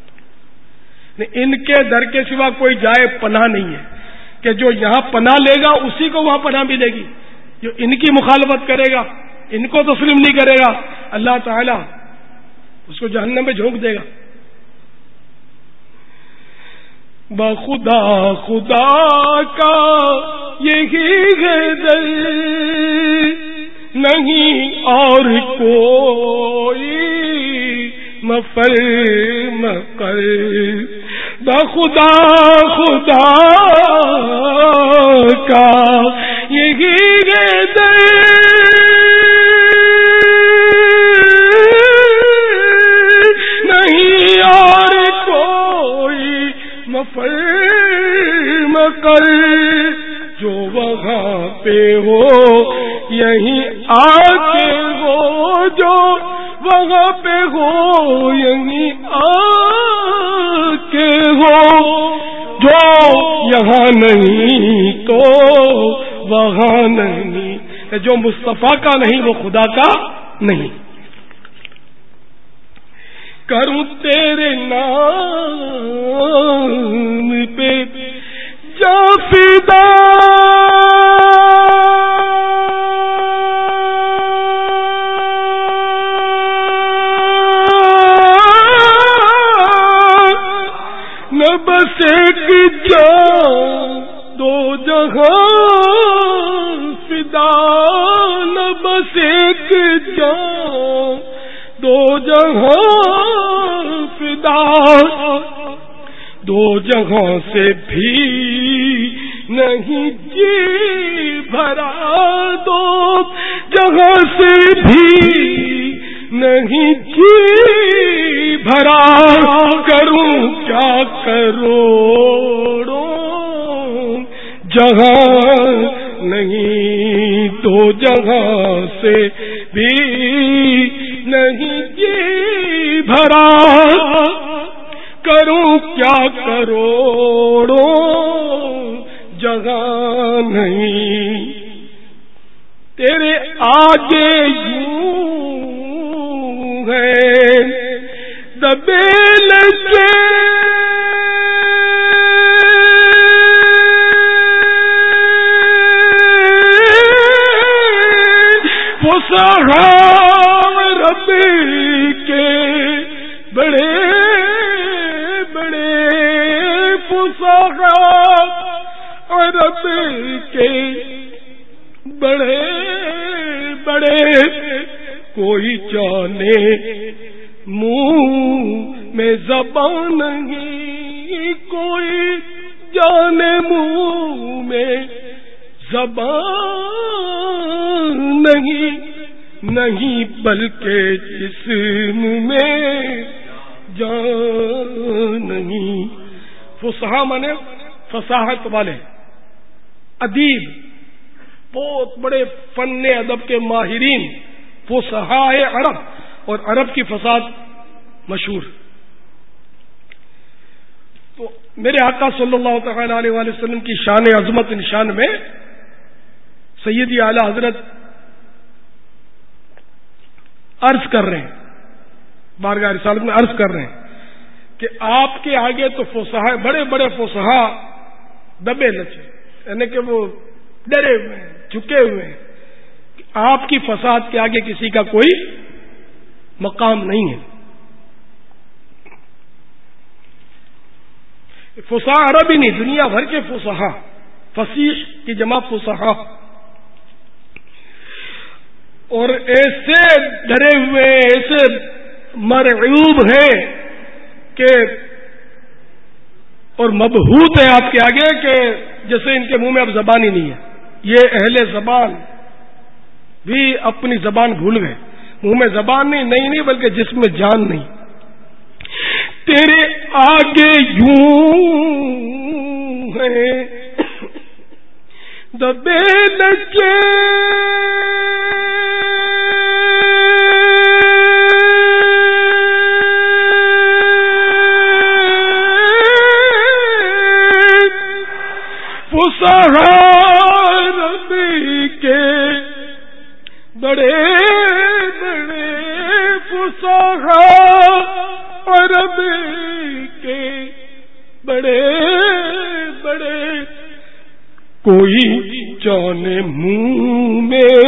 ان کے در کے سوا کوئی جائے پناہ نہیں ہے کہ جو یہاں پناہ لے گا اسی کو وہاں پناہ ملے گی. جو ان کی مخالفت کرے گا، ان کو تسلیم نہیں کرے گا، اللہ تعالی اس کو جہنم میں جھونک دے گا. بخدا خدا کا یہی ہے در نہیں اور کوئی مفر مقر. بخدا خدا کا یہی ہے در نہیں اور کوئی مفر مقر. جو وہاں پہ ہو یہیں آ کے ہو، جو وہاں پہ ہو یہیں آ کے ہو، جو یہاں نہیں تو وہاں نہیں. جو مصطفیٰ کا نہیں وہ خدا کا نہیں. کروں تیرے نام پہ جا فدا، نہ بس ایک جان دو جہاں فدا، نہ بس ایک جان دو جہاں فدا. دو جہاں سے بھی نہیں جی بھرا، دو جہاں سے بھی نہیں جی بھرا. کروں کیا کروڑوں جہاں نہیں، دو جہاں سے بھی نہیں جی بھرا. کروں کیا کروڑوں جگہ نہیں، تیرے آگے یوں ہے دبے لگے وہ صحاب رب کے بڑے عرب کے بڑے بڑے، کوئی جانے منہ میں زبان نہیں، کوئی جانے منہ میں زبان نہیں، نہیں بلکہ جسم میں جان نہیں۔ فصحا مانے فصاحت والے، ادیب، بہت بڑے فن ادب کے ماہرین فصحاء عرب، اور عرب کی فصاحت مشہور۔ تو میرے آقا صلی اللہ تعالی علیہ وآلہ وسلم کی شان عظمت نشان میں سیدی اعلی حضرت عرض کر رہے ہیں، بارگاہ رسالت میں عرض کر رہے ہیں کہ آپ کے آگے تو فصحاء، بڑے بڑے فصحاء دبے لچے، یعنی کہ وہ ڈرے ہوئے ہیں، جھکے ہوئے ہیں، آپ کی فصاحت کے آگے کسی کا کوئی مقام نہیں ہے۔ فصاح عرب ہی نہیں، دنیا بھر کے فصحاء، فصیح کی جمع فصحاء، اور ایسے ڈرے ہوئے، ایسے مرعوب ہیں کہ اور مبہوت ہے آپ کے آگے کہ جیسے ان کے منہ میں اب زبان ہی نہیں ہے۔ یہ اہل زبان بھی اپنی زبان بھول گئے، منہ میں زبان نہیں، نہیں نہیں بلکہ جسم میں جان نہیں۔ تیرے آگے یوں ہے دبے لچے، ربی کے بڑے بڑے فصحاء عربی کے بڑے بڑے، کوئی جانے منہ میں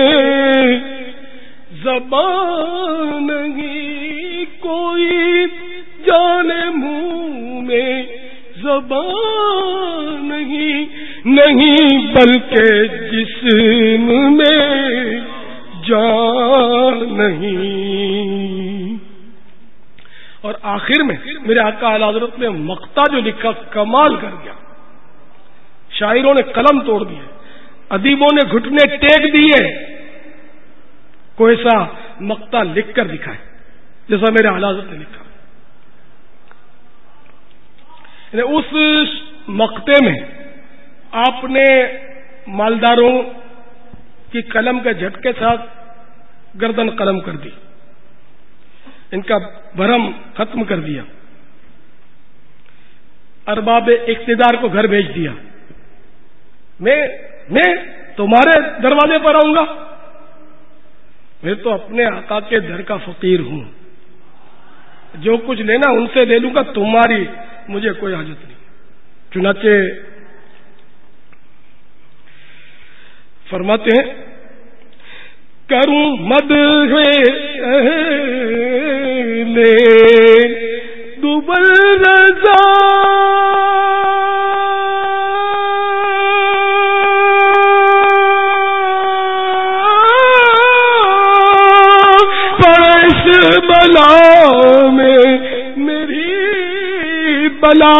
زبان نہیں، کوئی جانے منہ میں زبان نہیں، نہیں بلکہ جسم میں جان نہیں۔ اور آخر میں میرے آقا اعلی حضرت نے مقطع جو لکھا کمال کر گیا، شاعروں نے قلم توڑ دیے، ادیبوں نے گھٹنے ٹیک دیے، کوئی ایسا مقطع لکھ کر دکھائے جیسا میرے اعلی حضرت نے لکھا۔ یعنی اس مقطع میں آپ نے مالداروں کی قلم کے جھٹکے ساتھ گردن قلم کر دی، ان کا بھرم ختم کر دیا، ارباب اقتدار کو گھر بھیج دیا۔ میں میں تمہارے دروازے پر آؤں گا؟ میں تو اپنے آقا کے در کا فقیر ہوں، جو کچھ لینا ان سے لے لوں گا، تمہاری مجھے کوئی حاجت نہیں۔ چنانچہ فرماتے ہیں کروں مدح اہل دوبل رضا، پرش بلا میں میری بلا،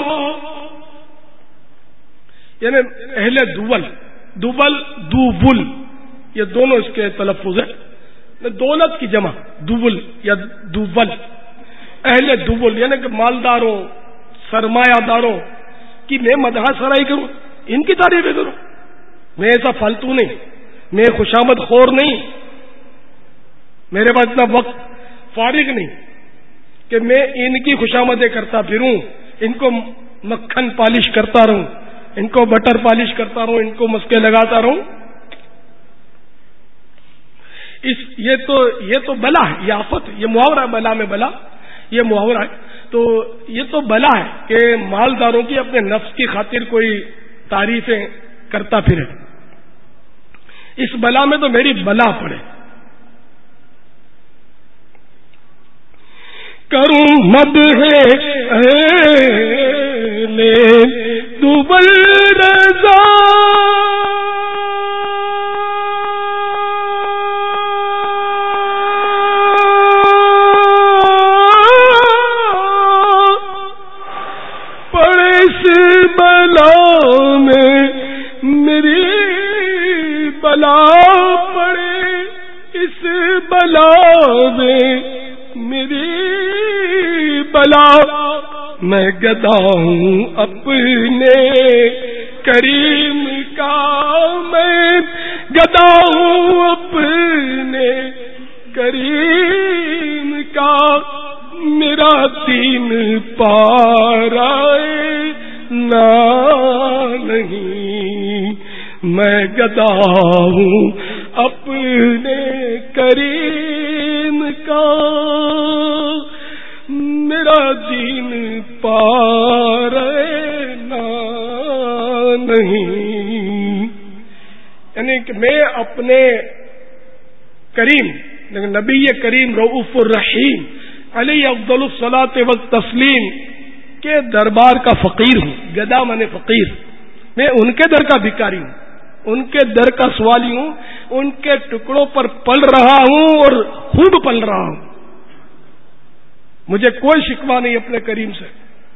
یعنی اہل دوبل، دوبل دوبل یہ دونوں اس کے تلفظ ہیں، دولت کی جمع دوبل یا دوبل، اہل دوبل یعنی کہ مالداروں، سرمایہ داروں کی میں مدح سرائی کروں، ان کی تعریفیں کروں۔ میں ایسا فالتو نہیں، میں خوشامد خور نہیں، میرے پاس اتنا وقت فارغ نہیں کہ میں ان کی خوشامدیں کرتا پھروں، ان کو مکھن پالش کرتا رہوں، ان کو بٹر پالش کرتا رہوں، ان کو مسکے لگاتا رہوں۔ اس یہ تو یہ تو بلا ہے، یہ آفت، یہ محاورہ ہے، بلا میں بلا یہ محاورہ ہے۔ تو یہ تو بلا ہے کہ مالداروں کی اپنے نفس کی خاطر کوئی تعریفیں کرتا پھرے، اس بلا میں تو میری بلا پڑے۔ کروں مدح اہل دوبل رضا، بلا میں گدا ہوں اپنے کریم کا، میں گدا ہوں اپنے کریم کا، میرا دین پارا نہ نہیں، میں گدا ہوں اپنے کریم کا، میرا دین پارا نہ نہیں۔ یعنی کہ میں اپنے کریم لیکن نبی کریم رؤوف الرحیم علیہ افضل الصلاۃ والتسلیم کے دربار کا فقیر ہوں۔ گدا مانے فقیر، میں ان کے در کا بھکاری ہوں، ان کے در کا سوالی ہوں، ان کے ٹکڑوں پر پل رہا ہوں اور خوب پل رہا ہوں۔ مجھے کوئی شکوہ نہیں اپنے کریم سے،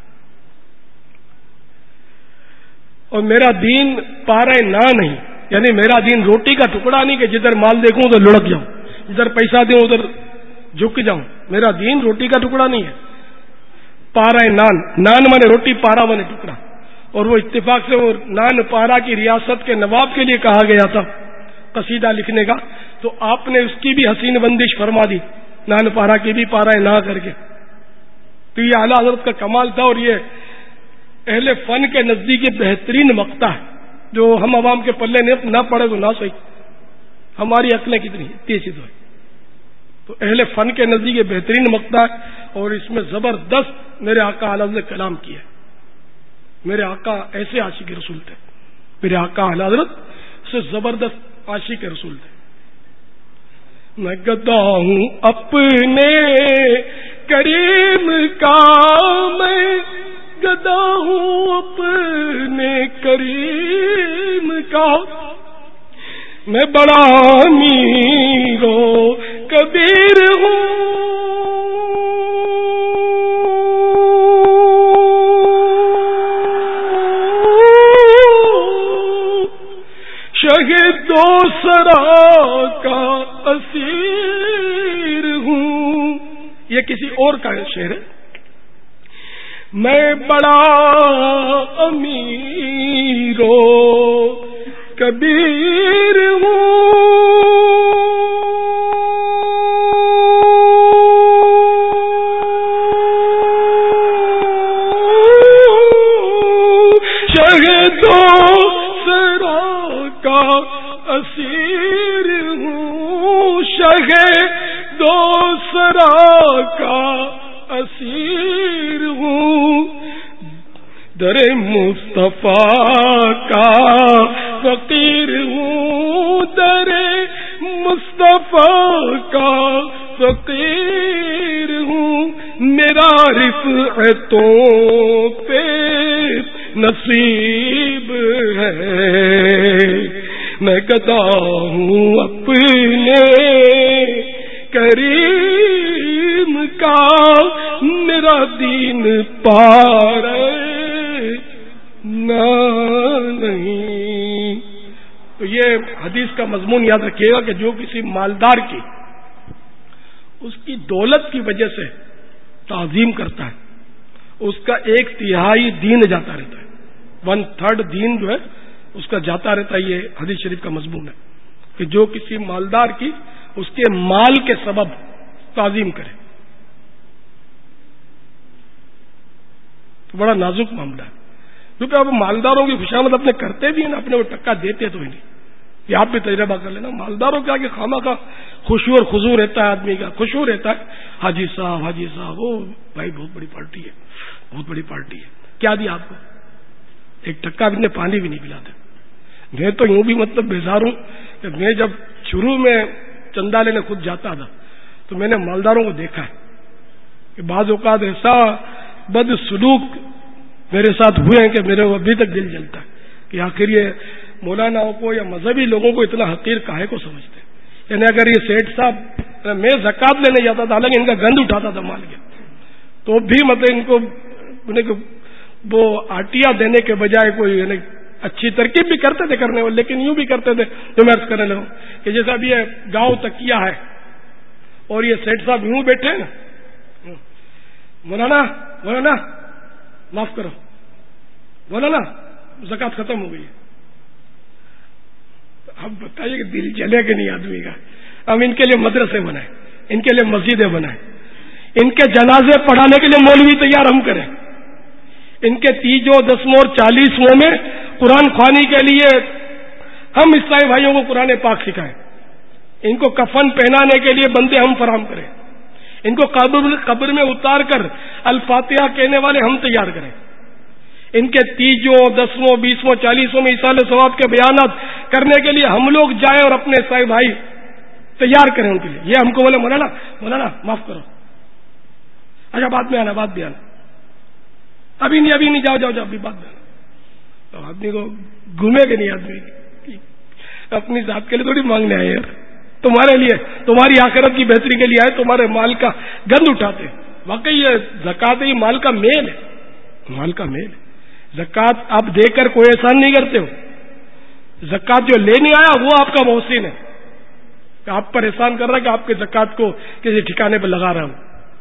اور میرا دین پارے نہ نہیں، یعنی میرا دین روٹی کا ٹکڑا نہیں کہ جدھر مال دیکھوں ادھر لڑک جاؤں، جدھر پیسہ دوں ادھر جھک جاؤں۔ میرا دین روٹی کا ٹکڑا نہیں ہے، پارا نان، نان مانے روٹی، پارا مانے ٹکڑا۔ اور وہ اتفاق سے وہ نان پارا کی ریاست کے نواب کے لیے کہا گیا تھا قصیدہ لکھنے کا، تو آپ نے اس کی بھی حسین بندش فرما دی، نان پارا کی بھی پارا نہ کر کے۔ تو یہ اعلیٰ حضرت کا کمال تھا، اور یہ اہل فن کے نزدیک بہترین مقطع ہے جو ہم عوام کے پلے نہ پڑے تو نہ صحیح، ہماری عقلیں کتنی تیزی تو ہے، تو اہل فن کے نزدیک یہ بہترین مقطع ہے، اور اس میں زبردست میرے آقا اعلیٰ حضرت نے کلام کیا ہے۔ میرے آقا ایسے عاشق رسول تھے، میرے آقا اعلیٰ حضرت سے زبردست عاشق رسول تھے۔ میں گدا ہوں اپنے کریم کا، میں گدا ہوں اپنے کریم کا، میں بڑا امیر و کبیر ہوں، شہید و سرا کا اسیر ہوں۔ یہ کسی اور کا شعر ہے۔ میں بڑا امیر و کبیر ہوں، شہید و سرا کا اسیر ہوں، شہید و سرا کا اسیر ہوں، در مصطفیٰ کا فقیر ہوں، در مصطفیٰ کا فقیر ہوں، میرا رفعتوں پہ نصیب ہے، میں گدا ہوں اپنے کریم کا، میرا دین پارے نہ نہیں۔ تو یہ حدیث کا مضمون یاد رکھیے گا کہ جو کسی مالدار کی اس کی دولت کی وجہ سے تعظیم کرتا ہے، اس کا ایک تہائی دین جاتا رہتا ہے، ون تھرڈ دین جو ہے اس کا جاتا رہتا ہے۔ یہ حدیث شریف کا مضمون ہے کہ جو کسی مالدار کی اس کے مال کے سبب تعظیم کرے، تو بڑا نازک معاملہ ہے، کیونکہ اب مالداروں کی خوشامد اپنے کرتے بھی ہیں نا، اپنے وہ ٹکا دیتے تو ہی نہیں۔ یہ آپ بھی تجربہ کر لینا، مالداروں کے آگے خامہ کا خوشو اور خضوع رہتا ہے، آدمی کا خوشو رہتا ہے، حاجی صاحب حاجی صاحب وہ بھائی بہت بڑی پارٹی ہے، بہت بڑی پارٹی ہے، کیا دیا آپ کو؟ ایک ٹکا بھی نہیں، پانی بھی نہیں پلاتے۔ میں تو یوں بھی مطلب بیزار ہوں کہ میں جب شروع میں چندہ لینے خود جاتا تھا تو میں نے مالداروں کو دیکھا ہے کہ بعض اوقات ایسا بد سلوک میرے ساتھ ہوئے ہیں کہ میرے ابھی تک دل جلتا ہے کہ آخر یہ مولاناؤں کو یا مذہبی لوگوں کو اتنا حقیر کاہے کو سمجھتے ہیں۔ یعنی اگر یہ سیٹھ صاحب، میں زکوٰۃ لینے جاتا تھا، حالانکہ ان کا گند اٹھاتا تھا مال کے، تو بھی مطلب ان کو وہ آٹیا دینے کے بجائے کوئی یعنی اچھی ترکیب بھی کرتے تھے کرنے والے، لیکن یوں بھی کرتے تھے جو میں عرض کرنے لگا کہ جیسا اب یہ گاؤں تکیہ ہے اور یہ سیٹھ صاحب یوں بیٹھے نا، مولانا مولانا معاف کرو مولانا زکات ختم ہو گئی ہے. اب بتائیے کہ دل جلے کہ نہیں آدمی کا. ہم ان کے لیے مدرسے بنائیں, ان کے لیے مسجدیں بنائیں, ان کے جنازے پڑھانے کے لیے مولوی تیار ہم کریں, ان کے تیجوں دسویں اور چالیسویں میں قرآن خوانی کے لیے ہم عیسائی بھائیوں کو قرآن پاک سکھائیں, ان کو کفن پہنانے کے لیے بندے ہم فراہم کریں, ان کو قبر قبر میں اتار کر الفاتحہ کہنے والے ہم تیار کریں, ان کے تیجوں دسویں بیسویں چالیسوں میں ایصال ثواب کے بیانات کرنے کے لیے ہم لوگ جائیں اور اپنے عیسائی بھائی تیار کریں ان کے لیے. یہ ہم کو بولے مولانا مولانا معاف کرو, اچھا بعد میں آنا بعد میں آنا, ابھی نہیں ابھی نہیں جاؤ جاؤ جاؤ ابھی بعد میں آنا. تو آدمی کو گھومے کہ نہیں, آدمی اپنی ذات کے لیے تھوڑی مانگنے آئے یار, تمہارے لیے تمہاری آخرت کی بہتری کے لیے آئے, تمہارے مال کا گند اٹھاتے. واقعی یہ زکات ہی مال کا میل ہے, مال کا میل ہے. زکات آپ دے کر کوئی احسان نہیں کرتے ہو, زکات جو لینے آیا وہ آپ کا محسن ہے, کہ آپ پر احسان کر رہا ہے کہ آپ کے زکات کو کسی ٹھکانے پر لگا رہا ہوں.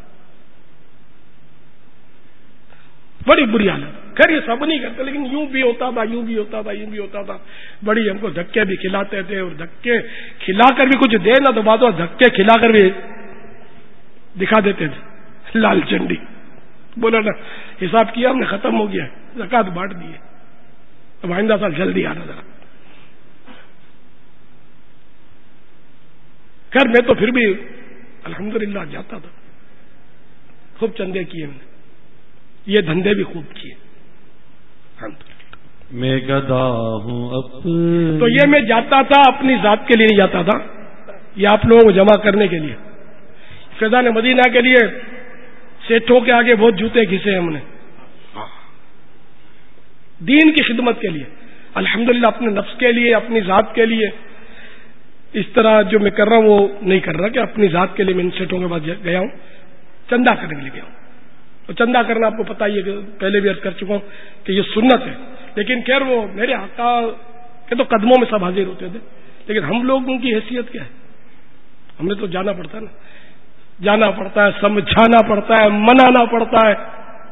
بڑی بری حالت. خیر یہ سب نہیں کرتے, لیکن یوں بھی ہوتا تھا یوں بھی ہوتا تھا یوں بھی ہوتا تھا. بڑی ہم کو دھکے بھی کھلاتے تھے, اور دھکے کھلا کر بھی کچھ دے نا تو بات ہوا دھکے کھلا کر بھی دکھا دیتے تھے لال چنڈی. بولا نا حساب کیا ہم نے, ختم ہو گیا, زکات بانٹ دیے, اب آئندہ سال جلدی آنا ذرا. خیر میں تو پھر بھی الحمدللہ جاتا تھا, خوب چندے کیے ہم نے, یہ دھندے بھی خوب کیے. میں گدا ہوں تو یہ میں جاتا تھا اپنی ذات کے لیے نہیں جاتا تھا, یہ آپ لوگوں کو جمع کرنے کے لیے. فیضان مدینہ کے لیے سیٹھوں کے آگے بہت جوتے گھسے ہم نے, دین کی خدمت کے لیے الحمدللہ, اپنے نفس کے لیے اپنی ذات کے لیے. اس طرح جو میں کر رہا ہوں وہ نہیں کر رہا کہ اپنی ذات کے لیے میں ان سیٹوں کے پاس گیا ہوں, چندہ کرنے کے لیے گیا ہوں. تو چندہ کرنا آپ کو پتہ ہی ہے کہ پہلے بھی عرض کر چکا ہوں کہ یہ سنت ہے, لیکن خیر وہ میرے آقا کے تو قدموں میں سب حاضر ہوتے تھے, لیکن ہم لوگوں کی حیثیت کیا ہے, ہمیں تو جانا پڑتا ہے نا, جانا پڑتا ہے, سمجھانا پڑتا ہے, منانا پڑتا ہے.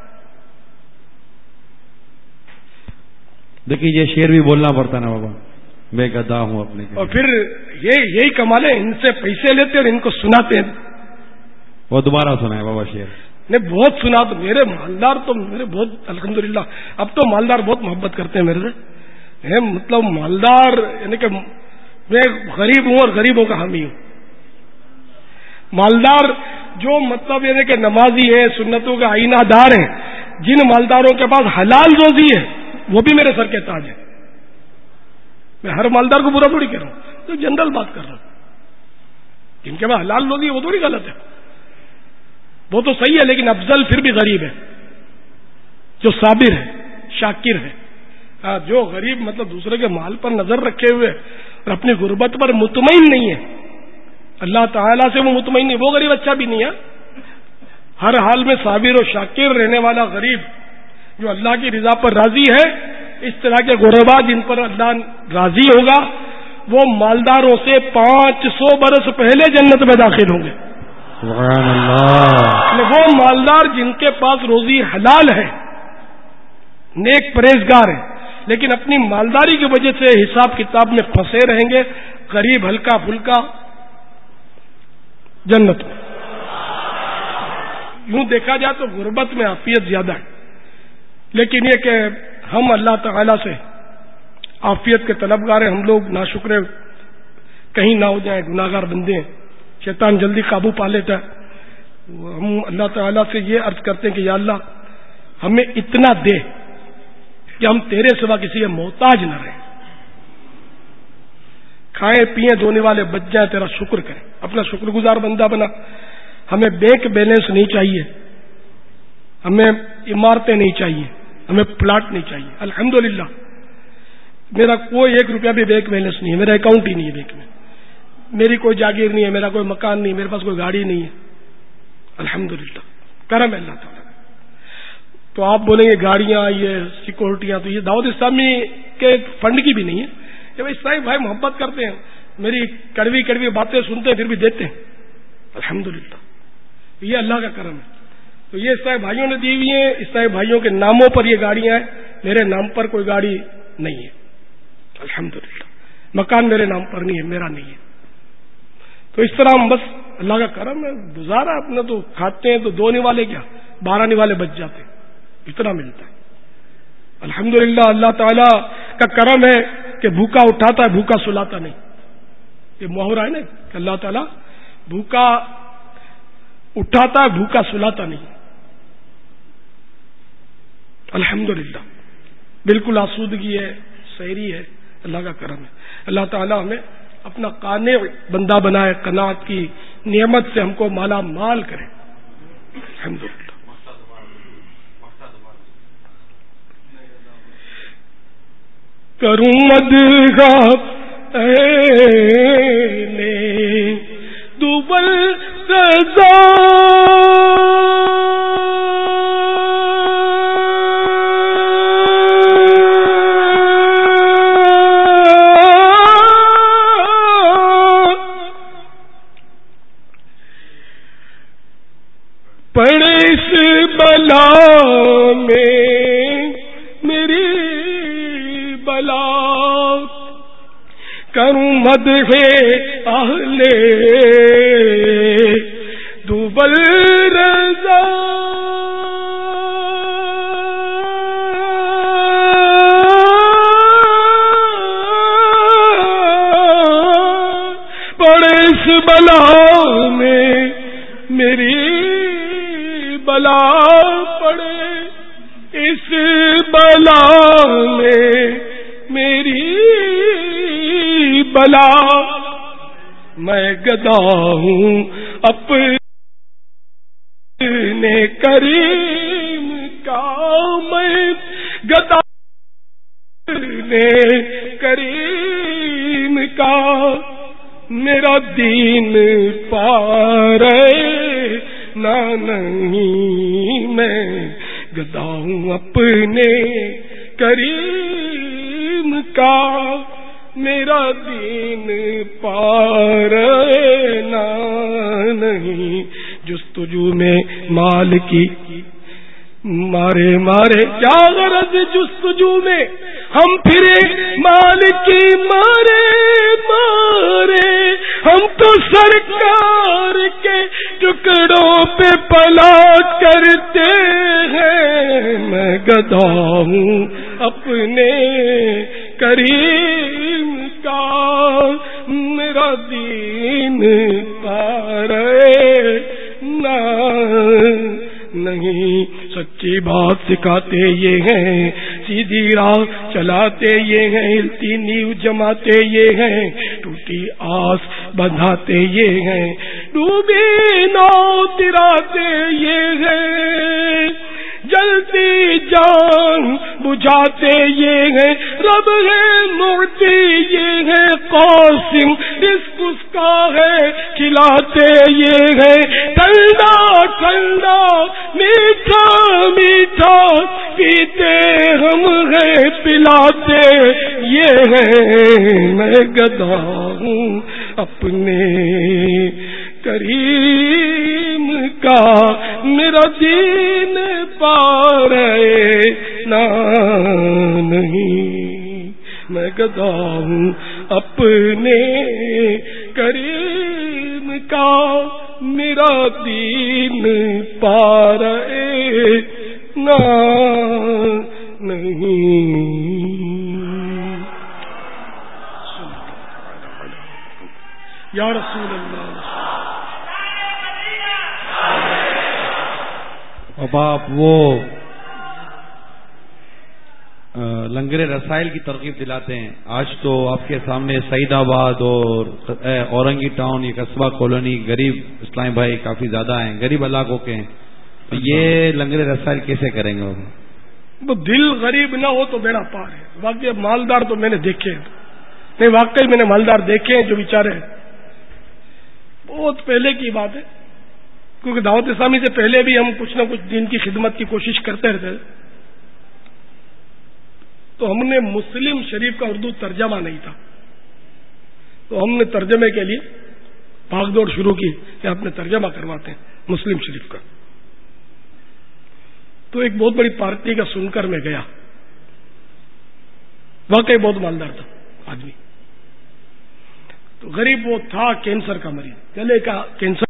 دیکھیے یہ شعر بھی بولنا پڑتا ہے نا بابا, میں گدا ہوں اپنے, اور پھر یہ یہی کمال ہے, ان سے پیسے لیتے اور ان کو سناتے ہیں. وہ دوبارہ سنا ہے بابا شعر نے, بہت سنا. تو میرے مالدار تو میرے بہت الحمدللہ اب تو مالدار بہت محبت کرتے ہیں میرے سے, مطلب مالدار یعنی کہ میں غریب ہوں اور غریبوں کا حامی ہوں. مالدار جو مطلب یعنی کہ نمازی ہے, سنتوں کا آئینہ دار ہیں, جن مالداروں کے پاس حلال روزی ہے وہ بھی میرے سر کے تاج ہے. میں ہر مالدار کو برا تھوڑی کہہ رہا ہوں, تو جنرل بات کر رہا ہوں. جن کے پاس حلال روزی ہے وہ تھوڑی غلط ہے, وہ تو صحیح ہے, لیکن افضل پھر بھی غریب ہے, جو صابر ہے, شاکر ہے. ہاں, جو غریب مطلب دوسرے کے مال پر نظر رکھے ہوئے اور اپنی غربت پر مطمئن نہیں ہے, اللہ تعالیٰ سے وہ مطمئن نہیں, وہ غریب اچھا بھی نہیں ہے. ہر حال میں صابر و شاکر رہنے والا غریب جو اللہ کی رضا پر راضی ہے, اس طرح کے غربا جن پر اللہ راضی ہوگا وہ مالداروں سے پانچ سو برس پہلے جنت میں داخل ہوں گے. سبحان اللہ. وہ مالدار جن کے پاس روزی حلال ہے, نیک پرہیزگار ہے, لیکن اپنی مالداری کی وجہ سے حساب کتاب میں پھنسے رہیں گے, غریب ہلکا پھلکا جنت میں. یوں دیکھا جائے تو غربت میں عافیت زیادہ ہے, لیکن یہ کہ ہم اللہ تعالی سے عافیت کے طلبگار ہیں. ہم لوگ ناشکرے کہیں نہ ہو جائیں, گناہگار بندے ہیں, شیطان جلدی قابو پا لیتا ہے. ہم اللہ تعالیٰ سے یہ عرض کرتے ہیں کہ یا اللہ ہمیں اتنا دے کہ ہم تیرے سوا کسی کے محتاج نہ رہیں, کھائیں پیئیں دھونے والے بچ جائیں, تیرا شکر کریں, اپنا شکر گزار بندہ بنا. ہمیں بینک بیلنس نہیں چاہیے, ہمیں عمارتیں نہیں چاہیے, ہمیں پلاٹ نہیں چاہیے. الحمدللہ میرا کوئی ایک روپیہ بھی بینک بیلنس نہیں ہے, میرا اکاؤنٹ ہی نہیں ہے بینک میں, میری کوئی جاگیر نہیں ہے, میرا کوئی مکان نہیں, میرے پاس کوئی گاڑی نہیں ہے. الحمدللہ کرم ہے اللہ تعالیٰ. تو آپ بولیں گے گاڑیاں, یہ سیکورٹیاں, تو یہ دعوت اسلامی کے فنڈ کی بھی نہیں ہے. کہ بھائی اسلامی بھائی محبت کرتے ہیں, میری کڑوی کڑوی باتیں سنتے ہیں پھر بھی دیتے ہیں. الحمدللہ یہ اللہ کا کرم ہے. تو یہ عیسائی بھائیوں نے دی ہوئی ہیں، عیسائی بھائیوں کے ناموں پر یہ گاڑیاں ہیں، میرے نام پر کوئی گاڑی نہیں ہے الحمدللہ، مکان میرے نام پر نہیں ہے، میرا نہیں ہے۔ تو اس طرح ہم بس اللہ کا کرم ہے، گزارا اپنا، تو کھاتے ہیں تو دو نوالے کیا بارہ نوالے بچ جاتے ہیں، اتنا ملتا ہے الحمدللہ۔ اللہ تعالیٰ کا کرم ہے کہ بھوکا اٹھاتا ہے، بھوکا سلاتا نہیں، یہ محاورہ ہے نا کہ اللہ تعالیٰ بھوکا اٹھاتا ہے، بھوکا سلاتا نہیں، الحمدللہ بالکل آسودگی ہے، سحری ہے، اللہ کا کرم ہے۔ اللہ تعالیٰ ہمیں اپنا قانع بندہ بنائے، قناعت کی نعمت سے ہم کو مالا مال کرے الحمدللہ۔ کروں مدح اہل دوبل رضا پڑے اس بلا میں میری بلا، کروں مدح اہل دوبل رضا، پڑے اس بلا میں میری بلا، پڑے اس بلا میں میری بلا، میں گدا ہوں اپنے کریم کا، میں گدا اپنے کریم کا، میرا دین پارے نہ نہیں، میں گدا ہوں اپنے کریم کا، میرا دین پارے نہ نہیں، جستجو میں مال کی مارے مارے، کیا غرض جستجو میں ہم پھرے مال کی مارے مارے، ہم تو سرکار کے ٹکڑوں پہ پلا کرتے ہیں، میں گدا ہوں اپنے کریم کا، میرا دین پارے نہ نہیں، سچی بات سکھاتے یہ ہیں، سیدھی راہ چلاتے یہ ہیں، ہلتی نیو جماتے یہ ہیں، ٹوٹی آس بندھاتے یہ ہیں، ڈوبی ناؤ تراتے یہ ہیں، جلتی جان بجھاتے یہ ہیں، رب ہے معطی یہ ہے، قاسم رزق اس کا ہے کھلاتے یہ ہیں، ٹھنڈا ٹھنڈا میٹھا میٹھا پیتے ہم ہیں، پلاتے یہ ہیں، میں گدا ہوں اپنے کریم کا، میرا دین پارے نہ نہیں، میں گدا ہوں اپنے کریم کا، میرا دین پارے نہ نہیں۔ یا رسول اللہ، اب آپ وہ لنگر رسائل کی ترغیب دلاتے ہیں، آج تو آپ کے سامنے سعید آباد اور اورنگی ٹاؤن، یہ قصبہ کالونی غریب اسلامی بھائی کافی زیادہ ہیں، غریب علاقوں کے ہیں، تو یہ لنگر رسائل کیسے کریں گے؟ وہ دل غریب نہ ہو تو بیڑا پار ہے۔ واقعی مالدار تو میں نے دیکھے ہیں، نہیں واقعی میں نے مالدار دیکھے ہیں جو بیچارے بہت پہلے کی بات ہے، کیونکہ دعوت اسلامی سے پہلے بھی ہم کچھ نہ کچھ دین کی خدمت کی کوشش کرتے رہتے، تو ہم نے مسلم شریف کا اردو ترجمہ نہیں تھا، تو ہم نے ترجمے کے لیے بھاگ دوڑ شروع کی کہ اپنے ترجمہ کرواتے ہیں مسلم شریف کا۔ تو ایک بہت بڑی پارٹی کا سن کر میں گیا. واقعی بہت مالدار تھا آدمی. تو غریب وہ تھا کینسر کا مریض, گلے کا کینسر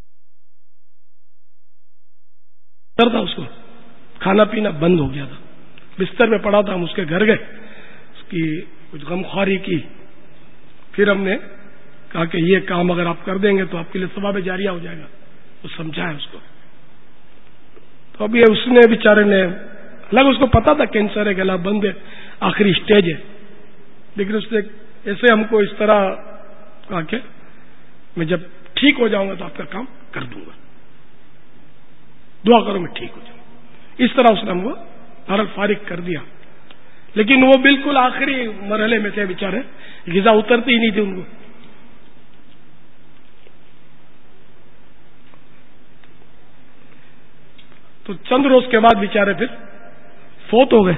تھا, اس کو کھانا پینا بند ہو گیا تھا, بستر میں پڑا تھا. ہم اس کے گھر گئے, اس کی کچھ غمخواری کی, پھر ہم نے کہا کہ یہ کام اگر آپ کر دیں گے تو آپ کے لیے ثواب جاریہ ہو جائے گا. وہ سمجھایا اس کو. تو اب یہ اس نے بیچارے نے, حالانکہ اس کو پتا تھا کینسر ہے, گلا بند ہے, آخری اسٹیج ہے, لیکن اس نے ایسے ہم کو اس طرح کہا کہ میں جب ٹھیک ہو جاؤں گا تو آپ کا کام کر دوں گا, دعا کرو میں ٹھیک ہو جاؤں. اس طرح اس نے ہم کو فارغ فارغ کر دیا. لیکن وہ بالکل آخری مرحلے میں تھے بیچارے, غذا اترتی ہی نہیں تھی ان کو. تو چند روز کے بعد بیچارے پھر فوت ہو گئے.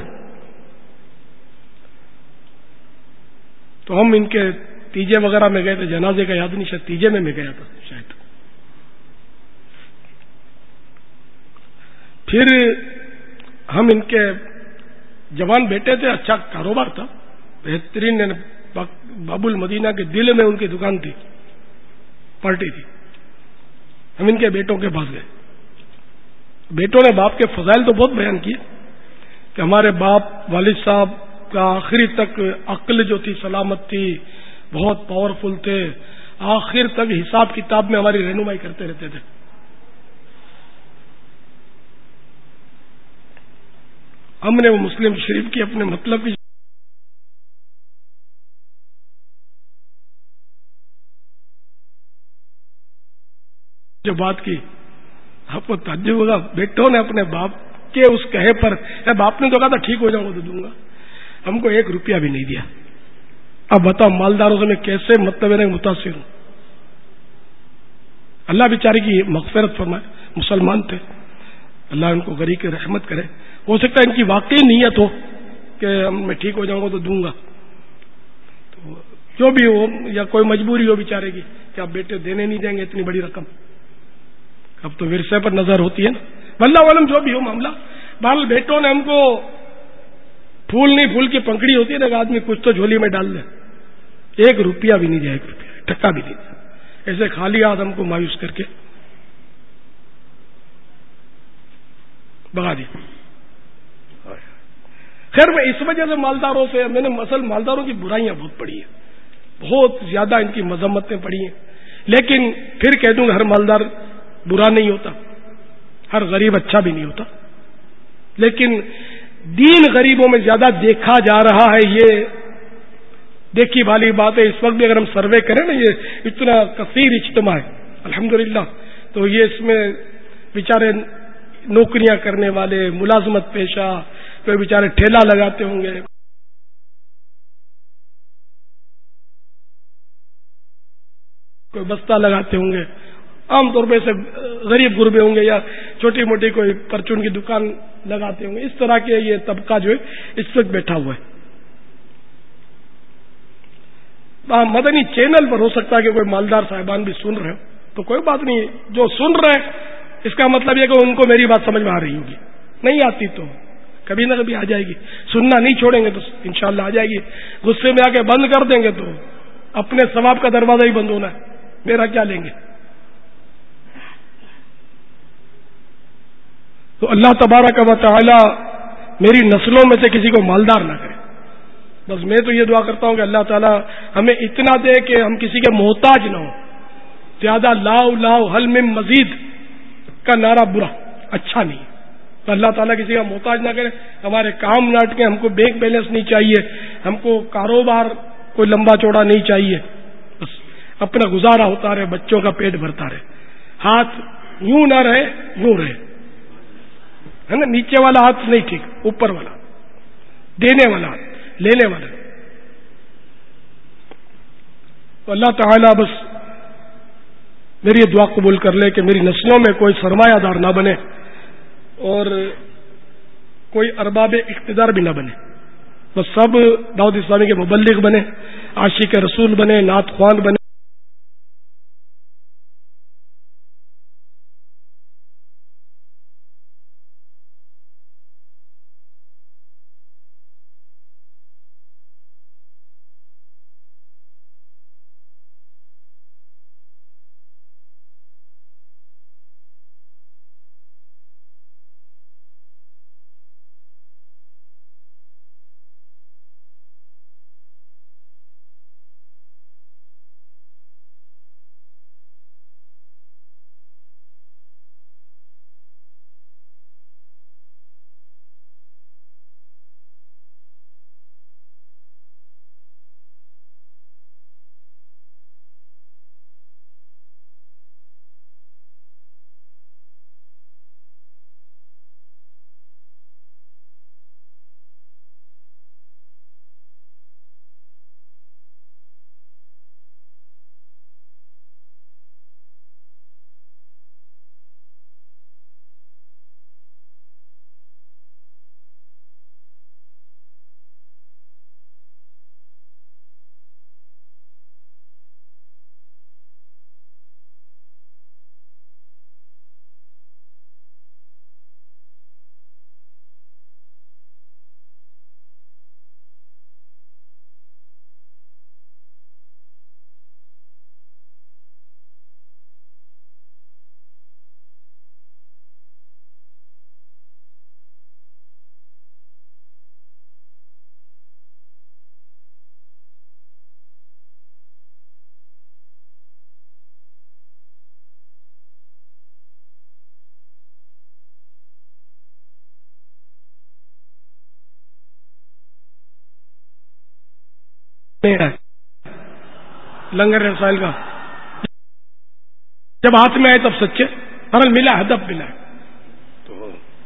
تو ہم ان کے تیجے وغیرہ میں گئے تھے, جنازے کا یاد نہیں, شاید تیجے میں میں گیا تھا شاید. پھر ہم ان کے جوان بیٹے تھے, اچھا کاروبار تھا, بہترین, باب المدینہ کے دل میں ان کی دکان تھی, پارٹی تھی. ہم ان کے بیٹوں کے پاس گئے. بیٹوں نے باپ کے فضائل تو بہت بیان کیے کہ ہمارے باپ والد صاحب کا آخری تک عقل جو تھی سلامت تھی, بہت پاورفل تھے, آخر تک حساب کتاب میں ہماری رہنمائی کرتے رہتے تھے. ہم نے وہ مسلم شریف کی اپنے مطلب کی جو بات کی, آپ کو تعجب ہوگا, بیٹوں نے اپنے باپ کے اس کہے پر, باپ نے تو کہا تھا ٹھیک ہو جاؤں گا تو دوں گا, ہم کو ایک روپیہ بھی نہیں دیا. اب بتاؤ مالداروں سے میں کیسے مطلب متاثر ہوں. اللہ بیچارے کی مغفرت فرمائے, مسلمان تھے, اللہ ان کو غریب کی رحمت کرے. ہو سکتا ہے ان کی واقعی نیت ہو کہ میں ٹھیک ہو جاؤں گا تو دوں گا, تو جو بھی ہو, یا کوئی مجبوری ہو بیچارے کی کہ آپ بیٹے دینے نہیں دیں گے اتنی بڑی رقم. اب تو ورثے پر نظر ہوتی ہے نا, واللہ عالم جو بھی ہو معاملہ. بہرحال بیٹوں نے ہم کو پھول نہیں, پھول کی پنکھڑی ہوتی ہے نا, آدمی کچھ تو جھولی میں ڈال دے. ایک روپیہ بھی نہیں دیا, ایک روپیہ ٹکا بھی نہیں دیا, ایسے خالی ہاتھ ہم کو مایوس کر کے بگا دیا. خیر میں اس وجہ سے مالداروں سے, میں نے اصل مالداروں کی برائیاں بہت پڑھی ہیں, بہت زیادہ ان کی مذمتیں پڑھی ہیں. لیکن پھر کہہ دوں گا ہر مالدار برا نہیں ہوتا, ہر غریب اچھا بھی نہیں ہوتا. لیکن دین غریبوں میں زیادہ دیکھا جا رہا ہے, یہ دیکھی والی بات ہے. اس وقت بھی اگر ہم سروے کریں نا, یہ اتنا کثیر اجتماع ہے الحمدللہ, تو یہ اس میں بیچارے نوکریاں کرنے والے, ملازمت پیشہ, کوئی بیچارے ٹھیلا لگاتے ہوں گے, کوئی بستہ لگاتے ہوں گے, عام طور پہ سے غریب غربے ہوں گے, یا چھوٹی موٹی کوئی پرچون کی دکان لگاتے ہوں گے. اس طرح کے یہ طبقہ جو ہے اس وقت بیٹھا ہوا ہے. مدنی چینل پر ہو سکتا ہے کہ کوئی مالدار صاحبان بھی سن رہے ہو, تو کوئی بات نہیں, جو سن رہے اس کا مطلب یہ کہ ان کو میری بات سمجھ میں آ رہی ہوگی. نہیں آتی تو کبھی نہ کبھی آ جائے گی. سننا نہیں چھوڑیں گے تو انشاءاللہ آ جائے گی. غصے میں آ کے بند کر دیں گے تو اپنے ثواب کا دروازہ ہی بند ہونا ہے, میرا کیا لیں گے. تو اللہ تبارک و تعالی میری نسلوں میں سے کسی کو مالدار نہ کرے. بس میں تو یہ دعا کرتا ہوں کہ اللہ تعالیٰ ہمیں اتنا دے کہ ہم کسی کے محتاج نہ ہوں. زیادہ لاؤ لاؤ حل میں مزید کا نعرہ برا, اچھا نہیں. تو اللہ تعالیٰ کسی کا محتاج نہ کرے, ہمارے کام نہ اٹکے, ہم کو بینک بیلنس نہیں چاہیے, ہم کو کاروبار کوئی لمبا چوڑا نہیں چاہیے, بس اپنا گزارا ہوتا رہے, بچوں کا پیٹ بھرتا رہے, ہاتھ یوں نہ رہے یوں رہے, ہے نا, نیچے والا ہاتھ نہیں ٹھیک, اوپر والا, دینے والا, لینے والا. تو اللہ تعالیٰ بس میری یہ دعا قبول کر لے کہ میری نسلوں میں کوئی سرمایہ دار نہ بنے اور کوئی ارباب اقتدار بھی نہ بنے. بس سب دعوت اسلامی کے مبلغ بنے, عاشق رسول بنے, نعت خوان بنے, لنگر رسائل کا جب ہاتھ میں آئے تب سچے، فرل ملا ہدف ملا. تو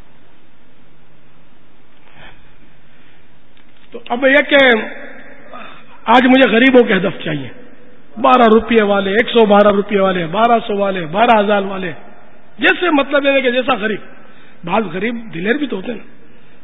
تو اب یہ کہ آج مجھے غریبوں کے ہدف چاہیے، بارہ روپے والے، ایک سو بارہ روپے والے، بارہ سو والے، بارہ ہزار والے، جیسے مطلب ہے کہ جیسا غریب. بعض غریب دلیر بھی تو ہوتے ہیں نا.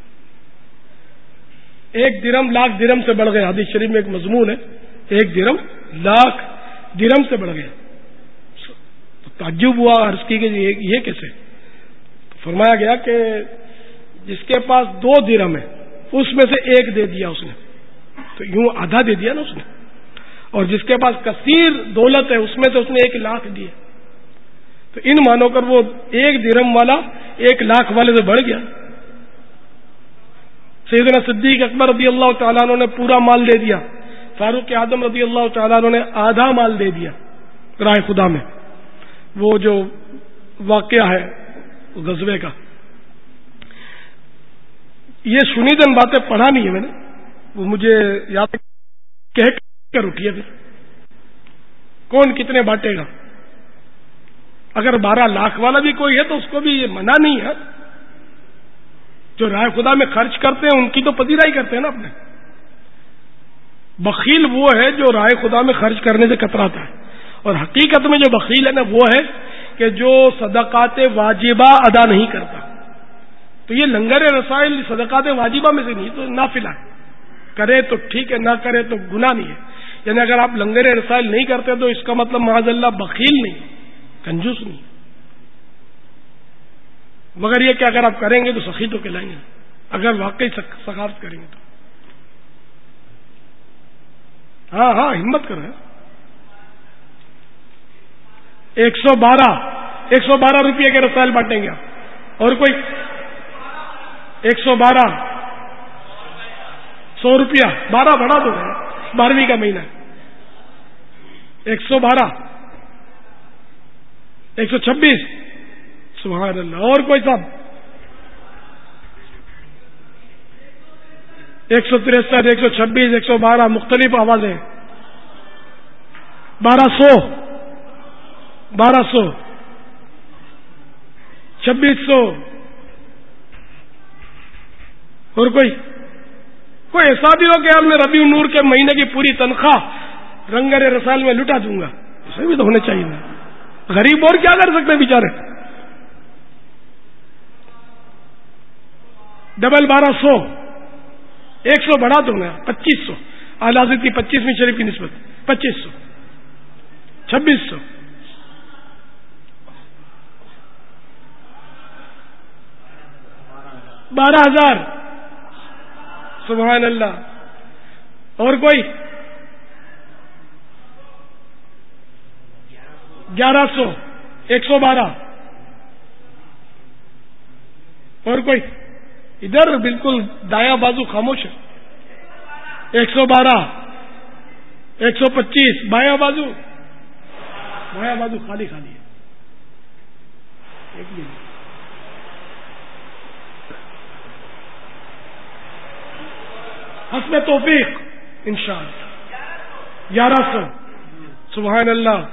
ایک درم لاکھ درم سے بڑھ گئے. حدیث شریف میں ایک مضمون ہے، ایک درم لاکھ درم سے بڑھ گیا. تو تعجب ہوا، عرض کی کہ یہ کیسے؟ فرمایا گیا کہ جس کے پاس دو درم ہے اس میں سے ایک دے دیا اس نے، تو یوں آدھا دے دیا نا اس نے. اور جس کے پاس کثیر دولت ہے اس میں سے اس نے ایک لاکھ دیے. تو ان مانو کر وہ ایک درم والا ایک لاکھ والے سے بڑھ گیا. سیدنا صدیق اکبر رضی اللہ تعالیٰ عنہ نے پورا مال دے دیا، فاروق اعظم رضی اللہ تعالیٰ عنہ نے آدھا مال دے دیا راہ خدا میں. وہ جو واقعہ ہے غزوے کا، یہ سنیدن باتیں پڑھا نہیں ہے میں نے، وہ مجھے یاد کہہ کر اٹھی ہے. پھر کون کتنے بانٹے گا؟ اگر بارہ لاکھ والا بھی کوئی ہے تو اس کو بھی یہ منع نہیں ہے. جو رائے خدا میں خرچ کرتے ہیں ان کی تو پذیرائی کرتے ہیں نا اپنے. بخیل وہ ہے جو رائے خدا میں خرچ کرنے سے کتراتا ہے، اور حقیقت میں جو بخیل ہے نا وہ ہے کہ جو صدقات واجبہ ادا نہیں کرتا. تو یہ لنگر رسائل صدقات واجبہ میں سے نہیں، تو نافلہ ہے. کرے تو ٹھیک ہے، نہ کرے تو گناہ نہیں ہے. یعنی اگر آپ لنگر رسائل نہیں کرتے تو اس کا مطلب معاذ اللہ بخیل نہیں، کنجوس نہیں. مگر یہ کہ اگر آپ کریں گے تو سخی تو کہلائیں گے، اگر واقعی سخاوت کریں گے تو. ہاں ہاں ہمت کریں. ایک سو بارہ ایک سو بارہ روپئے کے رسائل بانٹیں گے آپ. اور کوئی ایک سو بارہ سو روپیہ بارہ بڑھا دو رہے بارہویں کا مہینہ. ایک سو بارہ ایک سو چھبیس سبحان اللہ. اور کوئی صاحب ایک سو تریسٹھ ایک سو چھبیس ایک سو بارہ مختلف آوازیں. بارہ سو بارہ سو چھبیس سو. اور کوئی کوئی ایسا بھی ہو کہ ہم نے ربیع النور کے مہینے کی پوری تنخواہ لنگر رسائل میں لٹا دوں گا، اسے بھی تو ہونے چاہیے نا. غریب اور کیا کر سکتے ہیں بیچارے. ڈبل بارہ سو ایک سو بڑھا دوں گا، پچیس سو. اعلی حضرت کی پچیسویں شریف کی نسبت پچیس سو چھبیس سو. بارہ ہزار سبحان اللہ. اور کوئی گیارہ سو ایک سو بارہ. اور کوئی ادھر بالکل دایاں بازو خاموش ہے. ایک سو بارہ ایک سو پچیس. بایاں بازو بایاں بازو خالی خالی ہے. ایک منٹ حسب توفیق انشاءاللہ. گیارہ سو سبحان اللہ.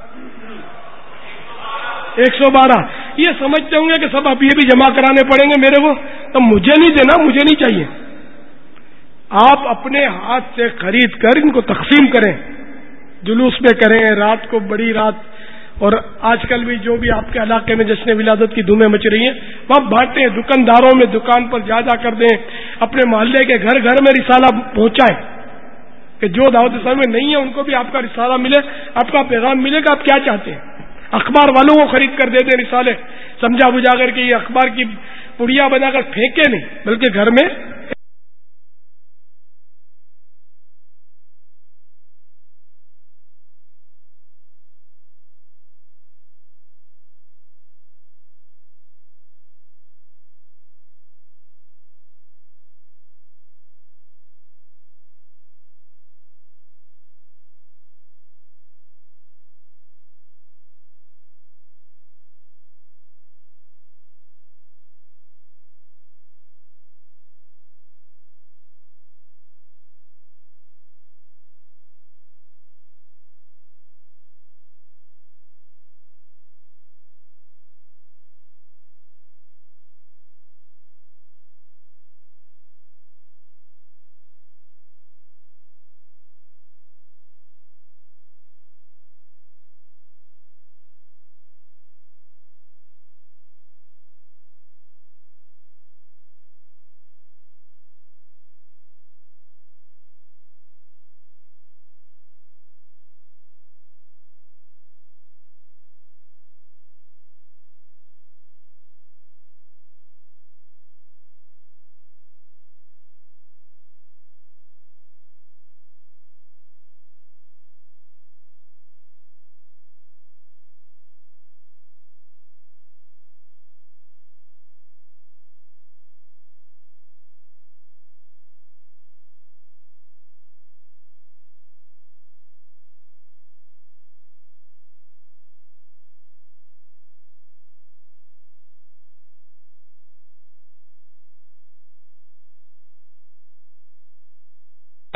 ایک سو بارہ. یہ سمجھتے ہوں گے کہ سب اب یہ بھی جمع کرانے پڑیں گے میرے کو، تو مجھے نہیں دینا، مجھے نہیں چاہیے. آپ اپنے ہاتھ سے خرید کر ان کو تقسیم کریں، جلوس میں کریں، رات کو بڑی رات. اور آج کل بھی جو بھی آپ کے علاقے میں جشن ولادت کی دھومیں مچ رہی ہیں وہاں بانٹیں. دکانداروں میں دکان پر جا جا کر دیں. اپنے محلے کے گھر گھر میں رسالہ پہنچائیں کہ جو دعوت اسلامی میں نہیں ہے ان کو بھی آپ کا رسالہ ملے، آپ کا پیغام ملے گا. آپ کیا چاہتے ہیں؟ اخبار والوں کو خرید کر دے دیں رسالے، سمجھا بجھا کر کے یہ اخبار کی پڑیا بنا کر پھینکے نہیں، بلکہ گھر میں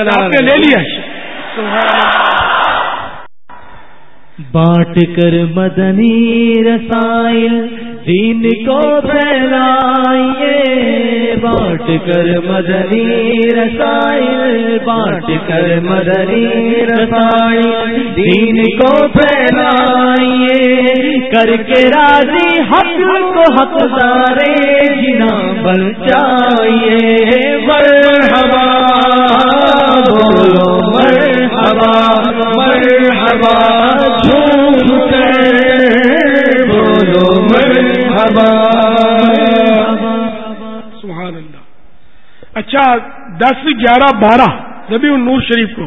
آپ نے لے لیا. بانٹ کر مدنی رسائل دین کو پھیلائیے، بانٹ کر مدنی رسائل، بانٹ کر مدنی رسائل دین کو پھیلائیے، کر کے راضی حق کو حقدارے جنا بن جائیے. مرحبا بولو مرحبا مرحبا، جھوم کر بولو مرحبا. سبحان اللہ. اچھا دس گیارہ بارہ ربیع النور شریف کو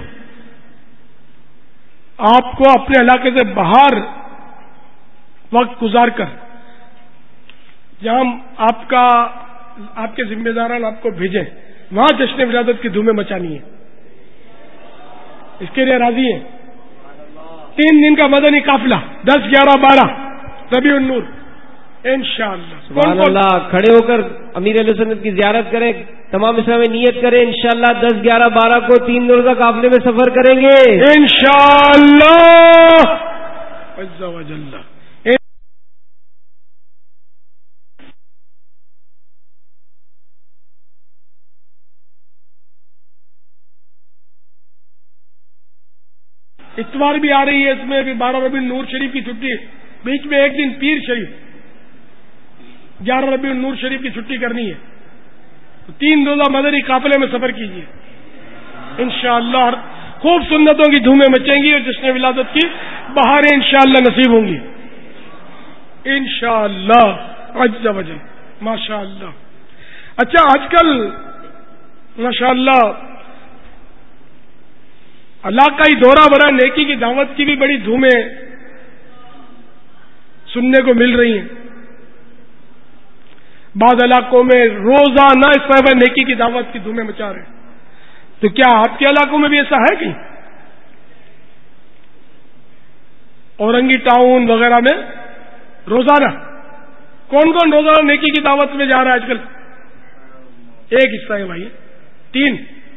آپ کو اپنے علاقے سے باہر وقت گزار کر جہاں آپ کا آپ کے ذمہ داران آپ کو بھیجیں وہاں جشن ولادت کی دھومیں مچانی ہے. اس کے لیے راضی ہیں؟ تین دن کا مدنی قافلہ دس گیارہ بارہ ربیع النور انشاءاللہ. سبحان اللہ. کھڑے ہو کر امیر اہل سنت کی زیارت کریں، تمام اسلام میں نیت کریں، انشاءاللہ دس گیارہ بارہ کو تین روزہ قافلے میں سفر کریں گے انشاءاللہ عز و جل. اتوار بھی آ رہی ہے، اس میں بھی بارہ ربیع النور شریف کی چھٹی، بیچ میں ایک دن پیر شریف گیارہ ربیع النور شریف کی چھٹی کرنی ہے. تو تین روزہ مدنی قافلے میں سفر کیجیے انشاءاللہ. خوب سنتوں کی دھومیں مچیں گی اور جشن ولادت کی بہاریں انشاءاللہ نصیب ہوں گی انشاءاللہ عز و جل. ماشاءاللہ. اچھا آج کل ماشاءاللہ علاقائی دورہ برائے نیکی کی دعوت کی بھی بڑی دھومیں سننے کو مل رہی ہیں. بعض علاقوں میں روزانہ اس طرح نیکی کی دعوت کی دھومیں مچا رہے ہیں. تو کیا آپ کے علاقوں میں بھی ایسا ہے کہ اورنگی ٹاؤن وغیرہ میں روزانہ کون کون روزانہ نیکی کی دعوت میں جا رہا ہے آج کل؟ ایک حصہ ہے بھائی، تین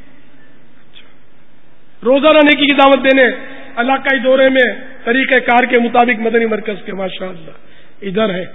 روزانہ نیکی کی دعوت دینے علاقائی دورے میں طریقہ کار کے مطابق مدنی مرکز کے ماشاءاللہ ادھر ہے.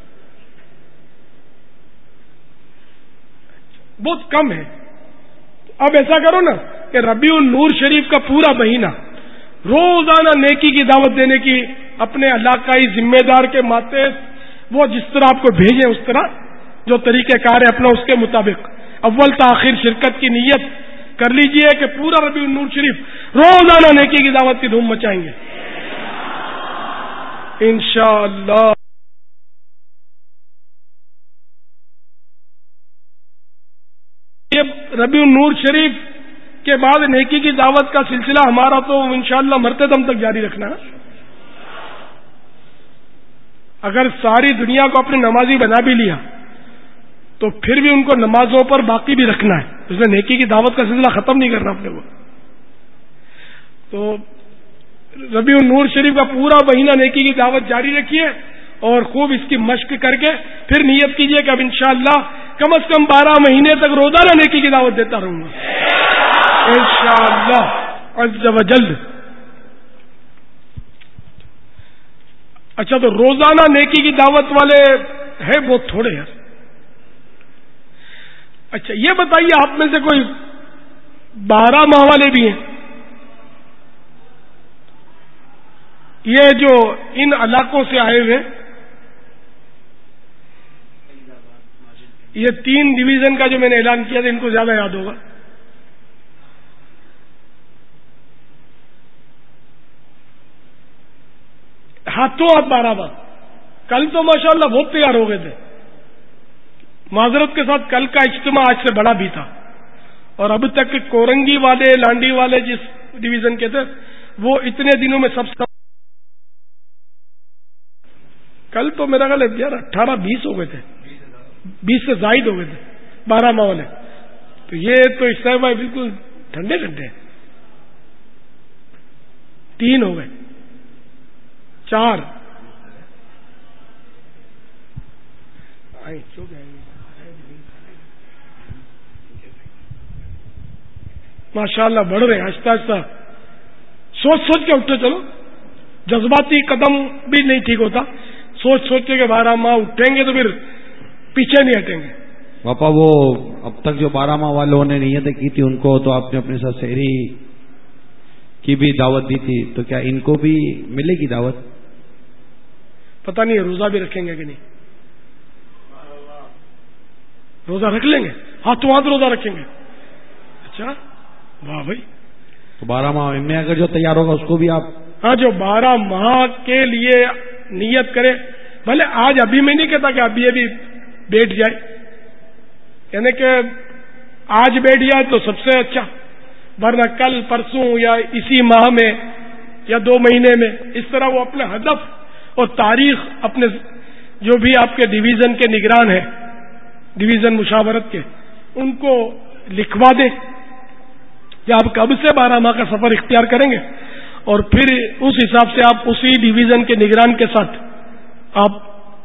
بہت کم ہے. اب ایسا کرو نا کہ ربیع النور شریف کا پورا مہینہ روزانہ نیکی کی دعوت دینے کی اپنے علاقائی ذمہ دار کے ماتحت وہ جس طرح آپ کو بھیجیں اس طرح جو طریقہ کار ہے اپنا اس کے مطابق اول تاخیر شرکت کی نیت کر لیجئے کہ پورا ربیع النور شریف روزانہ نیکی کی دعوت کی دھوم مچائیں گے انشاءاللہ. یہ ربیع النور شریف کے بعد نیکی کی دعوت کا سلسلہ ہمارا تو انشاءاللہ مرتے دم تک جاری رکھنا ہے. اگر ساری دنیا کو اپنی نمازی بنا بھی لیا تو پھر بھی ان کو نمازوں پر باقی بھی رکھنا ہے. اس میں نیکی کی دعوت کا سلسلہ ختم نہیں کرنا اپنے کو. تو ربیع النور شریف کا پورا مہینہ نیکی کی دعوت جاری رکھیے اور خوب اس کی مشق کر کے پھر نیت کیجئے کہ اب انشاءاللہ کم از کم بارہ مہینے تک روزانہ نیکی کی دعوت دیتا رہوں گا انشاءاللہ عز و جل. اچھا تو روزانہ نیکی کی دعوت والے ہیں بہت تھوڑے ہیں. اچھا یہ بتائیے آپ میں سے کوئی بارہ ماہ والے بھی ہیں؟ یہ جو ان علاقوں سے آئے ہوئے یہ تین ڈویژن کا جو میں نے اعلان کیا تھا ان کو زیادہ یاد ہوگا. ہاتھوں ہاتھ بارہ بار. کل تو ماشاءاللہ بہت تیار ہو گئے تھے. معذرت کے ساتھ کل کا اجتماع آج سے بڑا بھی تھا اور اب تک کورنگی والے لانڈی والے جس ڈویژن کے تھے وہ اتنے دنوں میں سب سب کل تو میرا خیال ہے یار اٹھارہ بیس ہو گئے تھے، بیس سے زائد ہو گئے تھے بارہ ماہ والے. تو یہ تو اس طرح بھائی بالکل ٹھنڈے ٹھنڈے. تین ہو گئے، چار ماشاءاللہ بڑھ رہے ہیں آہستہ آہستہ. سوچ سوچ کے اٹھو. چلو جذباتی قدم بھی نہیں ٹھیک ہوتا. سوچ سوچ کے بارہ ماہ اٹھیں گے تو پھر پیچھے نہیں ہٹیں گے. باپا وہ اب تک جو بارہ ماہ والوں نے نیتیں کی تھی ان کو تو آپ نے اپنے ساتھ شہری کی بھی دعوت دی تھی, تو کیا ان کو بھی ملے گی دعوت؟ پتہ نہیں روزہ بھی رکھیں گے کہ نہیں. روزہ رکھ لیں گے, ہاتھوں ہاتھ روزہ رکھیں گے. اچھا واہ بھائی. تو بارہ ماہ میں اگر جو تیار ہوگا اس کو بھی آپ, ہاں جو بارہ ماہ کے لیے نیت کرے, بھلے آج ابھی میں نہیں کہتا کہ ابھی ابھی بیٹھ جائے, یعنی کہ آج بیٹھ جائے تو سب سے اچھا, ورنہ کل پرسوں یا اسی ماہ میں یا دو مہینے میں, اس طرح وہ اپنے ہدف اور تاریخ اپنے جو بھی آپ کے ڈویژن کے نگران ہیں, ڈویژن مشاورت کے, ان کو لکھوا دیں کہ آپ کب سے بارہ ماہ کا سفر اختیار کریں گے, اور پھر اس حساب سے آپ اسی ڈویژن کے نگران کے ساتھ آپ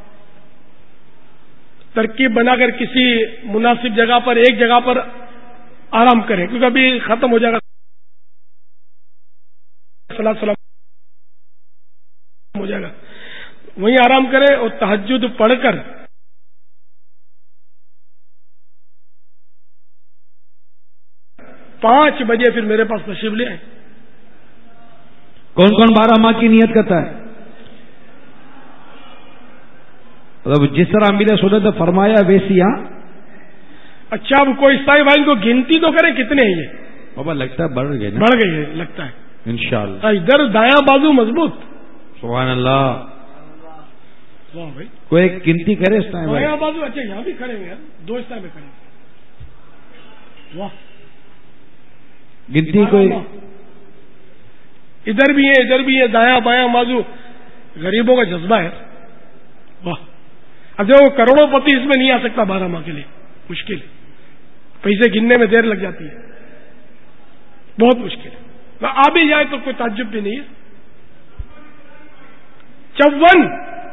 ترکیب بنا کر کسی مناسب جگہ پر ایک جگہ پر آرام کریں, کیونکہ ابھی ختم ہو جائے گا سلام ہو جائے گا, وہیں آرام کریں اور تہجد پڑھ کر پانچ بجے پھر میرے پاس تشریف لے آئیں. کون کون بارہ ماہ کی نیت کرتا ہے؟ مطلب جس طرح امیر سنت نے فرمایا ویسی. ہاں اچھا اب کوئی سائی بھائی کو گنتی تو کریں کتنے ہیں یہ؟ بابا لگتا ہے بڑھ گئے, بڑھ گئی ہے لگتا ہے انشاءاللہ. ادھر دایاں بازو مضبوط. سبحان اللہ. واہ بھائی, کوئی گنتی کرے اس ٹائم دایاں بازو. اچھا یہاں بھی کھڑے ہیں, دو اس ٹائم میں کھڑے ہیں. واہ گنتی کوئی ادھر بھی ہے ادھر بھی ہے, دایاں بایاں بازو. غریبوں کا جذبہ ہے. واہ. اب جو کروڑوں پتی اس میں نہیں آ سکتا بارہ ماہ کے لیے, مشکل. پیسے گننے میں دیر لگ جاتی ہے, بہت مشکل ہے. آ بھی جائے تو کوئی تعجب بھی نہیں ہے. چون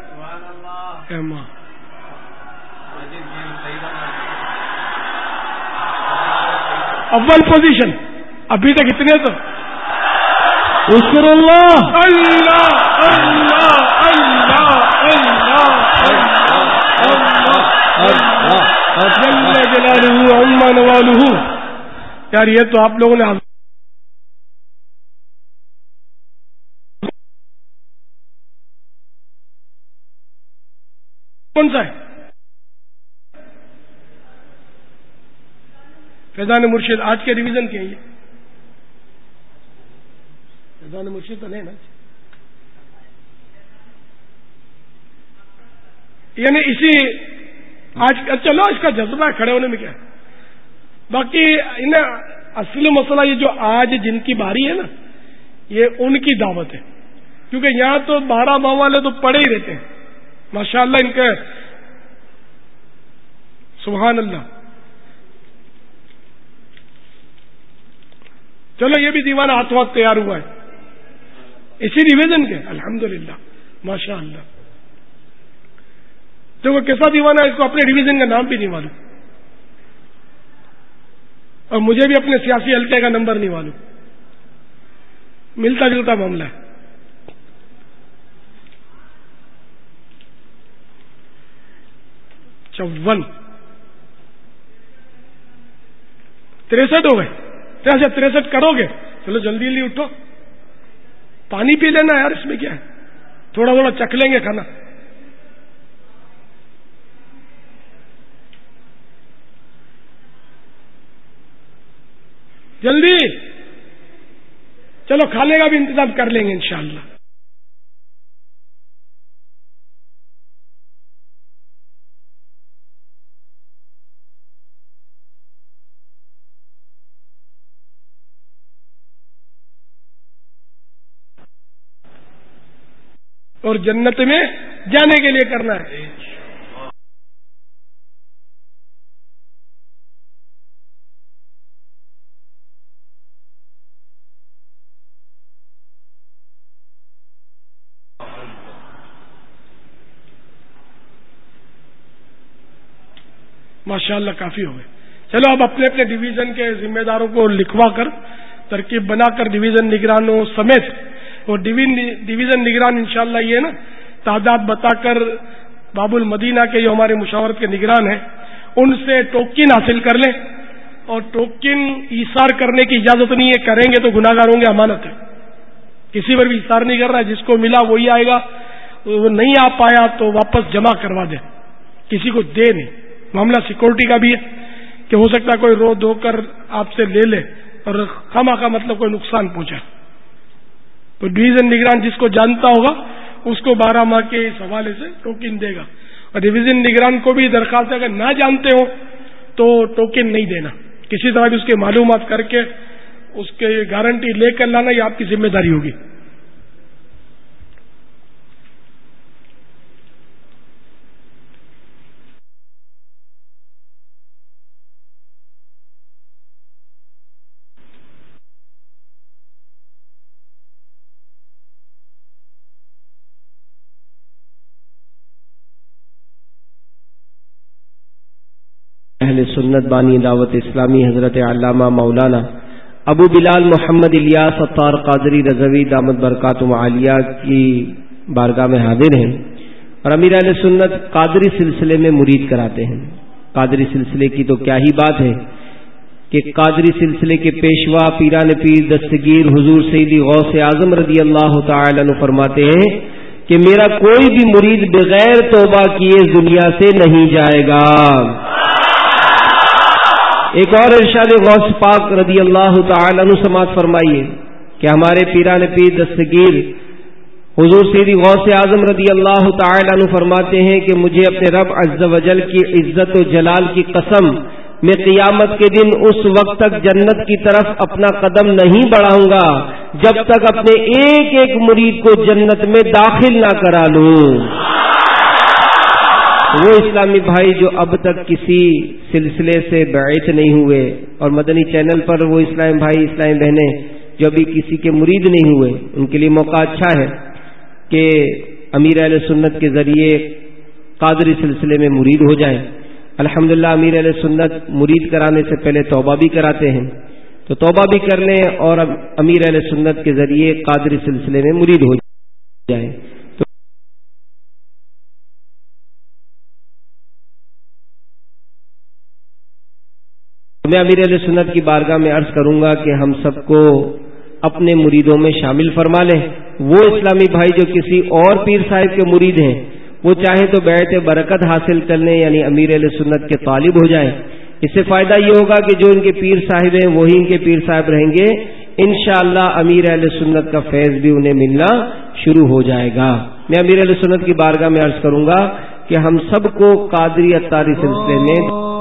اول پوزیشن ابھی تک اتنے تو اشکر اللہ اللہ اللہ اللہ اللہ جل جلالہ عما نوالہ. یار یہ تو آپ لوگوں نے کون سا ہے؟ فیضان مرشد آج کے ریویژن کے ہیں یہ. فیضان مرشد تو نہیں نا, یعنی اسی آج چلو اس کا جذبہ کھڑے ہونے میں کیا ہے. باقی انہیں اصل مسئلہ یہ جو آج جن کی باری ہے نا, یہ ان کی دعوت ہے, کیونکہ یہاں تو بارہ ماہ والے تو پڑے ہی رہتے ہیں ماشاءاللہ. ان کے سبحان اللہ. چلو یہ بھی دیوانہ ہاتھوں ہاتھ تیار ہوا ہے اسی ریویژن کے, الحمدللہ ماشاء اللہ. دیکھو کیسا دیوانہ ہے, اس کو اپنے ریویژن کا نام بھی نہیں معلوم, اور مجھے بھی اپنے سیاسی حلقے کا نمبر نہیں معلوم. ملتا جلتا معاملہ ہے. چون تریسٹھ ہو گئے. تریسٹھ تریسٹھ کرو گے, چلو جلدی جلدی اٹھو, پانی پی لینا یار, اس میں کیا ہے, تھوڑا تھوڑا چکھ لیں گے کھانا. جلدی چلو, کھانے کا بھی انتظام کر لیں گے انشاءاللہ. اور جنت میں جانے کے لیے کرنا ہے. ماشاءاللہ کافی ہو گئے. چلو اب اپنے اپنے ڈویژن کے ذمہ داروں کو لکھوا کر ترکیب بنا کر ڈویژن نگرانوں سمیت اور ڈویژن نگران انشاءاللہ یہ نا تعداد بتا کر باب المدینہ کے جو ہمارے مشاورت کے نگران ہیں ان سے ٹوکن حاصل کر لیں، اور ٹوکن ایثار کرنے کی اجازت نہیں ہے، کریں گے تو گناہگار ہوں گے، امانت ہے، کسی پر بھی ایثار نہیں کر رہا، جس کو ملا وہی آئے گا، وہ نہیں آ پایا تو واپس جمع کروا دیں، کسی کو دے نہیں۔ معاملہ سیکورٹی کا بھی ہے کہ ہو سکتا ہے کوئی رو دھو کر آپ سے لے لے اور خواہ خواہ مطلب کوئی نقصان پہنچا، تو ڈویژن نگران جس کو جانتا ہوگا اس کو بارہ ماہ کے اس حوالے سے ٹوکن دے گا، اور ڈویژن نگران کو بھی درخواست ہے اگر نہ جانتے ہو تو ٹوکن نہیں دینا، کسی طرح بھی اس کے معلومات کر کے اس کے گارنٹی لے کر لانا، یہ آپ کی ذمہ داری ہوگی۔ اہل سنت بانی دعوت اسلامی حضرت علامہ مولانا ابو بلال محمد الیاس عطار قادری رضوی دامت برکاتہم عالیہ کی بارگاہ میں حاضر ہیں اور امیر اہل سنت قادری سلسلے میں مرید کراتے ہیں۔ قادری سلسلے کی تو کیا ہی بات ہے کہ قادری سلسلے کے پیشوا پیران پیر دستگیر حضور سیدی غوث اعظم رضی اللہ تعالی عنہ فرماتے ہیں کہ میرا کوئی بھی مرید بغیر توبہ کیے دنیا سے نہیں جائے گا۔ ایک اور ارشاد غوث پاک رضی اللہ تعالی عنہ سماعت فرمائیے کہ ہمارے پیران پیر دستگیر حضور سیدی غوث اعظم رضی اللہ تعالی عنہ فرماتے ہیں کہ مجھے اپنے رب عز و جل کی عزت و جلال کی قسم، میں قیامت کے دن اس وقت تک جنت کی طرف اپنا قدم نہیں بڑھاؤں گا جب تک اپنے ایک ایک مرید کو جنت میں داخل نہ کرا لوں۔ وہ اسلامی بھائی جو اب تک کسی سلسلے سے بیعت نہیں ہوئے اور مدنی چینل پر وہ اسلامی بھائی اسلامی بہنیں جو ابھی کسی کے مرید نہیں ہوئے، ان کے لیے موقع اچھا ہے کہ امیر اہل سنت کے ذریعے قادری سلسلے میں مرید ہو جائیں۔ الحمدللہ امیر اہل سنت مرید کرانے سے پہلے توبہ بھی کراتے ہیں، تو توبہ بھی کر لیں اور امیر اہل سنت کے ذریعے قادری سلسلے میں مرید ہو جائیں۔ میں امیر اہل سنت کی بارگاہ میں عرض کروں گا کہ ہم سب کو اپنے مریدوں میں شامل فرما لیں۔ وہ اسلامی بھائی جو کسی اور پیر صاحب کے مرید ہیں وہ چاہیں تو بیعت برکت حاصل کر لیں، یعنی امیر اہل سنت کے طالب ہو جائیں۔ اس سے فائدہ یہ ہوگا کہ جو ان کے پیر صاحب ہیں وہی ان کے پیر صاحب رہیں گے، انشاءاللہ امیر اہل سنت کا فیض بھی انہیں ملنا شروع ہو جائے گا۔ میں امیر اہل سنت کی بارگاہ میں عرض کروں گا کہ ہم سب کو قادری عطاری سلسلے میں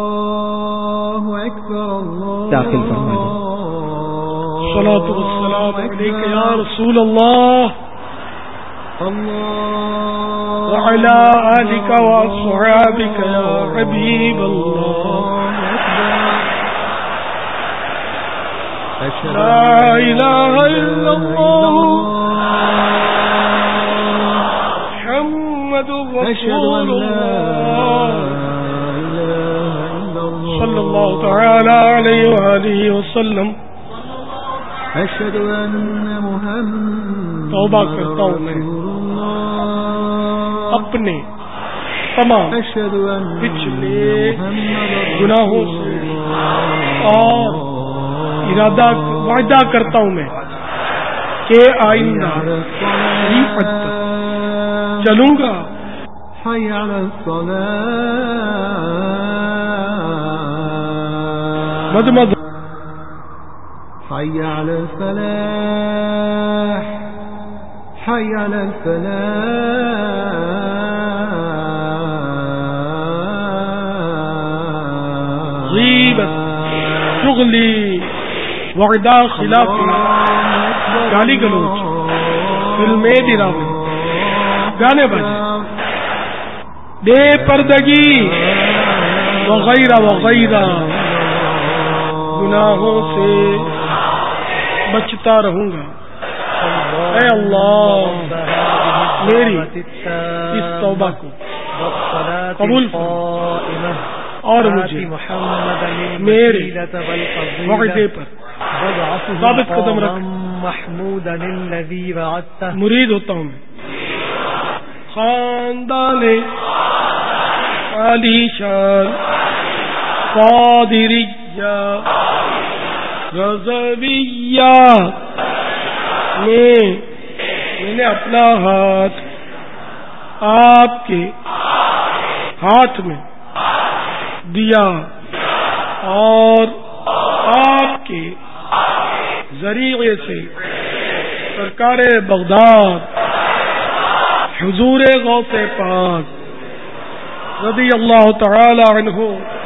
داخل فرما دیں۔ الصلاۃ والسلام علیک یا رسول اللہ وعلی آلک واصحابک یا حبیب اللہ، لا الہ الا اللہ محمد رسول اللہ صلی اللہ تعالی علیہ وآلہ وسلم۔ توبہ کرتا ہوں میں اپنے تمام پچھلے گناہوں سے اور ارادہ وعدہ کرتا ہوں میں کہ آئندہ چلوں گا مد مد حي على الفلاح حي على الفلاح غیبت شغلی وعدہ خلافی گالی گلوچ فلمیں دراوی گانے بجے بے پردگی وغیرہ وغیرہ گناہوں سے بچتا رہوں گا۔ اے اللہ میری اس توبہ کو قبول فرما اور مجھے میرے وعدے پر ثابت قدم رکھ. مرید ہوتا ہوں میں خاندان عالی شان قادریہ رضویہ میں میں نے اپنا ہاتھ آپ کے ہاتھ میں دیا اور آپ کے ذریعے سے سرکار بغداد حضور غوث پاک رضی اللہ تعالی عنہ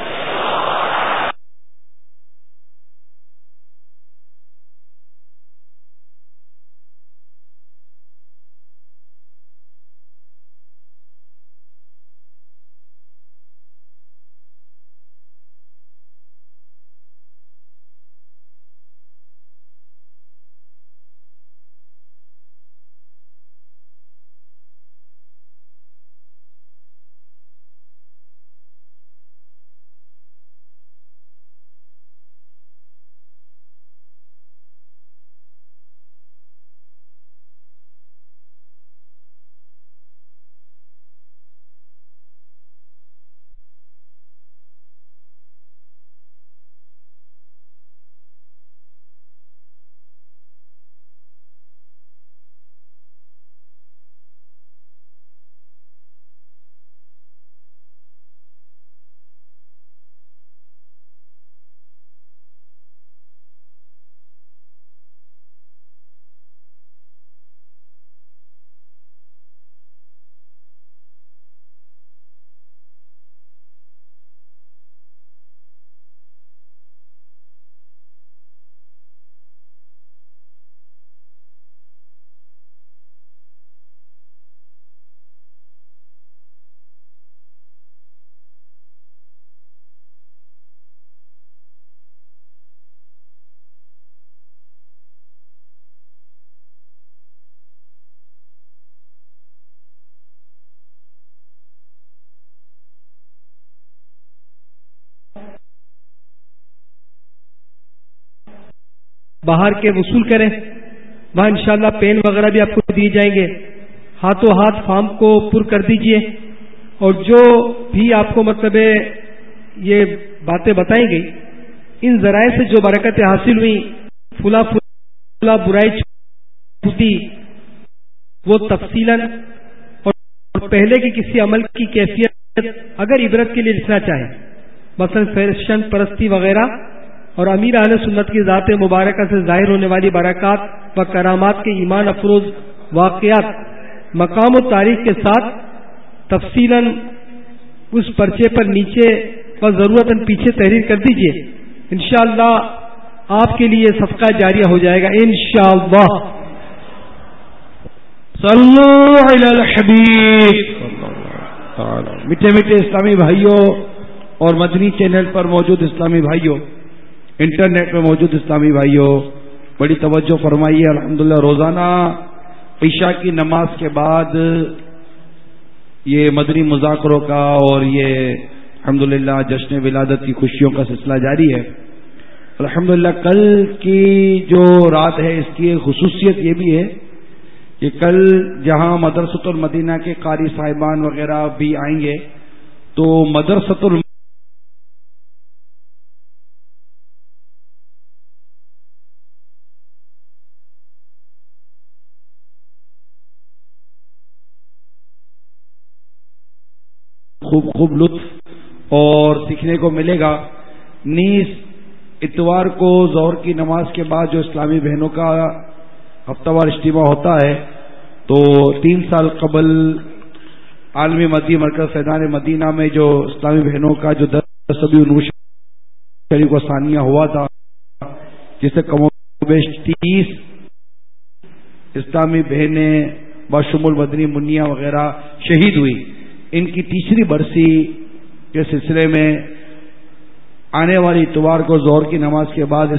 باہر کے وصول کریں. وہاں انشاءاللہ پین وغیرہ بھی آپ کو دیے جائیں گے. ہاتھوں ہاتھ فارم کو پر کر دیجئے اور جو بھی آپ کو مطلب یہ باتیں بتائی گئی ان ذرائع سے جو برکتیں حاصل ہوئی فلا فلا برائی چھوٹی وہ تفصیلاً اور پہلے کی کسی عمل کی کیفیت اگر عبرت کے لیے لکھنا چاہیں مثلا فیشن پرستی وغیرہ اور امیر اہل سنت کی ذات مبارکہ سے ظاہر ہونے والی برکات و کرامات کے ایمان افروز واقعات مقام و تاریخ کے ساتھ تفصیلاً اس پرچے پر نیچے و ضرورت پیچھے تحریر کر دیجئے. انشاءاللہ آپ کے لیے صدقہ جاریہ ہو جائے گا انشاءاللہ. صلو علی الحبیب. میٹھے میٹھے اسلامی بھائیوں اور مدنی چینل پر موجود اسلامی بھائیوں، انٹرنیٹ میں موجود اسلامی بھائیوں، بڑی توجہ فرمائیے. الحمدللہ روزانہ عشاء کی نماز کے بعد یہ مدنی مذاکروں کا اور یہ الحمدللہ جشن ولادت کی خوشیوں کا سلسلہ جاری ہے. الحمدللہ کل کی جو رات ہے اس کی ایک خصوصیت یہ بھی ہے کہ کل جہاں مدرسۃ المدینہ کے قاری صاحبان وغیرہ بھی آئیں گے تو مدرسۃ ال خوب خوب لطف اور سیکھنے کو ملے گا. نیز اتوار کو ظہر کی نماز کے بعد جو اسلامی بہنوں کا ہفتہ وار اجتماع ہوتا ہے تو تین سال قبل عالمی مدی مرکز سیدان مدینہ میں جو اسلامی بہنوں کا جو دس سبھی انوش شریف و ثانیہ ہوا تھا جس سے کم و بیش تیس اسلامی بہنیں بشمول مدنی منیا وغیرہ شہید ہوئی. ان کی تیسری برسی کے سلسلے میں آنے والی اتوار کو ظہر کی نماز کے بعد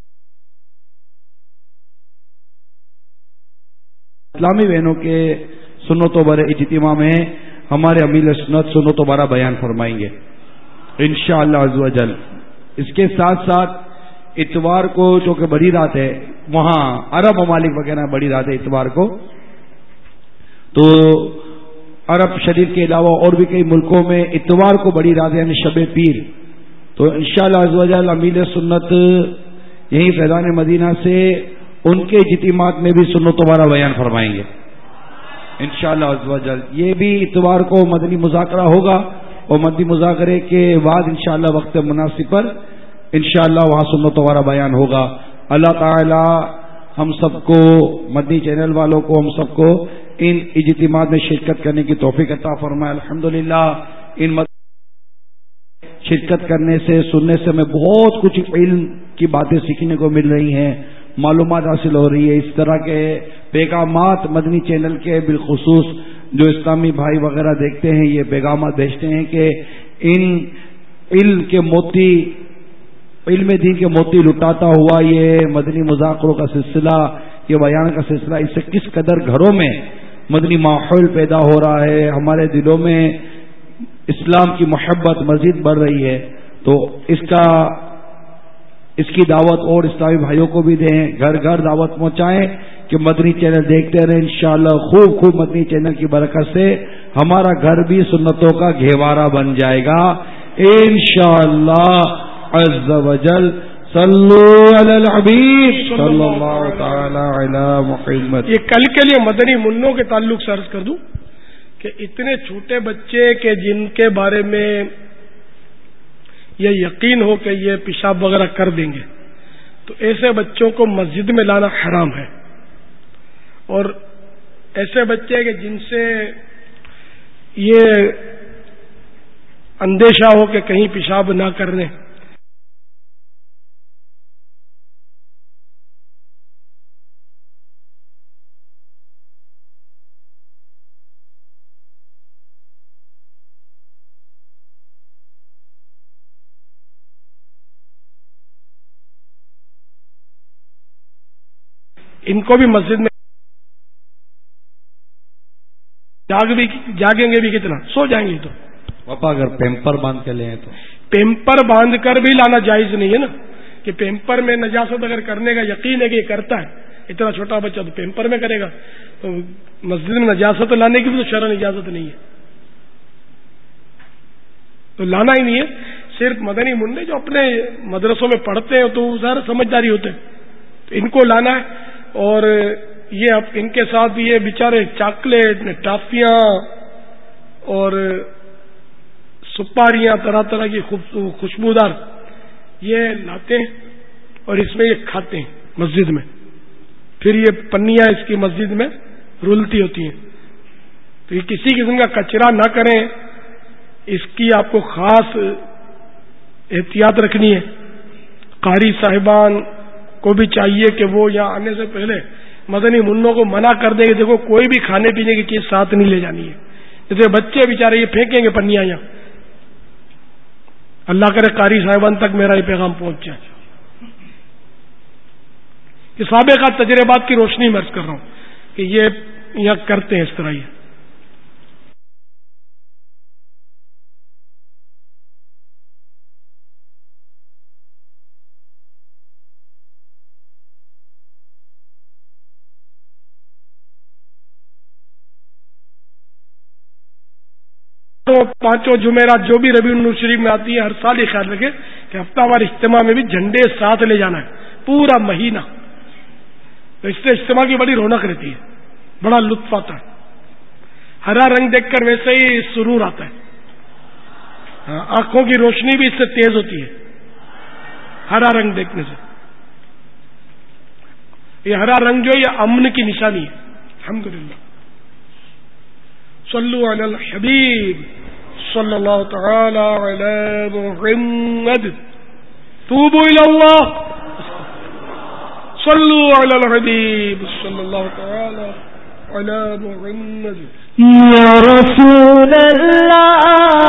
اسلامی بہنوں کے سنتوں بھرے اجتماع میں ہمارے امیر سنت سنتوں بھرا بیان فرمائیں گے انشاءاللہ عز و جل. اس کے ساتھ ساتھ اتوار کو چونکہ بڑی رات ہے، وہاں عرب ممالک وغیرہ بڑی رات ہے اتوار کو، تو عرب شریف کے علاوہ اور بھی کئی ملکوں میں اتوار کو بڑی رات ہے، یعنی شب پیر. تو انشاءاللہ عز و جل امیر سنت یہیں فیضان مدینہ سے ان کے اجتماعات میں بھی سنتوں بھرا بیان فرمائیں گے انشاءاللہ عز و جل. یہ بھی اتوار کو مدنی مذاکرہ ہوگا اور مدنی مذاکرے کے بعد انشاءاللہ وقت مناسب پر انشاءاللہ وہاں سنتوں بھرا بیان ہوگا. اللہ تعالی ہم سب کو، مدنی چینل والوں کو، ہم سب کو ان اجتماعات میں شرکت کرنے کی توفیق عطا فرمائے. الحمدللہ ان شرکت کرنے سے، سننے سے ہمیں بہت کچھ علم کی باتیں سیکھنے کو مل رہی ہیں، معلومات حاصل ہو رہی ہے. اس طرح کے پیغامات مدنی چینل کے بالخصوص جو اسلامی بھائی وغیرہ دیکھتے ہیں، یہ پیغامات بھیجتے ہیں کہ ان علم کے موتی، علم دین کے موتی لٹاتا ہوا یہ مدنی مذاکروں کا سلسلہ، یہ بیان کا سلسلہ، اس سے کس قدر گھروں میں مدنی ماحول پیدا ہو رہا ہے، ہمارے دلوں میں اسلام کی محبت مزید بڑھ رہی ہے. تو اس کا اس کی دعوت اور اسلامی بھائیوں کو بھی دیں، گھر گھر دعوت پہنچائیں کہ مدنی چینل دیکھتے رہیں. انشاءاللہ خوب خوب مدنی چینل کی برکت سے ہمارا گھر بھی سنتوں کا گہوارہ بن جائے گا انشاءاللہ عز و جل. صلو علی الحبیب صلی اللہ تعالی علی محمد. یہ کل کے لیے مدنی منوں کے تعلق سے عرض کر دوں کہ اتنے چھوٹے بچے کہ جن کے بارے میں یہ یقین ہو کہ یہ پیشاب وغیرہ کر دیں گے، تو ایسے بچوں کو مسجد میں لانا حرام ہے. اور ایسے بچے کہ جن سے یہ اندیشہ ہو کہ کہیں پیشاب نہ کرنے، ان کو بھی مسجد میں جاگ بھی جاگیں گے بھی کتنا، سو جائیں گے. تو پاپا اگر پیمپر باندھ کے لیں تو پیمپر باندھ کر بھی لانا جائز نہیں ہے نا، کہ پیمپر میں نجاست اگر کرنے کا یقین ہے کہ یہ کرتا ہے، اتنا چھوٹا بچہ تو پیمپر میں کرے گا، تو مسجد میں نجاست لانے کی بھی تو شرعن اجازت نہیں ہے، تو لانا ہی نہیں ہے. صرف مدنی منڈے جو اپنے مدرسوں میں پڑھتے ہیں تو ظاہر سمجھداری ہوتے ہیں، تو ان کو لانا ہے. اور یہ اب ان کے ساتھ یہ بیچارے چاکلیٹ، ٹافیاں اور سپاریاں طرح طرح کی خوشبودار یہ لاتے ہیں اور اس میں یہ کھاتے ہیں مسجد میں، پھر یہ پنیاں اس کی مسجد میں رولتی ہوتی ہیں. تو یہ کسی قسم کا کچرا نہ کریں، اس کی آپ کو خاص احتیاط رکھنی ہے. قاری صاحبان کو بھی چاہیے کہ وہ یہاں آنے سے پہلے مدنی منوں کو منع کر دیں کہ دیکھو کوئی بھی کھانے پینے کی چیز ساتھ نہیں لے جانی ہے. جیسے بچے بیچارے یہ پھینکیں گے پنیاں یہاں، اللہ کرے قاری صاحبان تک میرا یہ پیغام پہنچ جائے. یہ سابقہ تجربات کی روشنی میں عرض کر رہا ہوں کہ یہ یہاں کرتے ہیں اس طرح. یہ پانچوں جمعرات جو بھی ربیع النور شریف میں آتی ہے، ہر سال یہ خیال رکھے کہ ہفتہ وار اجتماع میں بھی جھنڈے ساتھ لے جانا ہے پورا مہینہ. تو اس سے اجتماع کی بڑی رونق رہتی ہے، بڑا لطف آتا ہے. ہرا رنگ دیکھ کر ویسے ہی سرور آتا ہے، آنکھوں کی روشنی بھی اس سے تیز ہوتی ہے ہرا رنگ دیکھنے سے. یہ ہرا رنگ جو ہے یہ امن کی نشانی ہے. الحمدللہ. صلو علی الحبیب صلی اللہ تعالی علی محمد. توبوا الی اللہ. صلو علی الحبیب صلی اللہ تعالی علی محمد. یا رسول اللہ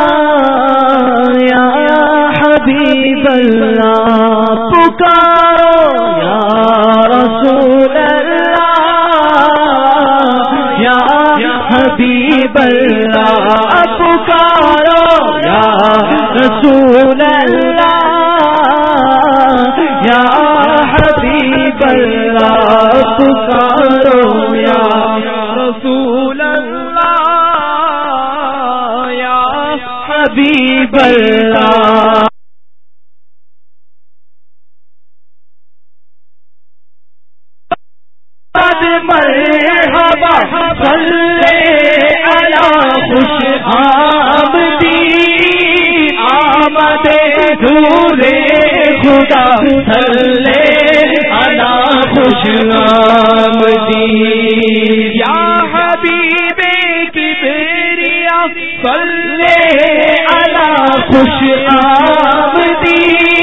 یا حبیب اللہ پکارو، یا رسول اللہ یا حبیب اللہ پکارو یا رسول اللہ یا حبیب اللہ پکارو یا رسول اللہ یا حبیب اللہ مرحبا صلی علی خوش آمدی آمد نور خدا صلی علی خوش آمدی یا حبیب کبریا صلی علی خوش آمدی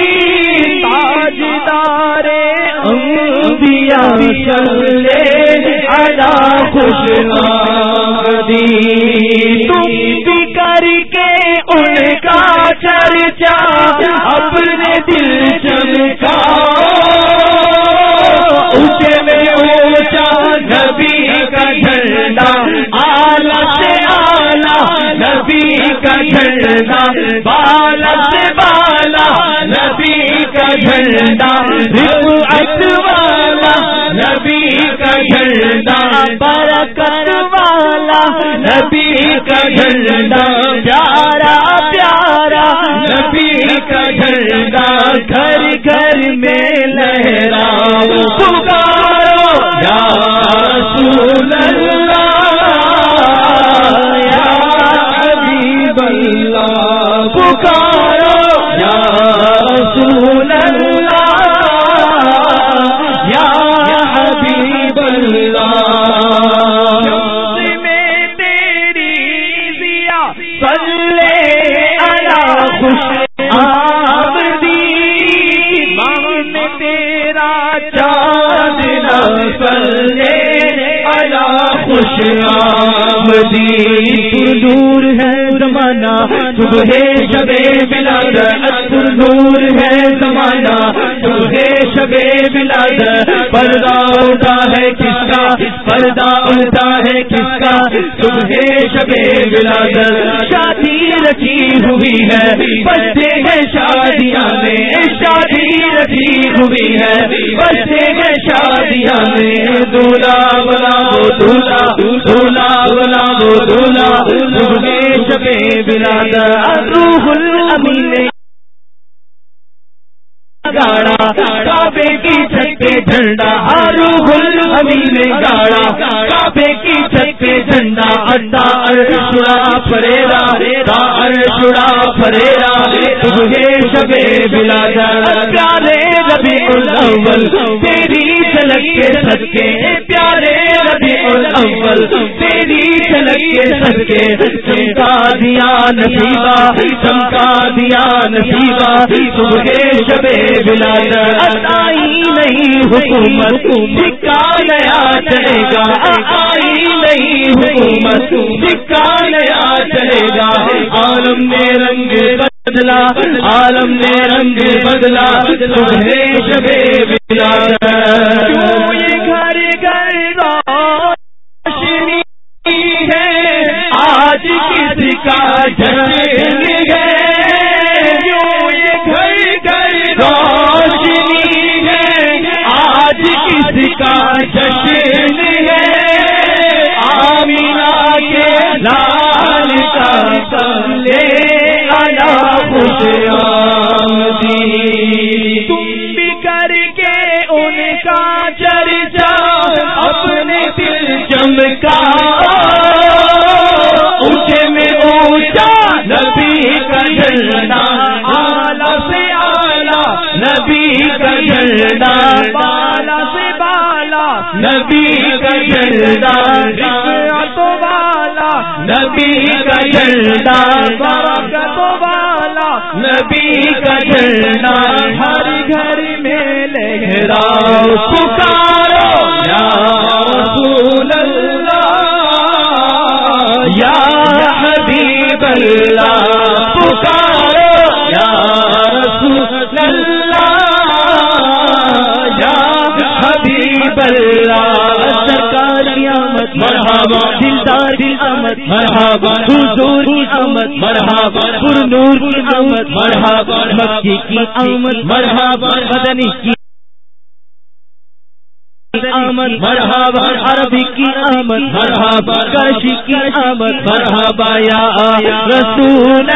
تاجدار انبیاء صلی علی خوش آمدی تم بھی کر کے ان کا چرچا اپنے دل چمکاؤ اونچے میں اونچا نبی کا جھنڈا اعلیٰ سے اعلیٰ نبی کا جھنڈا بالا سے بالا نبی کا جھنڈا رفعت والا نبی کا جھنڈا برکت والا نبی کا جھنڈا پیارا پیارا نبی کا جھنڈا گھر گھر میں لہراؤ پکارو یا رسول اللہ یا حبیب اللہ پکارو یا رسول اللہ یا حبیب اللہ میں تیری ضیا صلی علی خوش آمدی مان تیرا چاند صلی علی خوش آمدی دور ہے زمانہ صبح شب ولادت دور ہے زمانہ صبح شب ولادت پردہ اٹھا ہے کس کا پردہ اٹھا ہے کس کا صبح شب ولادت شادی رچی ہوئی ہے بچے ہیں شادیاں میں شادی رچی ہوئی ہے بچے ہیں شادیاں میں دولہا بلا وہ دولہا دولہا بلا وہ دولہا صبح شب ولادت روح الامین گاڑا کعبے کی چھت پہ جھنڈا روح الامین گاڑا کعبے کی چھت پہ جھنڈا اڈا ارشڑا فریرا را ارشڑا فریرا صبح شب ولادت پیارے ربیع الاول تیری جھلک کے صدقے پیارے ربیع الاول تیری جھلک کے صدقے چمکا دیا نصیبہ چمکا دیا نصیبہ صبح شب ولادت آئی نہیں حکومت سکہ نیا چلے گا آئی نہیں حکومت سکہ نیا چلے گا عالم نے رنگ بدلا عالم نے رنگ بدلا صبح شب ولادت یہ گھر گھر روشنی ہے آج کس کا جشن ہے روشنی ہے آج کس کا جشن ہے آمینہ کے لال کا صلی علی خوش آمدی تم بھی کر کے ان کا چرچا اپنے دل چمکاؤ اونچے میں اونچا نبی کا جھنڈا اعلیٰ سے نبی کا جھنڈا بالا سے بالا نبی کا جھنڈا رفعت والا نبی کا جھنڈا برکت والا نبی کا جھنڈا ہر گھر میں لہراؤ پکارو یا رسول اللہ یا حبیب اللہ پکارو یا رسول اللہ یا حبیب اللہ سرکار سرکار کی آمد مرحبا دلدار کی آمد مرحبا حضور کی آمد مرحبا پر نور کی آمد مرحبا مکی کی آمد مرحبا مدنی کی آمد مرحبا عربی کی آمد مرحبا کاشی کی آمد مرحبا یا رسول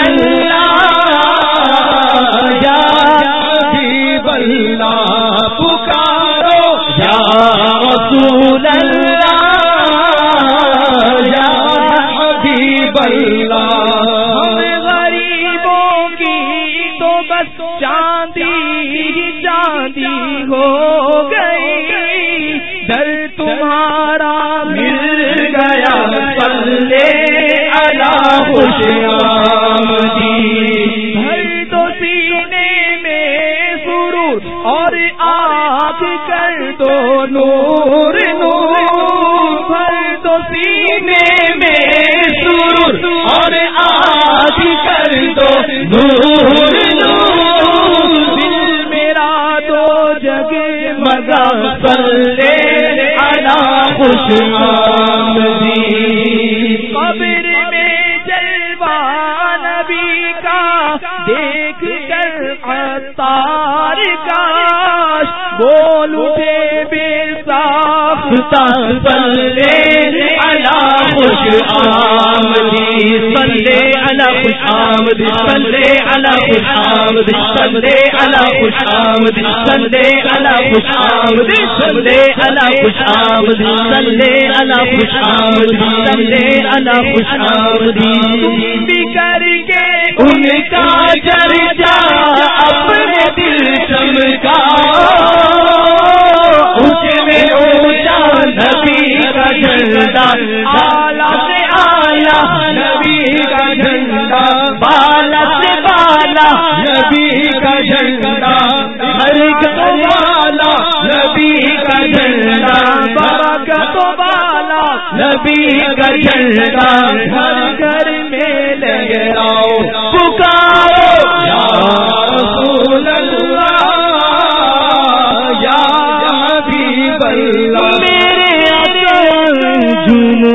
اللہ یا حبیب اللہ پکارو یا رسول اللہ یا حبیب اللہ ہم غریبوں کی تو بس چاندی چاندی ہو گئی در تمہارا مل گیا صلی علی خوش آمدی بھر دو سینے میں سرور اور آگ کر دو نور نور بھر دو سینے میں سرور اور آگ کر دو نور نور دل میرا دو جگہ مگا صلی خوش آمدی قبر میں جلوہ نبی کا دیکھ کر عطار کاش بول اٹھے بے ساختہ صلی علی خوش آمدی صلی علی خوش آمدی صلی علی خوش آمدی صلی علی خوش آمدی صلی علی خوش آمدی صلی علی خوش آمدی صلی علی خوش آمدی صلی علی خوش آمدی بھی کر کے ان کا چرچا اپنے دل چمکا اونچ میں اونچا نبی کا جھنڈا اعلیٰ سے اعلیٰ نبی کا جھنڈا بالا سے بالا نبی کا جھنڈا ہر والا نبی کا جھنڈا برکت والا نبی کا جھنڈا گھر گھر میں لہراؤ پکارو یا رسول اللہ یا حبیب اللہ میرے آقا جھومو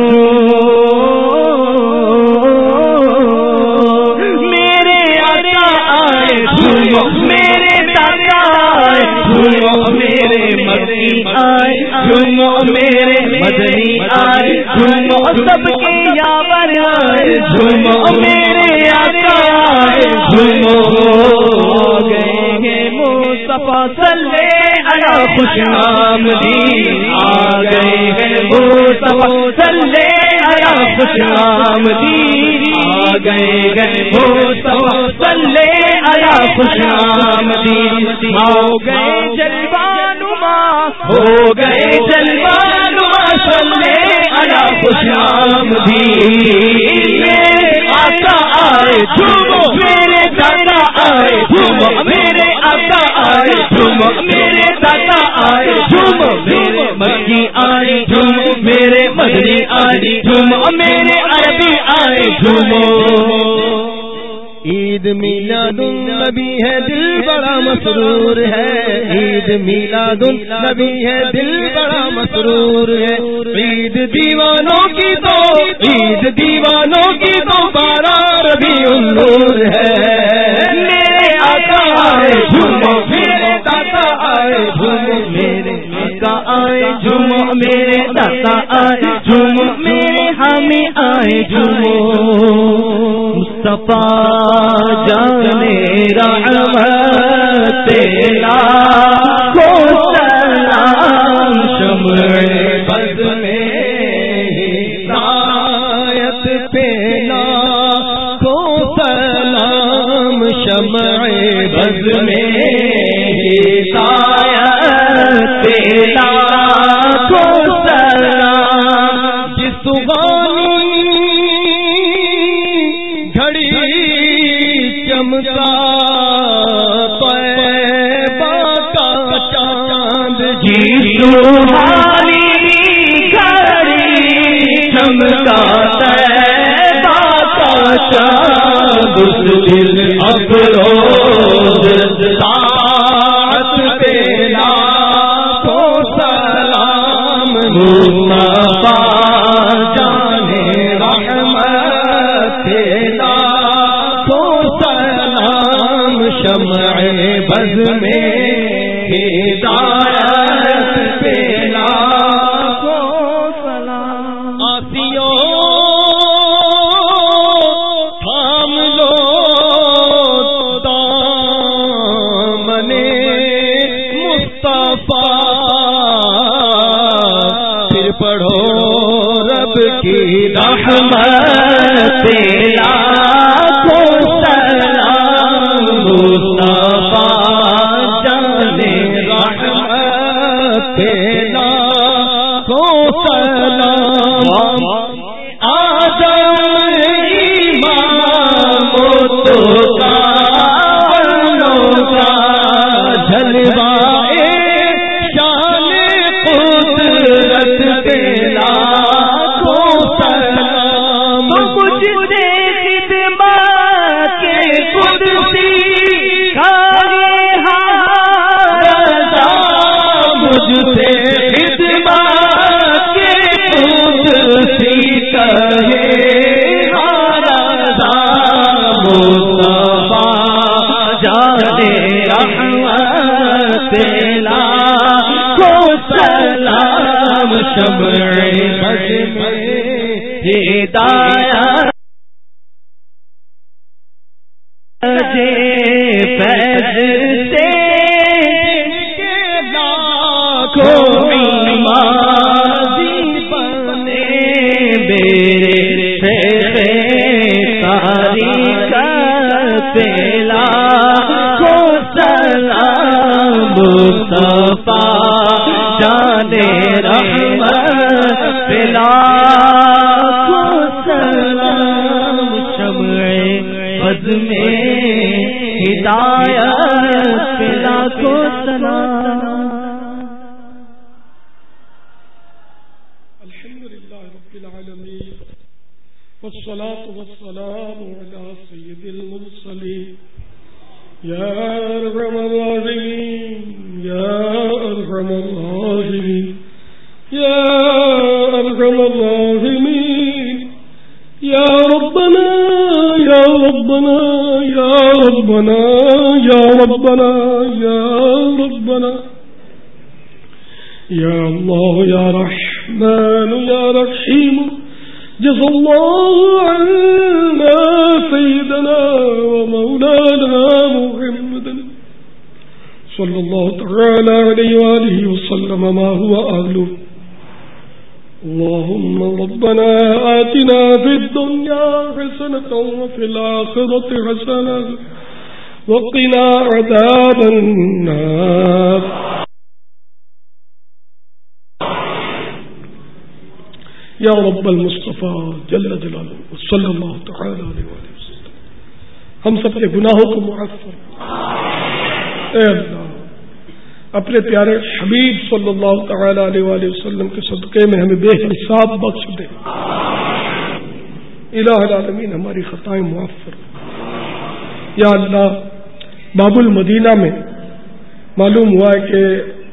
میرے آقا آئے جھومو میرے دادا آئے جھومو میرے مکی آئے جھومو میرے مدنی آئے جھومو سب کے یاور آئے جھومو میرے آقا آئے جھومو گئے ہیں مصطفیٰ صلی علی خوش آمدی آ گئے ہیں مصطفیٰ صلی علی خوش آمدی آ گئے ہیں مصطفیٰ صلی علی خوش آمدی ہو گئے جلوانما ہو گئے جلوانما صلی علی خوش آمدی میرے آقا آئے جھومو میرے دادا آئے جھومو میرے آقا آئے جھومو میرے دادا آئے جھومو میرے مکی آئے جھومو میرے مدنی آئے جھومو میرے عربی آئے جھومو عید میلاد النبی ہے دل بڑا مسرور ہے عید میلاد النبی ہے دل بڑا مسرور ہے عید دیوانوں کی تو عید دیوانوں کی تو بارہ ربیع النور ہے میرے آقا آئے جھومو میرے دادا آئے جھومو میرے آقا آئے جھومو میرے دادا آئے جھومو میرے حامی آئے جھومو مصطفیٰ جانے رحمت تیرا کو سلام شمع بز میں ہدایت پیلا کو سلام شمع بز میں ہدایت پیلا کو سلام جس چمکا طیبہ کا چاند جی سوہانی گھڑی چمکا طیبہ کا چاند اس دل افروز ساعت پہ لاکھوں سلام مصطفیٰ پیلا تو سلام شمع بز میں ہدایت پیلا تو سلام آسیوں تھام لو دامن مصطفیٰ پھر پڑھو رب کی رحمت پیلا تو سلام مصطفیٰ جانے رحمت پیلا تو سلام آدم امام تو کا جلوائے شان قدرت پیلا کو سلام مجھ سے خدمت کے قدسی کارے ہارا مجھ سے خدمت کے قدسی کہے ہارا مصطفیٰ جانے رحمت پیلا کو سلام شمع بز میں ہدایت جے فیض سے کے لاکھوں ایمانی بنے میرے شیخ تاریخ پیلا کو سلام مصطفیٰ جانے رحمت پیلا کو سلام شمع بز میں ہدایت پیلا کو سلام الحمدللہ رب العالمین والصلاة والسلام على سید المرسلین یا ارحم الراحمین یا ارحم الراحمین یا ارحم الراحمین یا ربنا یا ربنا یا ربنا یا ربنا یا ربنا یا اللہ یا رحمن یا رحیم جزا اللہ عنا سیدنا ومولانا محمد صلی اللہ تعالی علیہ وآلہ وسلم ما هو أهله اللهم ربنا آتنا في الدنيا حسنة وفي الآخرة حسنة وقنا عذاب النار یا رب المصطفیٰ جل جلالہ صلی اللہ تعالی علیہ وآلہ وسلم ہم سب کے گناہوں کو معاف فرما اے اللہ اپنے پیارے حبیب صلی اللہ تعالی علیہ وآلہ وسلم کے صدقے میں ہمیں بے حساب بخش دے الہ العالمین ہماری خطائیں معاف فرما یا اللہ باب المدینہ میں معلوم ہوا ہے کہ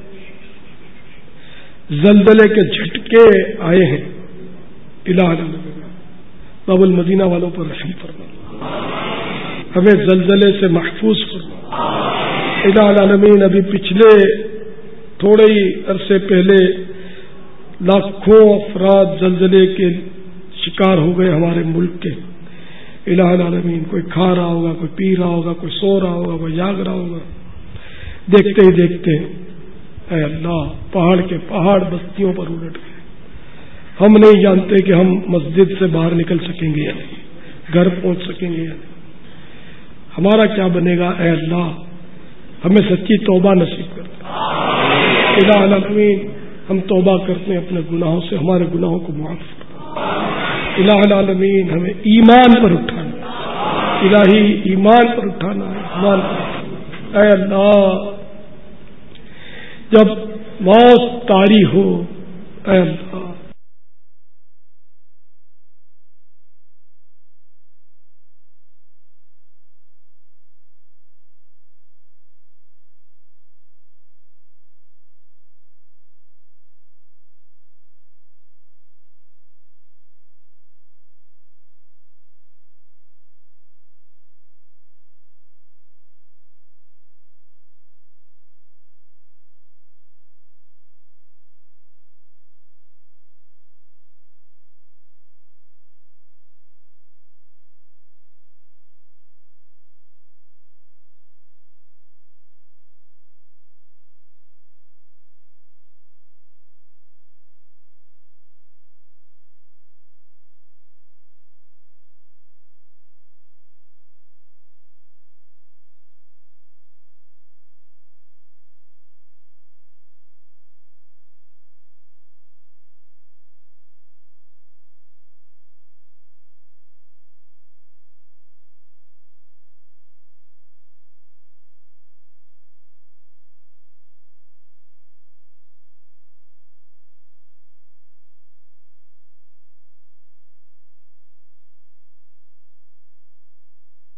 زلزلے کے جھٹکے آئے ہیں الہ العالمین باب المدینہ والوں پر رحم فرما ہمیں زلزلے سے محفوظ فرما الہ العالمین ابھی پچھلے تھوڑے ہی عرصے پہلے لاکھوں افراد زلزلے کے شکار ہو گئے ہمارے ملک کے الہ العالمین کوئی کھا رہا ہوگا کوئی پی رہا ہوگا کوئی سو رہا ہوگا کوئی جاگ رہا ہوگا دیکھتے ہی دیکھتے اے اللہ پہاڑ کے پہاڑ بستیوں پر الٹ گئے ہم نہیں جانتے کہ ہم مسجد سے باہر نکل سکیں گے یا نہیں گھر پہنچ سکیں گے یا نہیں ہمارا کیا بنے گا اے اللہ ہمیں سچی توبہ نصیب کرتے الہ العالمین ہم توبہ کرتے ہیں اپنے گناہوں سے ہمارے گناہوں کو معاف الہ العالمین ہمیں ایمان پر اٹھانا الہی ایمان پر اٹھانا ایمان پر اٹھانا اے اللہ جب موت طاری ہو اے اللہ